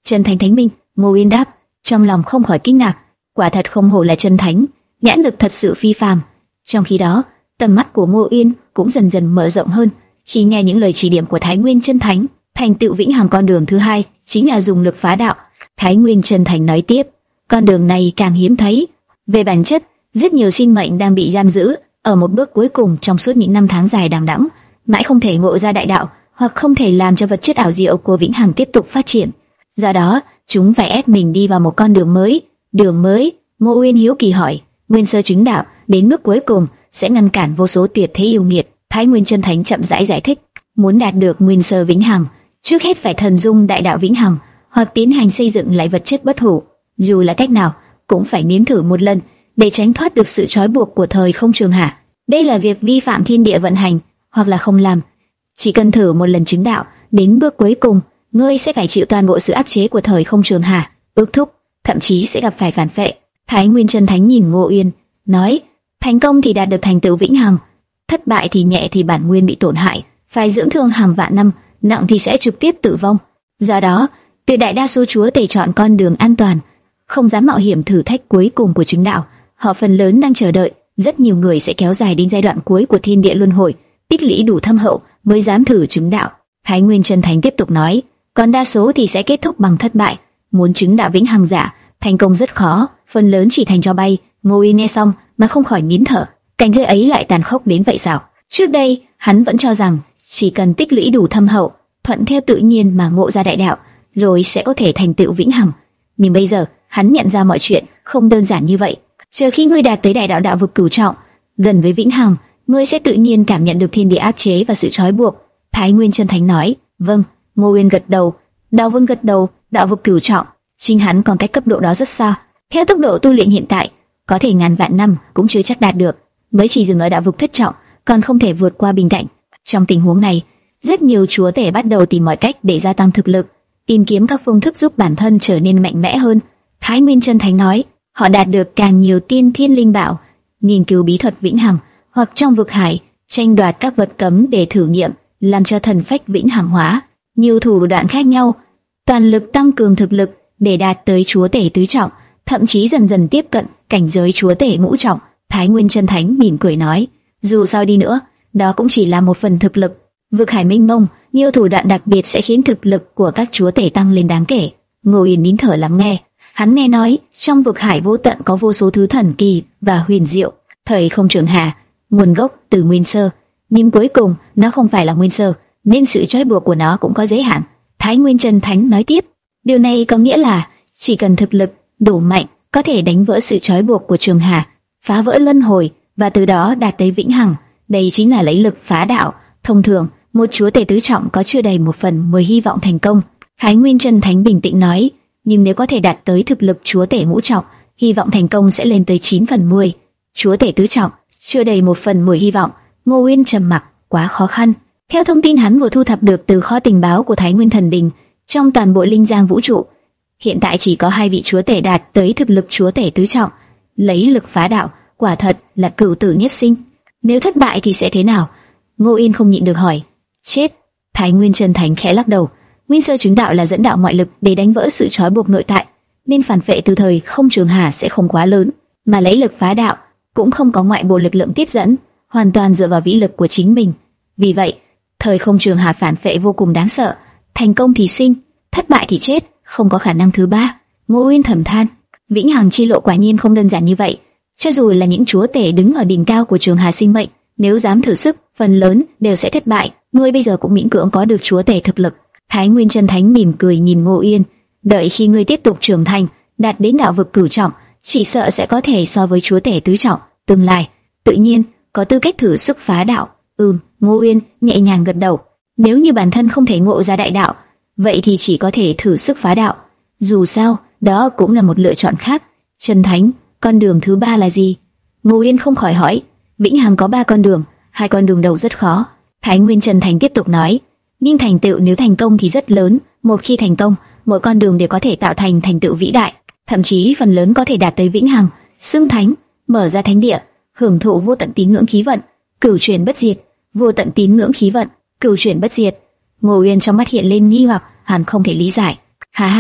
Chân Thánh Thánh Minh. Ngô Uyên đáp, trong lòng không khỏi kinh ngạc, quả thật không hổ là chân thánh, nhãn lực thật sự phi phàm. Trong khi đó, tầm mắt của Ngô Uyên cũng dần dần mở rộng hơn khi nghe những lời chỉ điểm của Thái Nguyên Chân Thánh. Thành tựu vĩnh hằng con đường thứ hai chính là dùng lực phá đạo. Thái Nguyên Chân Thánh nói tiếp, con đường này càng hiếm thấy. Về bản chất, rất nhiều sinh mệnh đang bị giam giữ ở một bước cuối cùng trong suốt những năm tháng dài đằng đẵng, mãi không thể ngộ ra đại đạo, hoặc không thể làm cho vật chất ảo diệu của vĩnh hằng tiếp tục phát triển. Do đó, chúng phải ép mình đi vào một con đường mới. Đường mới? Ngô Uyên hiếu kỳ hỏi. Nguyên sơ chứng đạo đến bước cuối cùng sẽ ngăn cản vô số tuyệt thế yêu nghiệt. Thái Nguyên Chân Thánh chậm rãi giải thích, muốn đạt được nguyên sơ vĩnh hằng, trước hết phải thần dung đại đạo vĩnh hằng, hoặc tiến hành xây dựng lại vật chất bất hủ. Dù là cách nào, cũng phải nếm thử một lần để tránh thoát được sự trói buộc của thời không trường hạ. Đây là việc vi phạm thiên địa vận hành, hoặc là không làm. Chỉ cần thử một lần chứng đạo, đến bước cuối cùng, ngươi sẽ phải chịu toàn bộ sự áp chế của thời không trường hạ, ước thúc, thậm chí sẽ gặp phải phản phệ. Thái Nguyên Chân Thánh nhìn Ngô Uyên, nói: thành công thì đạt được thành tựu vĩnh hằng, thất bại thì nhẹ thì bản nguyên bị tổn hại, phải dưỡng thương hàng vạn năm, nặng thì sẽ trực tiếp tử vong. Do đó, tuyệt đại đa số chúa tể chọn con đường an toàn, không dám mạo hiểm thử thách cuối cùng của chứng đạo. Họ phần lớn đang chờ đợi, rất nhiều người sẽ kéo dài đến giai đoạn cuối của thiên địa luân hồi, tích lũy đủ thâm hậu mới dám thử chứng đạo. Thái Nguyên Chân Thánh tiếp tục nói, còn đa số thì sẽ kết thúc bằng thất bại. Muốn chứng đạo vĩnh hằng giả, thành công rất khó, phần lớn chỉ thành tro bay. Ngô Uyên nghe xong mà không khỏi nín thở, cảnh giới ấy lại tàn khốc đến vậy sao? Trước đây hắn vẫn cho rằng chỉ cần tích lũy đủ thâm hậu, thuận theo tự nhiên mà ngộ ra đại đạo, rồi sẽ có thể thành tựu vĩnh hằng. Nhưng bây giờ hắn nhận ra mọi chuyện không đơn giản như vậy. Chờ khi ngươi đạt tới đại đạo đạo vực cửu trọng, gần với vĩnh hằng, ngươi sẽ tự nhiên cảm nhận được thiên địa áp chế và sự trói buộc. Thái Nguyên Chân Thánh nói, vâng. Ngô Uyên gật đầu. Đạo Vương gật đầu. Đạo vực cửu trọng, chính hắn còn cách cấp độ đó rất xa. Theo tốc độ tu luyện hiện tại, có thể ngàn vạn năm cũng chưa chắc đạt được. Mới chỉ dừng ở đạo vực thất trọng, còn không thể vượt qua bình cảnh. Trong tình huống này, rất nhiều chúa tể bắt đầu tìm mọi cách để gia tăng thực lực, tìm kiếm các phương thức giúp bản thân trở nên mạnh mẽ hơn. Thái Nguyên Chân Thánh nói, họ đạt được càng nhiều tiên thiên linh bảo, nghiên cứu bí thuật vĩnh hằng, hoặc trong vực hải tranh đoạt các vật cấm để thử nghiệm, làm cho thần phách vĩnh hằng hóa. Nhiều thủ đoạn khác nhau, toàn lực tăng cường thực lực để đạt tới chúa tể tứ trọng, thậm chí dần dần tiếp cận cảnh giới chúa tể ngũ trọng. Thái Nguyên Chân Thánh mỉm cười nói, dù sao đi nữa, đó cũng chỉ là một phần thực lực. Vực hải minh mông, nhiều thủ đoạn đặc biệt sẽ khiến thực lực của các chúa tể tăng lên đáng kể. Ngô Uyên nín thở lắng nghe. Hắn nghe nói trong vực hải vô tận có vô số thứ thần kỳ và huyền diệu. Thời không trường hà, nguồn gốc từ nguyên sơ, nhưng cuối cùng nó không phải là nguyên sơ, nên sự trói buộc của nó cũng có giới hạn. Thái Nguyên Chân Thánh nói tiếp, điều này có nghĩa là chỉ cần thực lực đủ mạnh, có thể đánh vỡ sự trói buộc của trường hà, phá vỡ luân hồi và từ đó đạt tới vĩnh hằng. Đây chính là lấy lực phá đạo. Thông thường, một chúa tể tứ trọng có chưa đầy một phần mười hy vọng thành công. Thái Nguyên Chân Thánh bình tĩnh nói, nhưng nếu có thể đạt tới thực lực chúa tể ngũ trọng, hy vọng thành công sẽ lên tới chín phần mười. Chúa tể tứ trọng, chưa đầy một phần mười hy vọng. Ngô Uyên trầm mặc, quá khó khăn. Theo thông tin hắn vừa thu thập được từ kho tình báo của Thái Nguyên Thần Đình, trong toàn bộ linh giang vũ trụ, hiện tại chỉ có hai vị chúa tể đạt tới thực lực chúa tể tứ trọng. Lấy lực phá đạo, quả thật là cửu tử nhất sinh. Nếu thất bại thì sẽ thế nào? Ngô Uyên không nhịn được hỏi. Chết. Thái Nguyên Chân Thánh khẽ lắc đầu. Nguyên sơ chứng đạo là dẫn đạo ngoại lực để đánh vỡ sự trói buộc nội tại, nên phản vệ từ thời không trường hà sẽ không quá lớn, mà lấy lực phá đạo cũng không có ngoại bộ lực lượng tiếp dẫn, hoàn toàn dựa vào vĩ lực của chính mình. Vì vậy, thời không trường hà phản vệ vô cùng đáng sợ. Thành công thì sinh, thất bại thì chết, không có khả năng thứ ba. Ngô Uyên thầm than, vĩnh hằng chi lộ quả nhiên không đơn giản như vậy. Cho dù là những chúa tể đứng ở đỉnh cao của trường hà sinh mệnh, nếu dám thử sức, phần lớn đều sẽ thất bại. Ngươi bây giờ cũng miễn cưỡng có được chúa tể thực lực. Thái Nguyên Chân Thánh mỉm cười nhìn Ngô Uyên, đợi khi ngươi tiếp tục trưởng thành, đạt đến đạo vực cửu trọng, chỉ sợ sẽ có thể so với chúa tể tứ trọng. Tương lai, tự nhiên có tư cách thử sức phá đạo. Ừm, Ngô Uyên nhẹ nhàng gật đầu. Nếu như bản thân không thể ngộ ra đại đạo, vậy thì chỉ có thể thử sức phá đạo. Dù sao, đó cũng là một lựa chọn khác. Chân Thánh, con đường thứ ba là gì? Ngô Uyên không khỏi hỏi. Vĩnh hằng có ba con đường, hai con đường đầu rất khó. Thái Nguyên Chân Thánh tiếp tục nói, nhưng thành tựu nếu thành công thì rất lớn. Một khi thành công, mỗi con đường đều có thể tạo thành thành tựu vĩ đại, thậm chí phần lớn có thể đạt tới vĩnh hằng, xưng thánh, mở ra thánh địa, hưởng thụ vô tận tín ngưỡng khí vận, cửu chuyển bất diệt. Vô tận tín ngưỡng khí vận, cửu chuyển bất diệt. Ngô Uyên trong mắt hiện lên nghi hoặc, hắn không thể lý giải. Ha ha,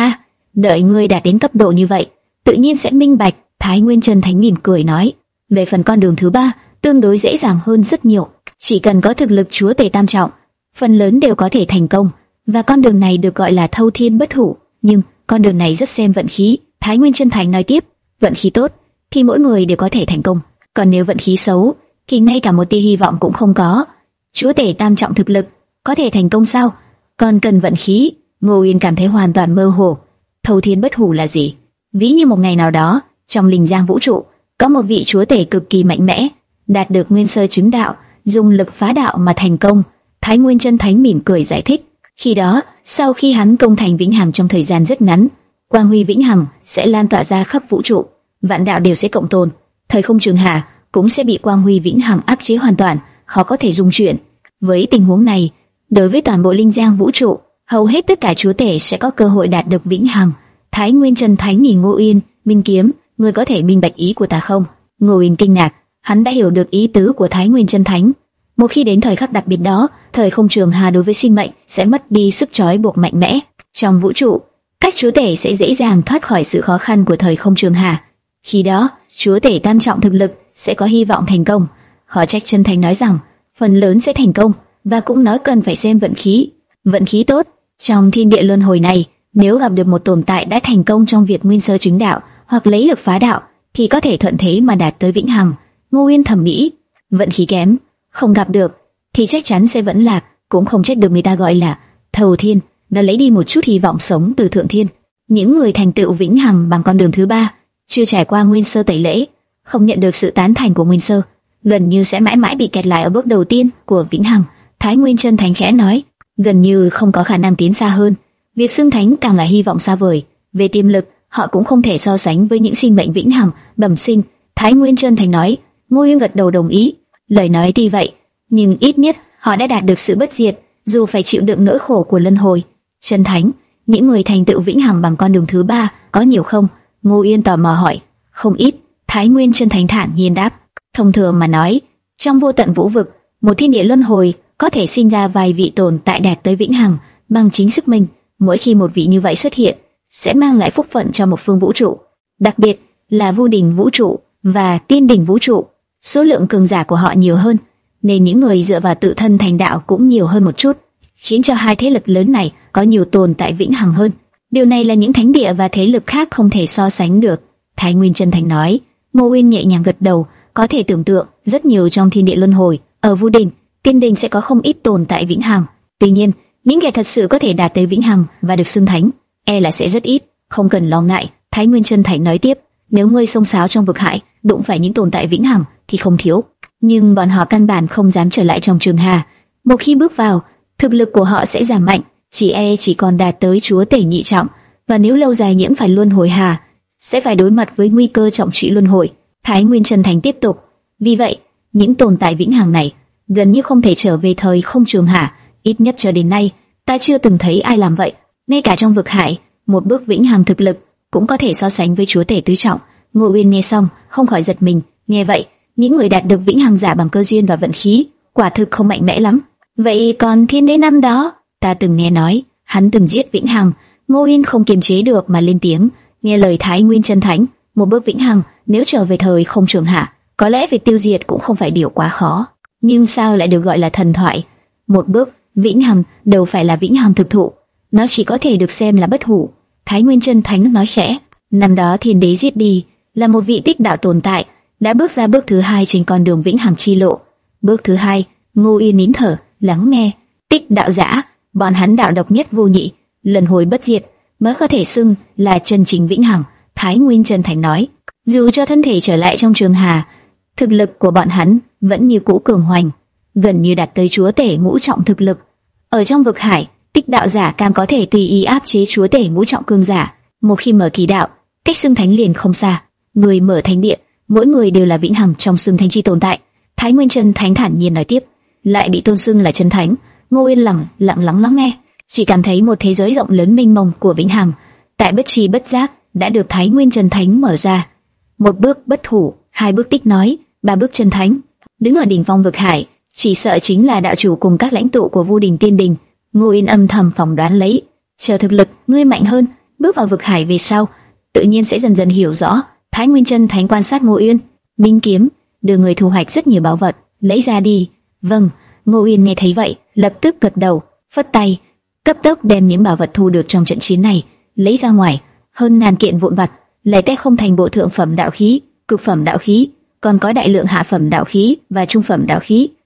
đợi ngươi đạt đến cấp độ như vậy, tự nhiên sẽ minh bạch. Thái Nguyên chân Thánh mỉm cười nói, về phần con đường thứ ba, tương đối dễ dàng hơn rất nhiều, chỉ cần có thực lực chúa tể tam trọng, phần lớn đều có thể thành công, và con đường này được gọi là thâu thiên bất hủ. Nhưng con đường này rất xem vận khí. Thái Nguyên chân Thánh nói tiếp, vận khí tốt thì mỗi người đều có thể thành công, còn nếu vận khí xấu thì ngay cả một tia hy vọng cũng không có. Chúa tể tam trọng thực lực có thể thành công sao? Còn cần vận khí. Ngô Uyên cảm thấy hoàn toàn mơ hồ. Thâu thiên bất hủ là gì? Ví như một ngày nào đó, trong linh giang vũ trụ, có một vị chúa tể cực kỳ mạnh mẽ, đạt được nguyên sơ chứng đạo, dùng lực phá đạo mà thành công. Thái Nguyên chân Thánh mỉm cười giải thích, khi đó, sau khi hắn công thành vĩnh hằng trong thời gian rất ngắn, quang huy vĩnh hằng sẽ lan tỏa ra khắp vũ trụ, vạn đạo đều sẽ cộng tồn, thời không trường hà cũng sẽ bị quang huy vĩnh hằng áp chế hoàn toàn, khó có thể dung chuyển. Với tình huống này, đối với toàn bộ linh giang vũ trụ, hầu hết tất cả chúa tể sẽ có cơ hội đạt được vĩnh hằng. Thái Nguyên chân Thánh nhìn Ngô Uyên, Minh Kiếm, ngươi có thể minh bạch ý của ta không? Ngô Uyên kinh ngạc, hắn đã hiểu được ý tứ của Thái Nguyên chân Thánh. Một khi đến thời khắc đặc biệt đó, thời không trường hà đối với sinh mệnh sẽ mất đi sức trói buộc mạnh mẽ. Trong vũ trụ, các chúa tể sẽ dễ dàng thoát khỏi sự khó khăn của thời không trường hà. Khi đó, chúa tể tam trọng thực lực sẽ có hy vọng thành công. Khó trách chân Thánh nói rằng phần lớn sẽ thành công, và cũng nói cần phải xem vận khí. Vận khí tốt, trong thiên địa luân hồi này, nếu gặp được một tồn tại đã thành công trong việc nguyên sơ chứng đạo hoặc lấy lực phá đạo, thì có thể thuận thế mà đạt tới vĩnh hằng. Ngô Uyên thầm nghĩ, vận khí kém, không gặp được thì chắc chắn sẽ vẫn lạc, cũng không trách được người ta gọi là thâu thiên, đã lấy đi một chút hy vọng sống từ thượng thiên. Những người thành tựu vĩnh hằng bằng con đường thứ ba, chưa trải qua nguyên sơ tẩy lễ, không nhận được sự tán thành của nguyên sơ, gần như sẽ mãi mãi bị kẹt lại ở bước đầu tiên của vĩnh hằng. Thái Nguyên chân Thánh khẽ nói, gần như không có khả năng tiến xa hơn. Việc xưng thánh càng là hy vọng xa vời. Về tiềm lực, họ cũng không thể so sánh với những sinh mệnh vĩnh hằng bẩm sinh. Thái Nguyên chân Thánh nói. Ngô Uyên gật đầu đồng ý. Lời nói tuy vậy, nhưng ít nhất họ đã đạt được sự bất diệt, dù phải chịu đựng nỗi khổ của luân hồi. Chân Thánh, những người thành tựu vĩnh hằng bằng con đường thứ ba có nhiều không? Ngô Uyên tò mò hỏi. Không ít. Thái Nguyên chân Thánh thản nhiên đáp. Thông thường mà nói, trong vô tận vũ vực, một thiên địa luân hồi có thể sinh ra vài vị tồn tại đạt tới vĩnh hằng bằng chính sức mình. Mỗi khi một vị như vậy xuất hiện, sẽ mang lại phúc phận cho một phương vũ trụ, đặc biệt là Vu Đình vũ trụ và Tiên Đình vũ trụ. Số lượng cường giả của họ nhiều hơn, nên những người dựa vào tự thân thành đạo cũng nhiều hơn một chút, khiến cho hai thế lực lớn này có nhiều tồn tại vĩnh hằng hơn. Điều này là những thánh địa và thế lực khác không thể so sánh được. Thái Nguyên chân Thành nói. Ngô Uyên nhẹ nhàng gật đầu, có thể tưởng tượng rất nhiều trong thiên địa luân hồi, ở Vu Đình, Tiên Đình sẽ có không ít tồn tại vĩnh hằng. Tuy nhiên, những kẻ thật sự có thể đạt tới vĩnh hằng và được xưng thánh, e là sẽ rất ít. Không cần lo ngại. Thái Nguyên chân Thành nói tiếp, nếu ngươi xông xáo trong vực hải, đụng phải những tồn tại vĩnh hằng thì không thiếu, nhưng bọn họ căn bản không dám trở lại trong trường hà. Một khi bước vào, thực lực của họ sẽ giảm mạnh, chỉ e chỉ còn đạt tới chúa tể nhị trọng, và nếu lâu dài nhiễm phải luân hồi hà, sẽ phải đối mặt với nguy cơ trọng trị luân hồi. Thái Nguyên chân Thành tiếp tục, vì vậy, những tồn tại vĩnh hằng này gần như không thể trở về thời không trường hà. Ít nhất cho đến nay, ta chưa từng thấy ai làm vậy. Ngay cả trong vực hải, một bước vĩnh hằng thực lực cũng có thể so sánh với chúa tể tứ trọng. Ngô Uyên nghe xong, không khỏi giật mình. Nghe vậy, những người đạt được vĩnh hằng giả bằng cơ duyên và vận khí, quả thực không mạnh mẽ lắm. Vậy còn thiên đế năm đó, ta từng nghe nói hắn từng giết vĩnh hằng. Ngô Uyên không kiềm chế được mà lên tiếng. Nghe lời Thái Nguyên chân Thánh, một bước vĩnh hằng nếu trở về thời không trường hạ, có lẽ việc tiêu diệt cũng không phải điều quá khó. Nhưng sao lại được gọi là thần thoại? Một bước vĩnh hằng đâu phải là vĩnh hằng thực thụ, nó chỉ có thể được xem là bất hủ. Thái Nguyên chân Thánh nói khẽ. Năm đó thiên đế giết đi là một vị tích đạo tồn tại, đã bước ra bước thứ hai trên con đường vĩnh hằng chi lộ. Bước thứ hai, Ngô Uyên nín thở lắng nghe. Tích đạo giả, bọn hắn đạo độc nhất vô nhị, lần hồi bất diệt, mới có thể xưng là chân chính vĩnh hằng. Thái Nguyên chân Thành nói. Dù cho thân thể trở lại trong trường hà, thực lực của bọn hắn vẫn như cũ cường hoành, gần như đạt tới chúa tể ngũ trọng thực lực. Ở trong vực hải, tích đạo giả càng có thể tùy ý áp chế chúa tể ngũ trọng cường giả. Một khi mở kỳ đạo, cách xưng thánh liền không xa. Người mở thánh địa, mỗi người đều là vĩnh hằng trong xưng thánh chi tồn tại. Thái Nguyên chân Thánh thản nhiên nói tiếp, lại bị tôn xưng là chân thánh. Ngô Uyên lặng lặng lắng lắng nghe, chỉ cảm thấy một thế giới rộng lớn mênh mông của vĩnh hằng, tại bất tri bất giác đã được Thái Nguyên chân Thánh mở ra. Một bước bất hủ, hai bước tích nói, ba bước chân thánh. Đứng ở đỉnh phong vực hải, chỉ sợ chính là đạo chủ cùng các lãnh tụ của Vu Đình Tiên Đình. Ngô Uyên âm thầm phỏng đoán lấy, chờ thực lực ngươi mạnh hơn, bước vào vực hải về sau, tự nhiên sẽ dần dần hiểu rõ. Thái Nguyên chân thánh quan sát Ngô Uyên, Minh kiếm, đưa người thu hoạch rất nhiều bảo vật, lấy ra đi. Vâng. Ngô Uyên nghe thấy vậy, lập tức gật đầu, phất tay, cấp tốc đem những bảo vật thu được trong trận chiến này lấy ra ngoài, hơn ngàn kiện vụn vặt, lấy té không thành bộ thượng phẩm đạo khí, cực phẩm đạo khí, còn có đại lượng hạ phẩm đạo khí và trung phẩm đạo khí.